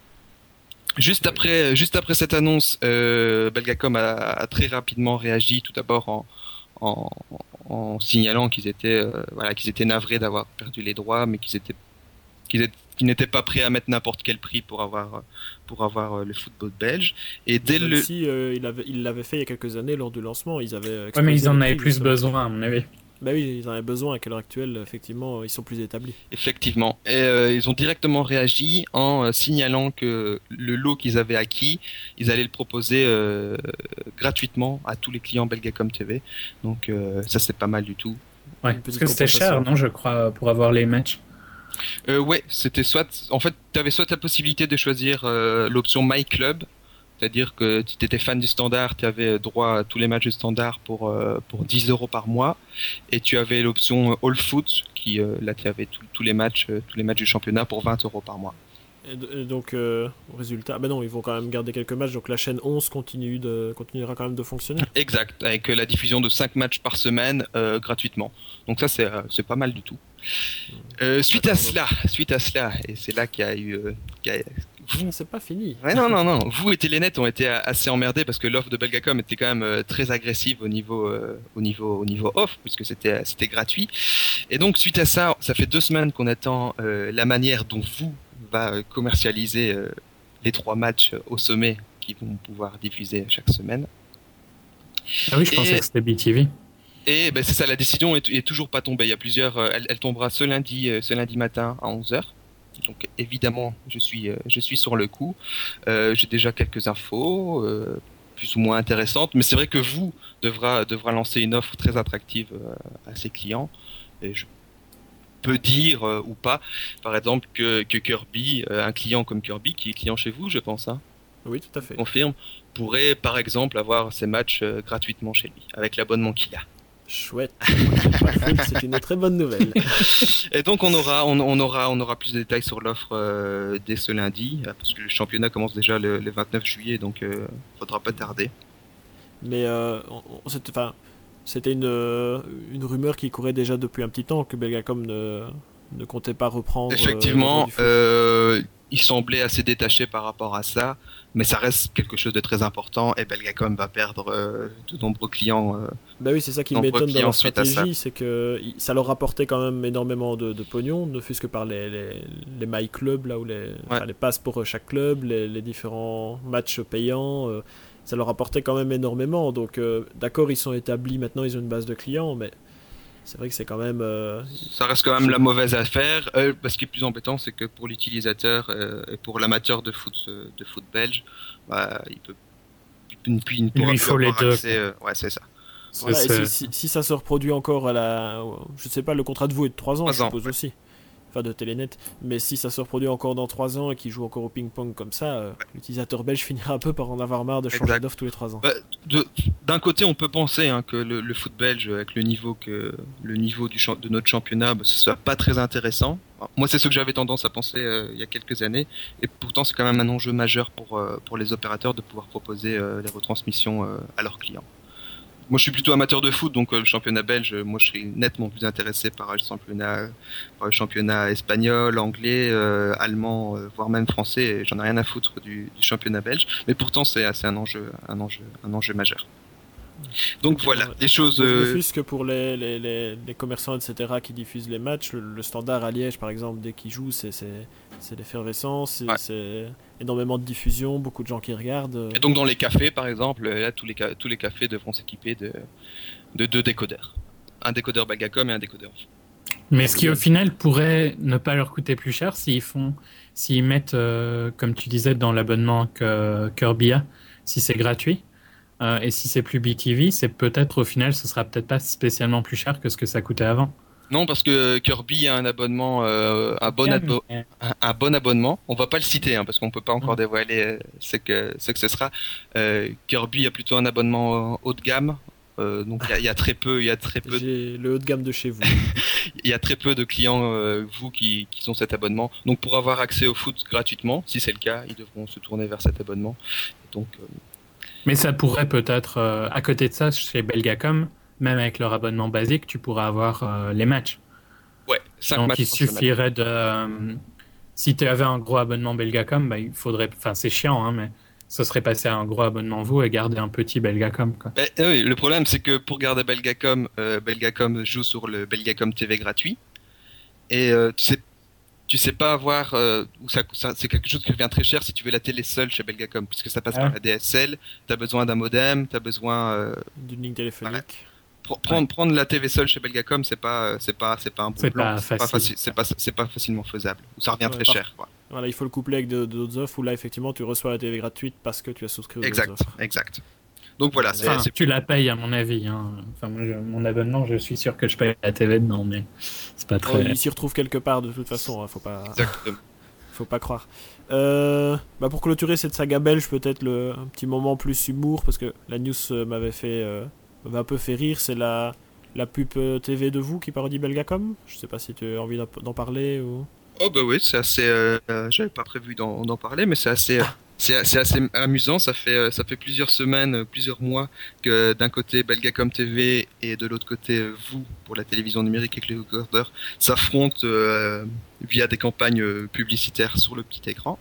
Juste après juste après cette annonce, euh, Belgacom a, a très rapidement réagi, tout d'abord en en, en signalant qu'ils étaient euh, voilà qu'ils étaient navrés d'avoir perdu les droits, mais qu'ils étaient qu'ils étaient qui n'étaient pas prêts à mettre n'importe quel prix pour avoir pour avoir le football belge. Et dès même le si euh, il avait il l'avait fait il y a quelques années lors du lancement, ils avaient ouais, mais ils en avaient plus besoin à mon avis. Bah oui, ils en avaient besoin, à l'heure actuelle, effectivement, ils sont plus établis. Effectivement. Et euh, ils ont directement réagi en euh, signalant que le lot qu'ils avaient acquis, ils allaient le proposer euh, gratuitement à tous les clients Belgacom T V. Donc euh, ça c'est pas mal du tout. Ouais, parce que c'était cher, non, je crois, pour avoir les matchs. Euh, ouais, c'était soit, en fait, tu avais soit la possibilité de choisir euh, l'option My Club, c'est-à-dire que si tu étais fan du Standard, tu avais droit à tous les matchs du Standard pour euh, pour dix euros par mois, et tu avais l'option All Foot, qui euh, là tu avais tous les matchs, euh, tous les matchs du championnat pour vingt euros par mois. Et, d- et donc, euh, résultat, bah non, ils vont quand même garder quelques matchs, donc la chaîne onze continue de, continuera quand même de fonctionner. Exact, avec la diffusion de cinq matchs par semaine euh, gratuitement. Donc ça c'est euh, c'est pas mal du tout. Euh, suite à cela, suite à cela, et c'est là qu'il y a eu, euh, qu'il y a... vous, c'est pas fini. Ouais, non, non, non. Vous et Telenet ont été assez emmerdés parce que l'offre de Belgacom était quand même euh, très agressive au niveau, euh, au niveau, au niveau offre, puisque c'était, c'était gratuit. Et donc suite à ça, ça fait deux semaines qu'on attend euh, la manière dont vous va commercialiser euh, les trois matchs au sommet qui vont pouvoir diffuser chaque semaine. Ah oui, je et... pensais que c'était B T V. Et ben, c'est ça, la décision est, est toujours pas tombée. Il y a plusieurs, euh, elle, elle tombera ce lundi, euh, ce lundi matin à onze heures. Donc évidemment, je suis, euh, je suis sur le coup. Euh, j'ai déjà quelques infos, euh, plus ou moins intéressantes, mais c'est vrai que vous devra, devra lancer une offre très attractive euh, à ses clients. Et je peux dire euh, ou pas, par exemple, que, que Kirby, euh, un client comme Kirby, qui est client chez vous, je pense, hein, Oui, tout à fait. confirme, pourrait par exemple avoir ses matchs euh, gratuitement chez lui, avec l'abonnement qu'il a. Chouette. C'est une très bonne nouvelle. Et donc on aura, on, on aura, on aura plus de détails sur l'offre euh, dès ce lundi, euh, parce que le championnat commence déjà le, le vingt-neuf juillet, donc euh, faudra pas tarder. Mais euh, on, on, c'était, enfin, c'était une, euh, une rumeur qui courait déjà depuis un petit temps que Belgacom ne, ne comptait pas reprendre. Effectivement, euh, euh, il semblait assez détaché par rapport à ça, mais ça reste quelque chose de très important et Belgacom va perdre euh, de nombreux clients. Euh, bah oui, c'est ça qui nombreux m'étonne dans clients leur suite à ça. stratégie, c'est que il- ça leur rapportait quand même énormément de, de pognon, ne fût-ce que par les, les, les My Club, là où les, enfin, les passes pour chaque club, les, les différents matchs payants, euh, ça leur rapportait quand même énormément. Donc euh, d'accord, ils sont établis maintenant, ils ont une base de clients, mais c'est vrai que c'est quand même. euh, Ça reste quand même la mauvaise affaire. Euh, ce qui est plus embêtant, c'est que pour l'utilisateur euh, et pour l'amateur de foot, euh, de foot belge, bah, il peut, il, il ne pourra lui plus faut les avoir deux, accès. Euh, ouais, c'est ça. Voilà, et C'est- si, si, si ça se reproduit encore à la. Je sais pas, le contrat de vous est de trois ans, Trois je ans, suppose ouais. aussi. Enfin, de Telenet. Mais si ça se reproduit encore dans trois ans et qu'il joue encore au ping-pong comme ça, euh, l'utilisateur belge finira un peu par en avoir marre de changer Exact. d'offre tous les trois ans. Bah, de- d'un côté, on peut penser hein, que le, le foot belge, avec le niveau que le niveau du champ- de notre championnat, bah, ce soit pas très intéressant. Alors, moi, c'est ce que j'avais tendance à penser euh, il y a quelques années, et pourtant, c'est quand même un enjeu majeur pour euh, pour les opérateurs de pouvoir proposer euh, les retransmissions euh, à leurs clients. Moi, je suis plutôt amateur de foot, donc euh, le championnat belge, euh, moi, je serais nettement plus intéressé par le championnat, par le championnat espagnol, anglais, euh, allemand, euh, voire même français. Et j'en ai rien à foutre du, du championnat belge, mais pourtant, c'est, c'est un enjeu, un enjeu, un enjeu majeur. Donc voilà, les choses. Ne Euh... fût-ce que pour les, les, les, les commerçants, et cetera, qui diffusent les matchs, le, le standard à Liège, par exemple, dès qu'ils jouent, c'est, c'est, c'est l'effervescence, c'est, Ouais. c'est énormément de diffusion, beaucoup de gens qui regardent. Et donc dans les cafés, par exemple, là, tous les ca- tous les cafés devront s'équiper de de deux décodeurs, un décodeur Belgacom et un décodeur. Mais ce qui au final pourrait ne pas leur coûter plus cher s'ils font, s'ils mettent, euh, comme tu disais, dans l'abonnement que Kirby a, si c'est gratuit. Euh, et si c'est plus B T V, c'est peut-être au final, ce sera peut-être pas spécialement plus cher que ce que ça coûtait avant. Non, parce que Kirby a un abonnement, euh, un bon abo- Mais- un, un bon abonnement. On va pas le citer hein, parce qu'on peut pas encore Mm. dévoiler euh, ce que ce que ce sera. Euh, Kirby a plutôt un abonnement haut de gamme. Euh, donc il y a- il y, a très peu, il y a très peu, J'ai le haut de gamme de chez vous. il y a très peu de clients euh, vous qui qui ont cet abonnement. Donc pour avoir accès au foot gratuitement, si c'est le cas, ils devront se tourner vers cet abonnement. Et donc euh, Mais ça pourrait peut-être, euh, à côté de ça, chez Belgacom, même avec leur abonnement basique, tu pourras avoir euh, les matchs. ouais, cinq Donc matchs il par semaine. suffirait de... euh, si tu avais un gros abonnement Belgacom, bah, il faudrait... Enfin, c'est chiant, hein, mais ce serait passer à un gros abonnement vous et garder un petit Belgacom, quoi. Ben, euh, oui, le problème c'est que pour garder Belgacom, euh, Belgacom joue sur le Belgacom T V gratuit et euh, tu sais tu sais pas avoir euh, où ça, ça- c'est quelque chose qui devient très cher si tu veux la télé seule chez Belgacom puisque ça passe Ah. par la D S L, t'as besoin d'un modem, t'as besoin euh, D'une ligne téléphonique. pr- prendre prendre la T V seule chez Belgacom c'est pas euh, c'est pas c'est pas un bon C'est plan, pas c'est pas facile. facile, c'est pas c'est pas facilement faisable, ou ça revient Ouais, très par- cher quoi. Voilà, il faut le coupler avec de- d'autres offres où là, effectivement, tu reçois la T V gratuite parce que tu as souscrit aux autres Exact, offres. exact. Donc voilà, c'est Enfin, c'est- tu la payes à mon avis. Hein. Enfin, moi, je- mon abonnement, je suis sûr que je paye la T V dedans, mais c'est pas Oh, très... il s'y retrouve quelque part de toute façon, hein, faut pas, exactement. faut pas croire. Euh, bah pour clôturer cette saga belge, peut-être le, un petit moment plus humour, parce que la news euh, m'avait fait, euh, m'avait un peu fait rire, c'est la, la pub euh, T V de vous qui parodie Belgacom. Je sais pas si tu as envie d'en, d'en parler ou... Oh bah oui, c'est assez. Euh, euh, j'avais pas prévu d'en, d'en parler, mais c'est assez. euh, C'est, c'est assez amusant. Ça fait euh, ça fait plusieurs semaines, euh, plusieurs mois que d'un côté Belgacom T V et de l'autre côté euh, vous pour la télévision numérique avec les recorders s'affrontent euh, via des campagnes euh, publicitaires sur le petit écran.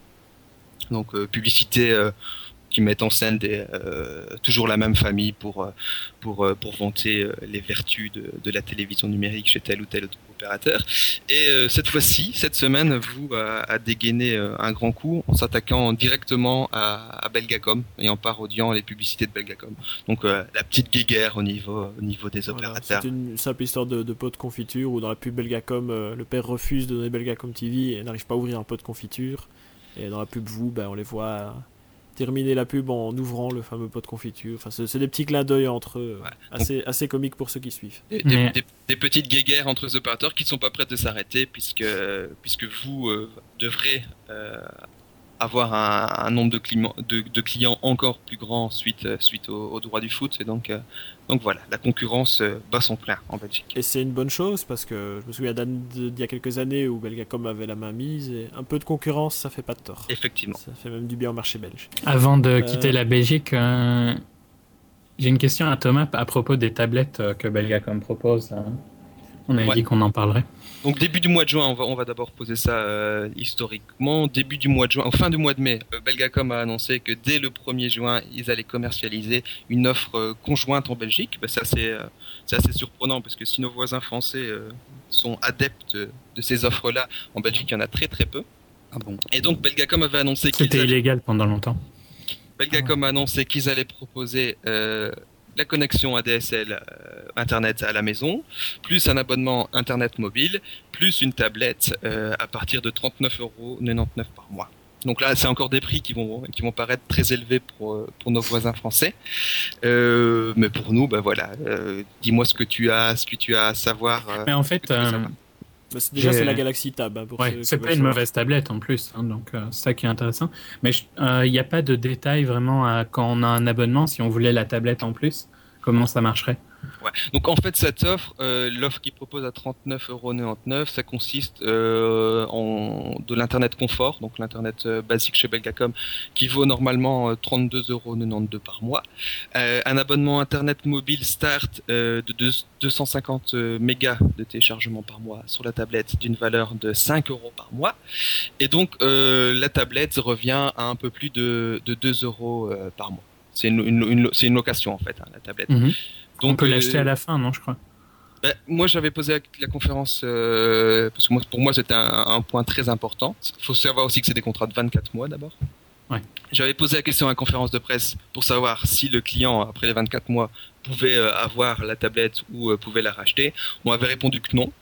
Donc euh, publicité euh, qui mettent en scène des, euh, toujours la même famille pour euh, pour euh, pour vanter euh, les vertus de, de la télévision numérique chez tel ou tel opérateurs. Et euh, cette fois-ci, cette semaine, vous a, a dégainé euh, un grand coup en s'attaquant directement à, à Belgacom et en parodiant les publicités de Belgacom. Donc euh, la petite guéguerre au niveau, au niveau des Voilà, opérateurs. c'est une simple histoire de, de pot de confiture où dans la pub Belgacom, euh, le père refuse de donner Belgacom T V et n'arrive pas à ouvrir un pot de confiture. Et dans la pub vous, ben, on les voit terminer la pub en ouvrant le fameux pot de confiture. Enfin, c'est, c'est des petits clins d'œil entre eux, Ouais. assez, assez comiques pour ceux qui suivent. Des, des, Mais- des- des petites guéguerres entre les opérateurs qui ne sont pas prêts de s'arrêter puisque, puisque vous euh, devrez euh, avoir un, un nombre de clients, de, de clients encore plus grand suite, suite au, au droit du foot. Et donc, euh, donc voilà, la concurrence euh, bat son plein en Belgique. Et c'est une bonne chose parce que je me souviens d'an- d'il y a quelques années où Belgacom avait la main mise et un peu de concurrence, ça fait pas de tort. Effectivement. Ça fait même du bien au marché belge. Avant de Euh, quitter la Belgique, euh, j'ai une question à Thomas à propos des tablettes euh, que Belgacom propose. euh. On avait Ouais. dit qu'on en parlerait. Donc début du mois de juin, on va, on va d'abord poser ça euh, historiquement. Début du mois de juin, en fin du mois de mai, euh, Belgacom a annoncé que dès le premier juin, ils allaient commercialiser une offre euh, conjointe en Belgique. Ben, c'est assez, euh, c'est assez surprenant parce que si nos voisins français euh, sont adeptes de, de ces offres-là, en Belgique, il y en a très très peu. Ah bon. Et donc Belgacom avait annoncé qu'ils C'était allaient, illégal pendant longtemps. Belgacom a annoncé qu'ils allaient proposer euh, la connexion A D S L euh, Internet à la maison, plus un abonnement Internet mobile, plus une tablette euh, à partir de trente-neuf euros quatre-vingt-dix-neuf par mois. Donc là, c'est encore des prix qui vont, qui vont paraître très élevés pour, euh, pour nos voisins français. Euh, mais pour nous, bah voilà, euh, dis-moi ce que tu as, ce que tu as à savoir. euh, Mais en fait, que tu veux euh, savoir. Bah, c'est- déjà, J'ai- c'est la Galaxy Tab. Hein, pour ouais, ceux qui c'est veulent pas une savoir. mauvaise tablette en plus, hein, donc euh, c'est ça qui est intéressant. Mais il n'y a pas de détails vraiment à quand on a un abonnement, si on voulait la tablette en plus, comment ça marcherait. Ouais. Donc en fait cette offre, euh, l'offre qu'il propose à trente-neuf euros quatre-vingt-dix-neuf, ça consiste euh, en de l'internet confort, donc l'internet euh, basique chez Belgacom, qui vaut normalement euh, trente-deux euros quatre-vingt-douze par mois. Euh, un abonnement internet mobile start euh, de deux- 250 euh, mégas de téléchargement par mois sur la tablette d'une valeur de cinq euros par mois. Et donc euh, la tablette revient à un peu plus de, de deux euros euh, par mois. C'est une, une, une- c'est une location en fait, hein, la tablette. Mhm. Donc, on peut euh, l'acheter à la fin, non, je crois. ben, moi, j'avais posé la, la conférence euh, parce que moi, pour moi, c'était un, un point très important. Il faut savoir aussi que c'est des contrats de vingt-quatre mois d'abord. Ouais. J'avais posé la question à la conférence de presse pour savoir si le client, après les vingt-quatre mois, pouvait euh, avoir la tablette ou euh, pouvait la racheter. On m'avait répondu que non.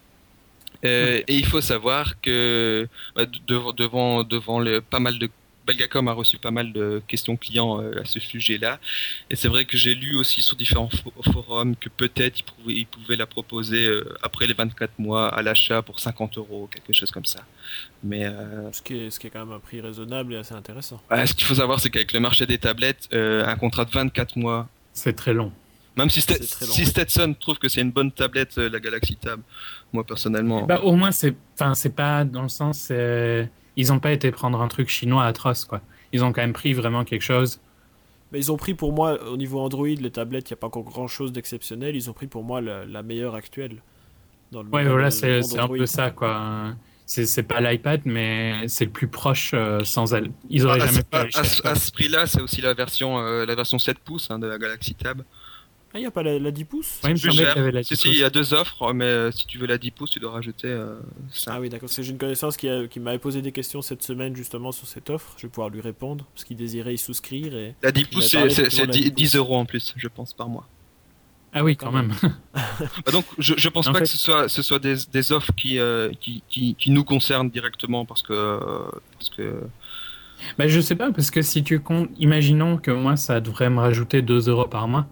Euh, et il faut savoir que bah, devant, devant, devant le, pas mal de Belgacom a reçu pas mal de questions clients euh, à ce sujet-là. Et c'est vrai que j'ai lu aussi sur différents fo- forums que peut-être ils pouvaient, ils pouvaient la proposer euh, après les vingt-quatre mois à l'achat pour cinquante euros, quelque chose comme ça. Mais euh, Ce qui, est, ce qui est quand même un prix raisonnable et assez intéressant. ouais, ce qu'il faut savoir, c'est qu'avec le marché des tablettes, euh, un contrat de vingt-quatre mois, C'est très long. même si, Sta- C'est très long, si ouais. Stetson trouve que c'est une bonne tablette, euh, la Galaxy Tab, moi personnellement... Bah, au moins, c'est, enfin, c'est pas dans le sens. c'est- Ils n'ont pas été prendre un truc chinois atroce, quoi. Ils ont quand même pris vraiment quelque chose. Mais ils ont pris pour moi, au niveau Android, les tablettes, il n'y a pas encore grand chose d'exceptionnel. Ils ont pris pour moi la, la meilleure actuelle. Dans le, Ouais, dans voilà, le c'est, monde c'est un Android. peu ça, quoi. C'est, c'est pas l'iPad, mais c'est le plus proche euh, sans elle. Ils auraient à, jamais ce- pu aller à, chez ce- Apple. à ce prix-là, c'est aussi la version, euh, la version sept pouces hein, de la Galaxy Tab. Ah, il n'y a pas la, la dix pouces Ouais, il me Plus semblait cher. qu'il y avait la Si, dix si, il pouces. y a deux offres, mais euh, si tu veux la dix pouces, tu dois rajouter euh, ça. Ah oui, d'accord. Parce que j'ai une connaissance qui, a- qui m'avait posé des questions cette semaine justement sur cette offre. Je vais pouvoir lui répondre parce qu'il désirait y souscrire. Et... La dix Il pouces, m'avait c'est parlé c'est- c'est effectivement de la dix dix pouces. dix euros en plus, je pense, par mois. Ah oui, quand même. Bah donc, je, je pense En pas fait- que ce soit, ce soit des, des offres qui, euh, qui, qui, qui nous concernent directement parce que, euh, parce que Bah, je sais pas, parce que si tu comptes, imaginons que moi, ça devrait me rajouter deux euros par mois.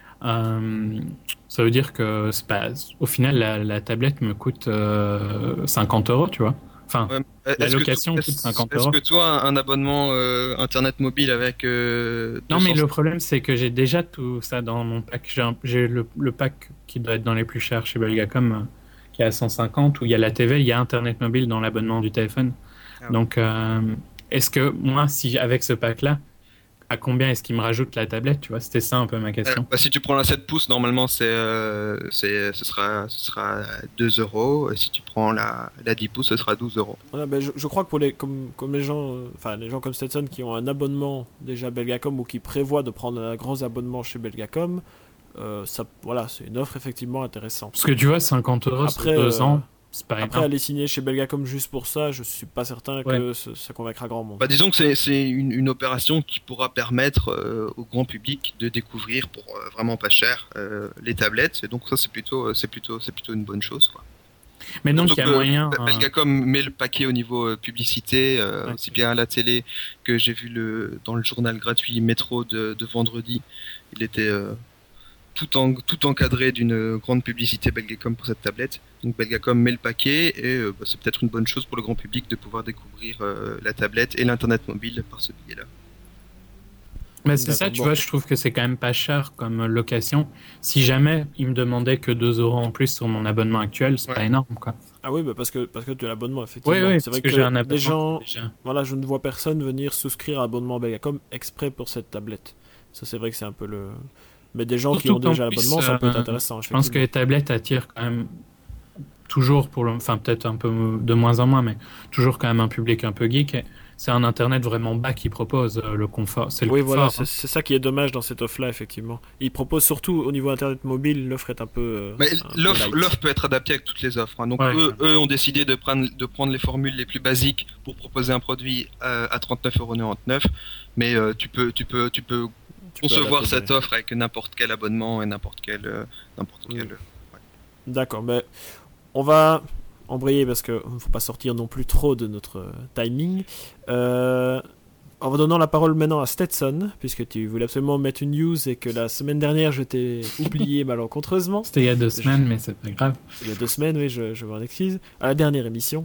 Euh, ça veut dire que c'est pas, au final, la, la tablette me coûte euh, cinquante euros, tu vois. Enfin, Ouais, La est-ce que location tu- coûte est-ce- cinquante Est-ce euros. que toi, un, un abonnement euh, internet mobile avec euh, non, mais deux cents le problème, c'est que j'ai déjà tout ça dans mon pack. J'ai, un- j'ai le, le pack qui doit être dans les plus chers chez Belgacom, euh, qui est à cent cinquante, où il y a la T V, il y a Internet mobile dans l'abonnement du téléphone. Ah ouais. Donc, euh, est-ce que moi, si avec ce pack-là, à combien est-ce qu'il me rajoute la tablette, tu vois? C'était ça un peu ma Euh, question. bah, si tu prends la sept pouces, normalement, c'est, euh, c'est, ce sera, ce sera deux euros. Et si tu prends la, la dix pouces, ce sera douze euros. Voilà, ben, je, je crois que pour les, comme, comme les gens, euh, enfin les gens comme Stetson qui ont un abonnement déjà Belgacom ou qui prévoient de prendre un gros abonnement chez Belgacom, euh, ça, voilà, c'est une offre effectivement intéressante. Parce que tu vois, cinquante euros sur deux euh, ans, c'est pas Après, énorme. aller signer chez Belgacom juste pour ça, je suis pas certain Ouais. que ça, ça convaincra grand monde. Bah, disons que c'est, c'est une, une opération qui pourra permettre euh, au grand public de découvrir pour euh, vraiment pas cher euh, les tablettes. Et donc ça, c'est plutôt, c'est plutôt, c'est plutôt une bonne chose, quoi. Mais donc, il Surtout y a que moyen. Be- euh, Belgacom met le paquet au niveau euh, publicité, euh, Ouais. aussi bien à la télé que j'ai vu le, dans le journal gratuit Métro de, de vendredi. Il était euh, tout, en, tout encadré d'une grande publicité Belgacom pour cette tablette. Donc Belgacom met le paquet et euh, bah, c'est peut-être une bonne chose pour le grand public de pouvoir découvrir euh, la tablette et l'internet mobile par ce biais-là. Mais c'est ça, D'accord, tu bon. vois, je trouve que c'est quand même pas cher comme location. Si jamais il me demandait que deux euros en plus sur mon abonnement actuel, c'est Ouais. pas énorme, quoi. Ah oui, bah parce que, parce que tu as l'abonnement, effectivement. Oui, oui, c'est parce vrai que, que, j'ai un abonnement. les gens, déjà. voilà, je ne vois personne venir souscrire à l'abonnement Belgacom exprès pour cette tablette. Ça, c'est vrai que c'est un peu le. Mais des gens qui Surtout ont qu'en déjà plus, l'abonnement, ça peut être euh, intéressant. Je pense que les tablettes attirent quand même toujours, pour le... enfin peut-être un peu de moins en moins, mais toujours quand même un public un peu geek. Et c'est un internet vraiment bas qui propose euh, le confort. C'est le Oui, confort. voilà, hein. c'est, c'est ça qui est dommage dans cette offre-là, effectivement. Ils proposent surtout au niveau internet mobile, l'offre est un peu. euh, Mais un peu l'offre, light. l'offre peut être adaptée avec toutes les offres, hein. Donc Ouais. eux, eux ont décidé de prendre, de prendre les formules les plus basiques pour proposer un produit euh, à trente-neuf euros quatre-vingt-dix-neuf. Mais euh, tu peux, tu peux, tu peux Tu peux concevoir adapter cette des- offre avec n'importe quel abonnement et n'importe quel, euh, n'importe Oui. quel. D'accord, mais on va embrayer parce qu'il ne faut pas sortir non plus trop de notre euh, timing. Euh, en vous donnant la parole maintenant à Stetson, puisque tu voulais absolument mettre une news et que la semaine dernière je t'ai oublié malencontreusement. C'était il y a deux Je- semaines, mais c'est pas grave. Il y a deux semaines, oui, je, je m'en excuse. À la dernière émission.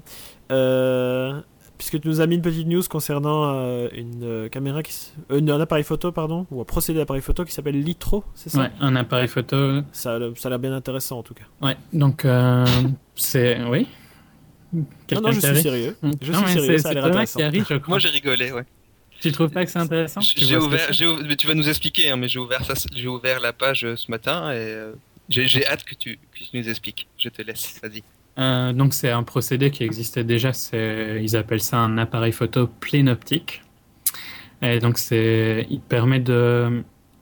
Euh, puisque tu nous as mis une petite news concernant euh, une euh, caméra, qui, s- euh, un appareil photo, pardon, ou un procédé d'appareil photo qui s'appelle Litro, c'est ça Ouais, un appareil photo. ça, a- ça a l'air bien intéressant en tout cas. Ouais, donc euh, c'est. Oui Non, Quelqu'un non, je qui suis rit sérieux. Je Non, suis mais sérieux, c'est ça a c'est l'air Thomas intéressant. qui a ri, je crois. Moi j'ai rigolé, ouais. Tu trouves pas que c'est intéressant Tu J'ai vois ce que ouvert, c'est j'ai, ou- mais tu vas nous expliquer, hein, mais j'ai ouvert ça, j'ai ouvert la page euh, ce matin et euh, j'ai, j'ai hâte que tu, que tu nous expliques. Je te laisse, vas-y. Euh, donc c'est un procédé qui existait déjà, c'est, ils appellent ça un appareil photo plénoptique. Et donc c'est, il permet de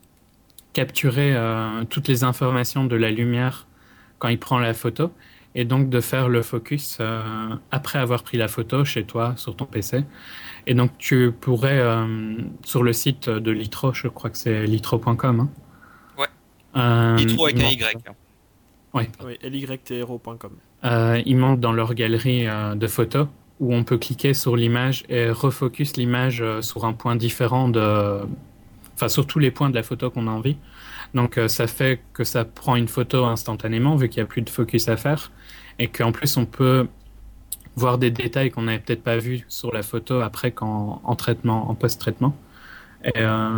capturer euh, toutes les informations de la lumière quand il prend la photo et donc de faire le focus euh, après avoir pris la photo chez toi sur ton P C. Et donc tu pourrais euh, sur le site de Litro, je crois que c'est litro point com. Hein. Ouais. Euh, Litro avec il un manque- Y. hein. Ouais. Oui, L Y T R O point com. Euh, il manque dans leur galerie euh, de photos où on peut cliquer sur l'image et refocus l'image euh, sur un point différent de, enfin sur tous les points de la photo qu'on a envie. Donc euh, ça fait que ça prend une photo instantanément vu qu'il n'y a plus de focus à faire et qu'en plus on peut voir des détails qu'on n'avait peut-être pas vus sur la photo après quand en traitement, en post-traitement. Et euh,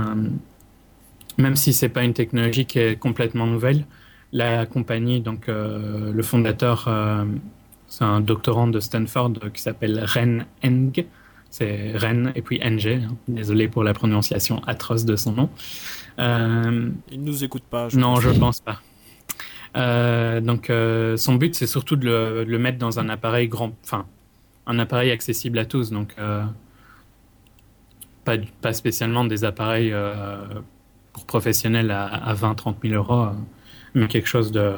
même si c'est pas une technologie qui est complètement nouvelle, la compagnie, donc euh, le fondateur, euh, c'est un doctorant de Stanford euh, qui s'appelle Ren Eng. C'est Ren et puis N G. Hein. Désolé pour la prononciation atroce de son nom. Euh, Il ne nous écoute pas. je non, pense. je pense pas. Euh, donc, euh, son but, c'est surtout de le, de le mettre dans un appareil grand, enfin, un appareil accessible à tous. Donc, euh, pas, pas spécialement des appareils euh, pour professionnels à, à vingt à trente mille euros, euh, mais quelque chose de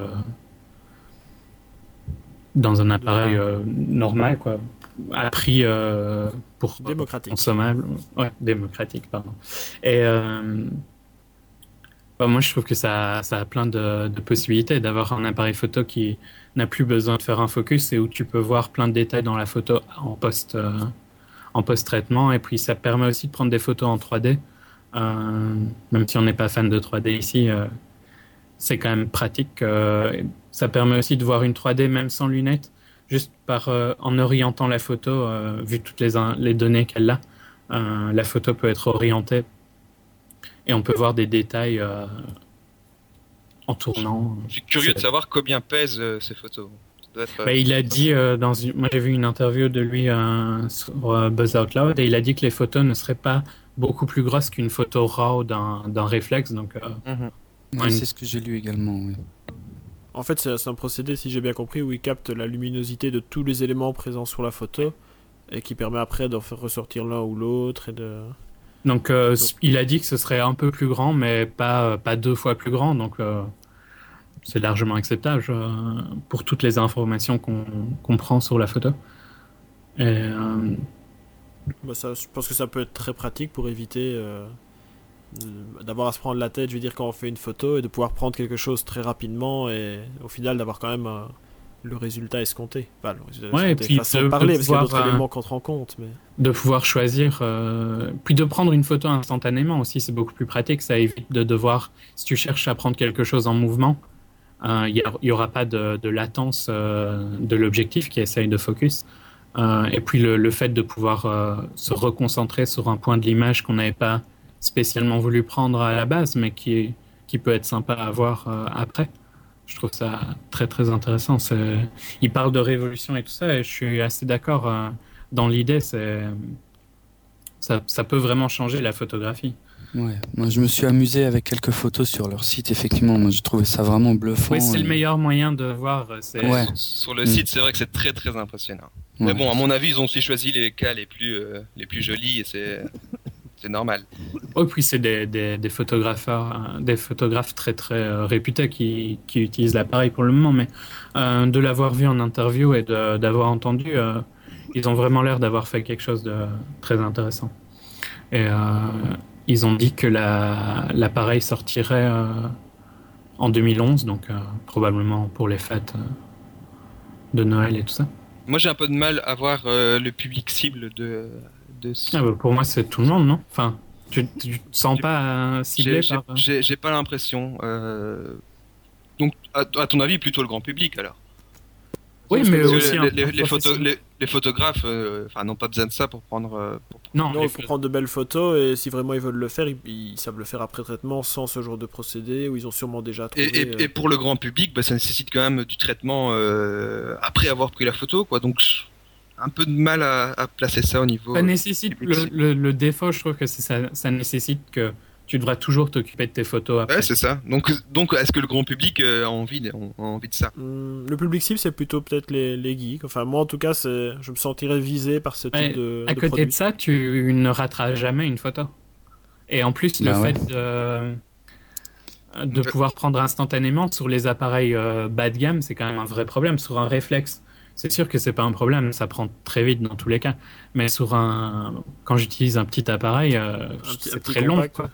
dans un appareil euh, normal, quoi, à prix euh, pour Démocratique. consommable, ouais, démocratique, pardon. Et euh, bah, moi, je trouve que ça, ça a plein de, de possibilités d'avoir un appareil photo qui n'a plus besoin de faire un focus et où tu peux voir plein de détails dans la photo en post, euh, en post-traitement. Et puis, ça permet aussi de prendre des photos en trois D. Euh, même si on n'est pas fan de trois D ici, euh, c'est quand même pratique. Euh, ça permet aussi de voir une trois D même sans lunettes, juste par, euh, en orientant la photo, euh, vu toutes les, les données qu'elle a. Euh, la photo peut être orientée et on peut voir des détails euh, en tournant. Je suis curieux C'est- de savoir combien pèsent euh, ces photos. Ça doit être, euh, Bah, il a dit euh, dans une... Moi j'ai vu une interview de lui euh, sur euh, Buzz Out Loud et il a dit que les photos ne seraient pas beaucoup plus grosses qu'une photo RAW d'un, d'un réflexe. Donc euh, mhm. Ouais, Une- c'est ce que j'ai lu également. Oui. En fait, c'est c'est un procédé, si j'ai bien compris, où il capte la luminosité de tous les éléments présents sur la photo et qui permet après d'en faire ressortir l'un ou l'autre et de. Donc, euh, il a dit que ce serait un peu plus grand, mais pas, pas deux fois plus grand. Donc, euh, c'est largement acceptable euh, pour toutes les informations qu'on qu'on prend sur la photo. Et, euh, Bah, ça, je pense que ça peut être très pratique pour éviter euh, d'avoir à se prendre la tête, je veux dire, quand on fait une photo, et de pouvoir prendre quelque chose très rapidement et au final d'avoir quand même euh, le résultat escompté. Enfin, le résultat Ouais, et escompté, puis façon de- de parler, de parce qu'il y a pouvoir, d'autres euh, éléments qu'on rentre en compte. Mais... de pouvoir choisir, euh, puis de prendre une photo instantanément aussi, c'est beaucoup plus pratique. Ça évite de devoir, si tu cherches à prendre quelque chose en mouvement, il n'y y aura pas de, de latence euh, de l'objectif qui essaye de focus. Euh, et puis le, le fait de pouvoir euh, se reconcentrer sur un point de l'image qu'on n'avait pas spécialement voulu prendre à la base, mais qui, qui peut être sympa à voir euh, après. Je trouve ça très très intéressant. C'est... Il parle de révolution et tout ça, et je suis assez d'accord euh, dans l'idée. C'est... Ça, ça peut vraiment changer la photographie. Ouais, moi je me suis amusé avec quelques photos sur leur site, effectivement. Moi j'ai trouvé ça vraiment bluffant. Oui, c'est et... le meilleur moyen de voir. C'est... Ouais. Sur, sur le Mm. site, c'est vrai que c'est très très impressionnant. Ouais. Mais bon, à mon avis, ils ont aussi choisi les cas les plus euh, les plus jolis et c'est c'est normal. Oh, puis c'est des, des, des photographes, euh, des photographes très très euh, réputés qui, qui utilisent l'appareil pour le moment, mais euh, de l'avoir vu en interview et de, d'avoir entendu, euh, ils ont vraiment l'air d'avoir fait quelque chose de très intéressant. Et euh, ils ont dit que la, l'appareil sortirait euh, en deux mille onze, donc euh, probablement pour les fêtes euh, de Noël et tout ça. Moi, j'ai un peu de mal à voir euh, le public cible de de ce... Ah bah, pour moi, c'est tout le monde, non? Enfin, tu, tu te sens J'ai- pas euh, ciblé J'ai j'ai- par... j'ai- j'ai pas l'impression. euh, Donc, à, à ton avis, plutôt le grand public alors. Oui, Parce que mais les- aussi les, un les, peu les, les photos, professionnel. les, les photographes, euh, enfin, n'ont pas besoin de ça pour prendre. euh, pour- Non, Non, les il faut prendre de belles photos et si vraiment ils veulent le faire, ils, ils savent le faire après traitement sans ce genre de procédé où ils ont sûrement déjà trouvé. Et, et, euh, et pour le grand public, bah, ça nécessite quand même du traitement euh, après avoir pris la photo, quoi. Donc, j'ai un peu de mal à, à placer ça au niveau. Ça nécessite public le, cible. le, le défaut, je trouve que c'est ça, ça nécessite que tu devras toujours t'occuper de tes photos après. Ouais, c'est ça. Donc, donc, est-ce que le grand public euh, a envie, de, a envie de ça? hum, le public cible, c'est plutôt peut-être les, les geeks. Enfin, moi en tout cas, c'est, je me sentirais visé par ce type Ouais, de, à de côté produit. de ça, tu ne rateras jamais une photo. Et en plus, le Bah ouais. fait de, de Ouais. pouvoir prendre instantanément sur les appareils euh, bas de gamme, c'est quand même un vrai problème. Sur un réflexe, c'est sûr que c'est pas un problème, ça prend très vite dans tous les cas. Mais sur un, quand j'utilise un petit appareil, euh, Un petit- un c'est petit très long, compact, quoi.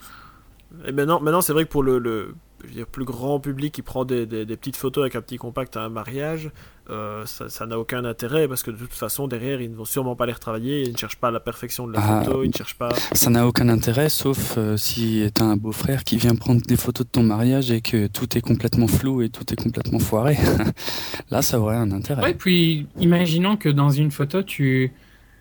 Et maintenant, maintenant c'est vrai que pour le, le je veux dire, plus grand public qui prend des, des, des petites photos avec un petit compact à un mariage, euh, ça, ça n'a aucun intérêt parce que de toute façon, derrière, ils ne vont sûrement pas les retravailler, ils ne cherchent pas la perfection de la Ah. photo, ils ne cherchent pas. Ça n'a aucun intérêt, sauf euh, si t'as un beau-frère qui vient prendre des photos de ton mariage et que tout est complètement flou et tout est complètement foiré. Là, ça aurait un intérêt. Ouais, puis imaginons que dans une photo, tu,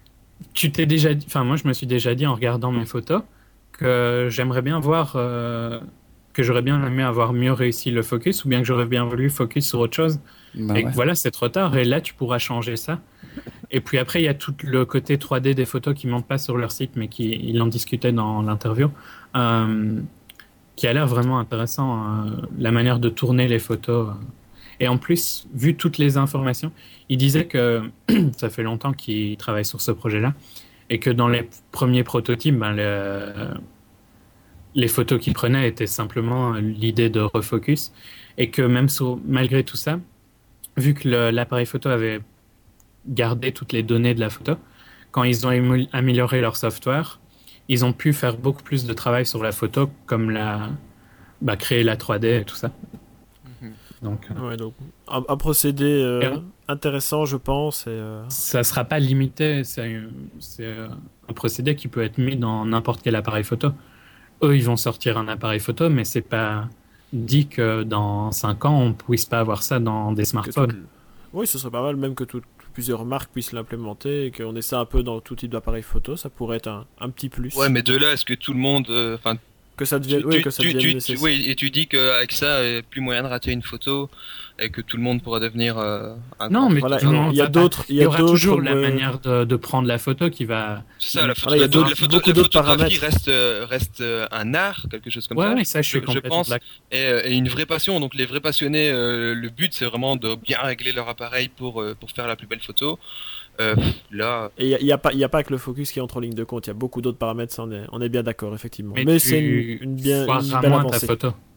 tu t'es déjà dit, enfin moi je me suis déjà dit en regardant mes photos que j'aimerais bien voir, euh, que j'aurais bien aimé avoir mieux réussi le focus ou bien que j'aurais bien voulu focus sur autre chose. Bah Et ouais. que voilà, c'est trop tard et là tu pourras changer ça. Et puis après, il y a tout le côté trois D des photos qui ne montent pas sur leur site, mais qui ils en discutaient dans l'interview, euh, qui a l'air vraiment intéressant, euh, la manière de tourner les photos. euh. Et en plus, vu toutes les informations, il disait que ça fait longtemps qu'il travaille sur ce projet-là et que dans les premiers prototypes, ben, le- les photos qu'il prenait étaient simplement l'idée de refocus et que même sur, malgré tout ça, vu que le- l'appareil photo avait gardé toutes les données de la photo, quand ils ont ému- amélioré leur software, ils ont pu faire beaucoup plus de travail sur la photo, comme la, bah, créer la trois D et tout ça. Mhm. Donc, euh, Ouais, donc, un, un procédé euh, Et- intéressant, je pense. Et, euh, ça ne sera pas limité, c'est c'est, euh, un procédé qui peut être mis dans n'importe quel appareil photo. Eux, ils vont sortir un appareil photo, mais c'est pas dit que dans cinq ans, on ne puisse pas avoir ça dans des que smartphones. tout- Oui, ce serait pas mal, même que tout- plusieurs marques puissent l'implémenter et qu'on ait ça un peu dans tout type d'appareil photo, ça pourrait être un, un petit plus. Ouais, mais de là, est-ce que tout le monde, euh, enfin, Que ça tu, devienne, oui, tu- que ça tu- devienne tu- tu- nécessaire. oui, et tu dis qu'avec ça, il n'y a plus moyen de rater une photo et que tout le monde pourra devenir euh, un Non, grand- mais Voilà, tout le monde il y a va pas- d'autres, il Il y y a aura d'autres, toujours la euh, manière de, de prendre la photo qui va. C'est ça, la, photo, Voilà, il y a la- d'autres- la photo- beaucoup la d'autres photographie paramètres. reste, euh, reste euh, un art, quelque chose comme Ouais, ça. ouais, ça, je suis je- je complètement pense. d'accord. Et, euh, et une vraie passion. Donc les vrais passionnés, euh, le but c'est vraiment de bien régler leur appareil pour, euh, pour faire la plus belle photo. Euh, là, Et il n'y a, a, pas- y a pas que le focus qui entre en ligne de compte, il y a beaucoup d'autres paramètres, ça on est, on est bien d'accord, effectivement. Mais Mais, tu c'est une, une bien, une foireras belle moins ta avancée. photo.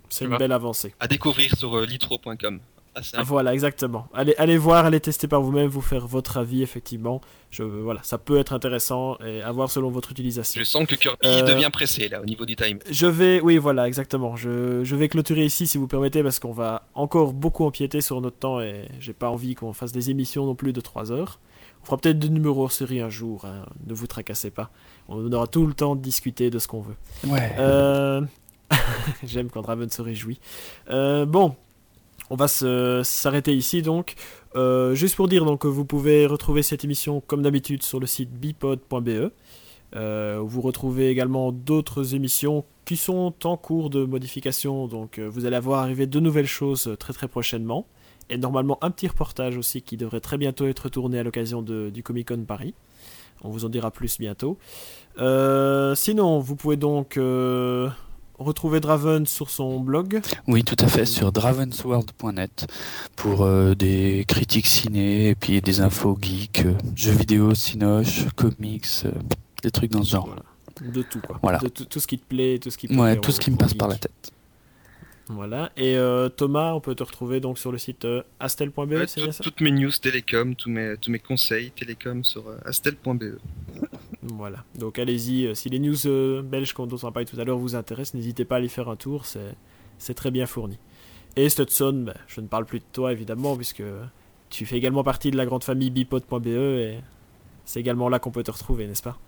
C'est Tu une vois. belle avancée. À découvrir sur euh, litro point com. Ah, c'est Ah, un- voilà, exactement. Allez, allez voir, allez tester par vous-même, vous faire votre avis, effectivement. Je, voilà, ça peut être intéressant et à voir selon votre utilisation. Je sens que Kirby Euh, devient pressé là au niveau du time. Je vais, oui, voilà, exactement. Je, je vais clôturer ici, si vous permettez, parce qu'on va encore beaucoup empiéter sur notre temps et j'ai pas envie qu'on fasse des émissions non plus de trois heures. On fera peut-être des numéros hors série un jour, hein, ne vous tracassez pas. On aura tout le temps de discuter de ce qu'on veut. Ouais. Euh... J'aime quand Draven se réjouit. Euh, bon, on va se- s'arrêter ici donc. Euh, juste pour dire donc, que vous pouvez retrouver cette émission comme d'habitude sur le site bipod point be. Euh, vous retrouvez également d'autres émissions qui sont en cours de modification. Donc euh, vous allez avoir arrivé de nouvelles choses euh, très très prochainement. Et normalement un petit reportage aussi qui devrait très bientôt être tourné à l'occasion de- du Comic Con Paris. On vous en dira plus bientôt. Euh, sinon, vous pouvez donc euh, retrouver Draven sur son blog. Oui, tout à fait, sur dravensworld point net pour euh, des critiques ciné et puis des infos geeks, euh, jeux vidéo, cinoche, comics, euh, des trucs dans ce genre. Voilà. De tout quoi. Voilà. De tout, tout ce qui te plaît, tout ce qui peut Ouais, plaire tout aux- ce qui me aux passe geeks. par la tête. Voilà. Et euh, Thomas, on peut te retrouver donc sur le site euh, astel point be, Ouais, c'est tout- bien ça? toutes mes news télécom, tous mes, tous mes conseils télécom sur euh, astel point be. Voilà. Donc allez-y, euh, si les news euh, belges dont on a parlé tout à l'heure vous intéressent, n'hésitez pas à aller faire un tour, c'est, c'est très bien fourni. Et Stutson, ben, je ne parle plus de toi évidemment, puisque tu fais également partie de la grande famille bipod point be et c'est également là qu'on peut te retrouver, n'est-ce pas?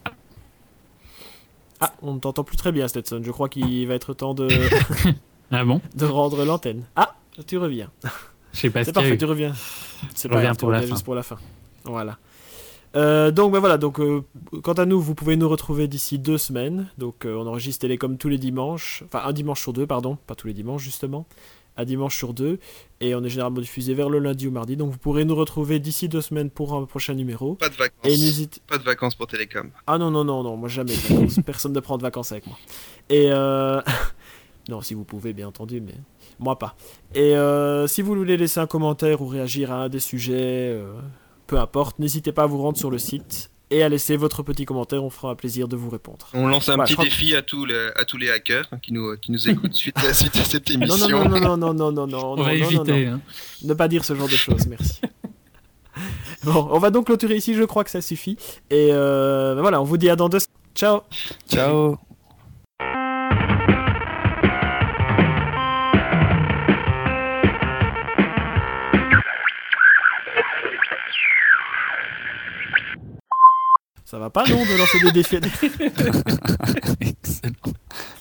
Ah, on ne t'entend plus très bien Stutson, je crois qu'il va être temps de, Ah bon? de rendre l'antenne. Ah, tu reviens. Je sais pas C'est ce qu'il y a parfait, eu. tu reviens. C'est Je reviens grave, tu pour la reviens fin. juste pour la fin. Voilà. Euh, donc ben voilà, donc euh, quant à nous, vous pouvez nous retrouver d'ici deux semaines. Donc euh, on enregistre Télécom tous les dimanches, enfin un dimanche sur deux, pardon, pas tous les dimanches justement, un dimanche sur deux, et on est généralement diffusé vers le lundi ou mardi. Donc vous pourrez nous retrouver d'ici deux semaines pour un prochain numéro. Pas de vacances. Et n'hésitez. Pas de vacances pour télécom. Ah non non non non, moi jamais de vacances. Personne ne prend de vacances avec moi. Et euh... non, si vous pouvez bien entendu, mais moi pas. Et euh, si vous voulez laisser un commentaire ou réagir à un des sujets, euh, peu importe, n'hésitez pas à vous rendre sur le site et à laisser votre petit commentaire, on fera un plaisir de vous répondre. On lance un Voilà, petit je crois défi à tous les, à tous les hackers hein, qui nous, qui nous écoutent suite à, suite à cette Non émission. non non non non non non non On non, va non, non, éviter. non. Hein. Ne pas dire ce genre de choses, merci. Bon, on va donc clôturer ici, je crois que ça suffit. Et euh, ben voilà, on vous dit à dans deux. Ciao. Ciao. Ça va pas non de lancer des défis. Excellent.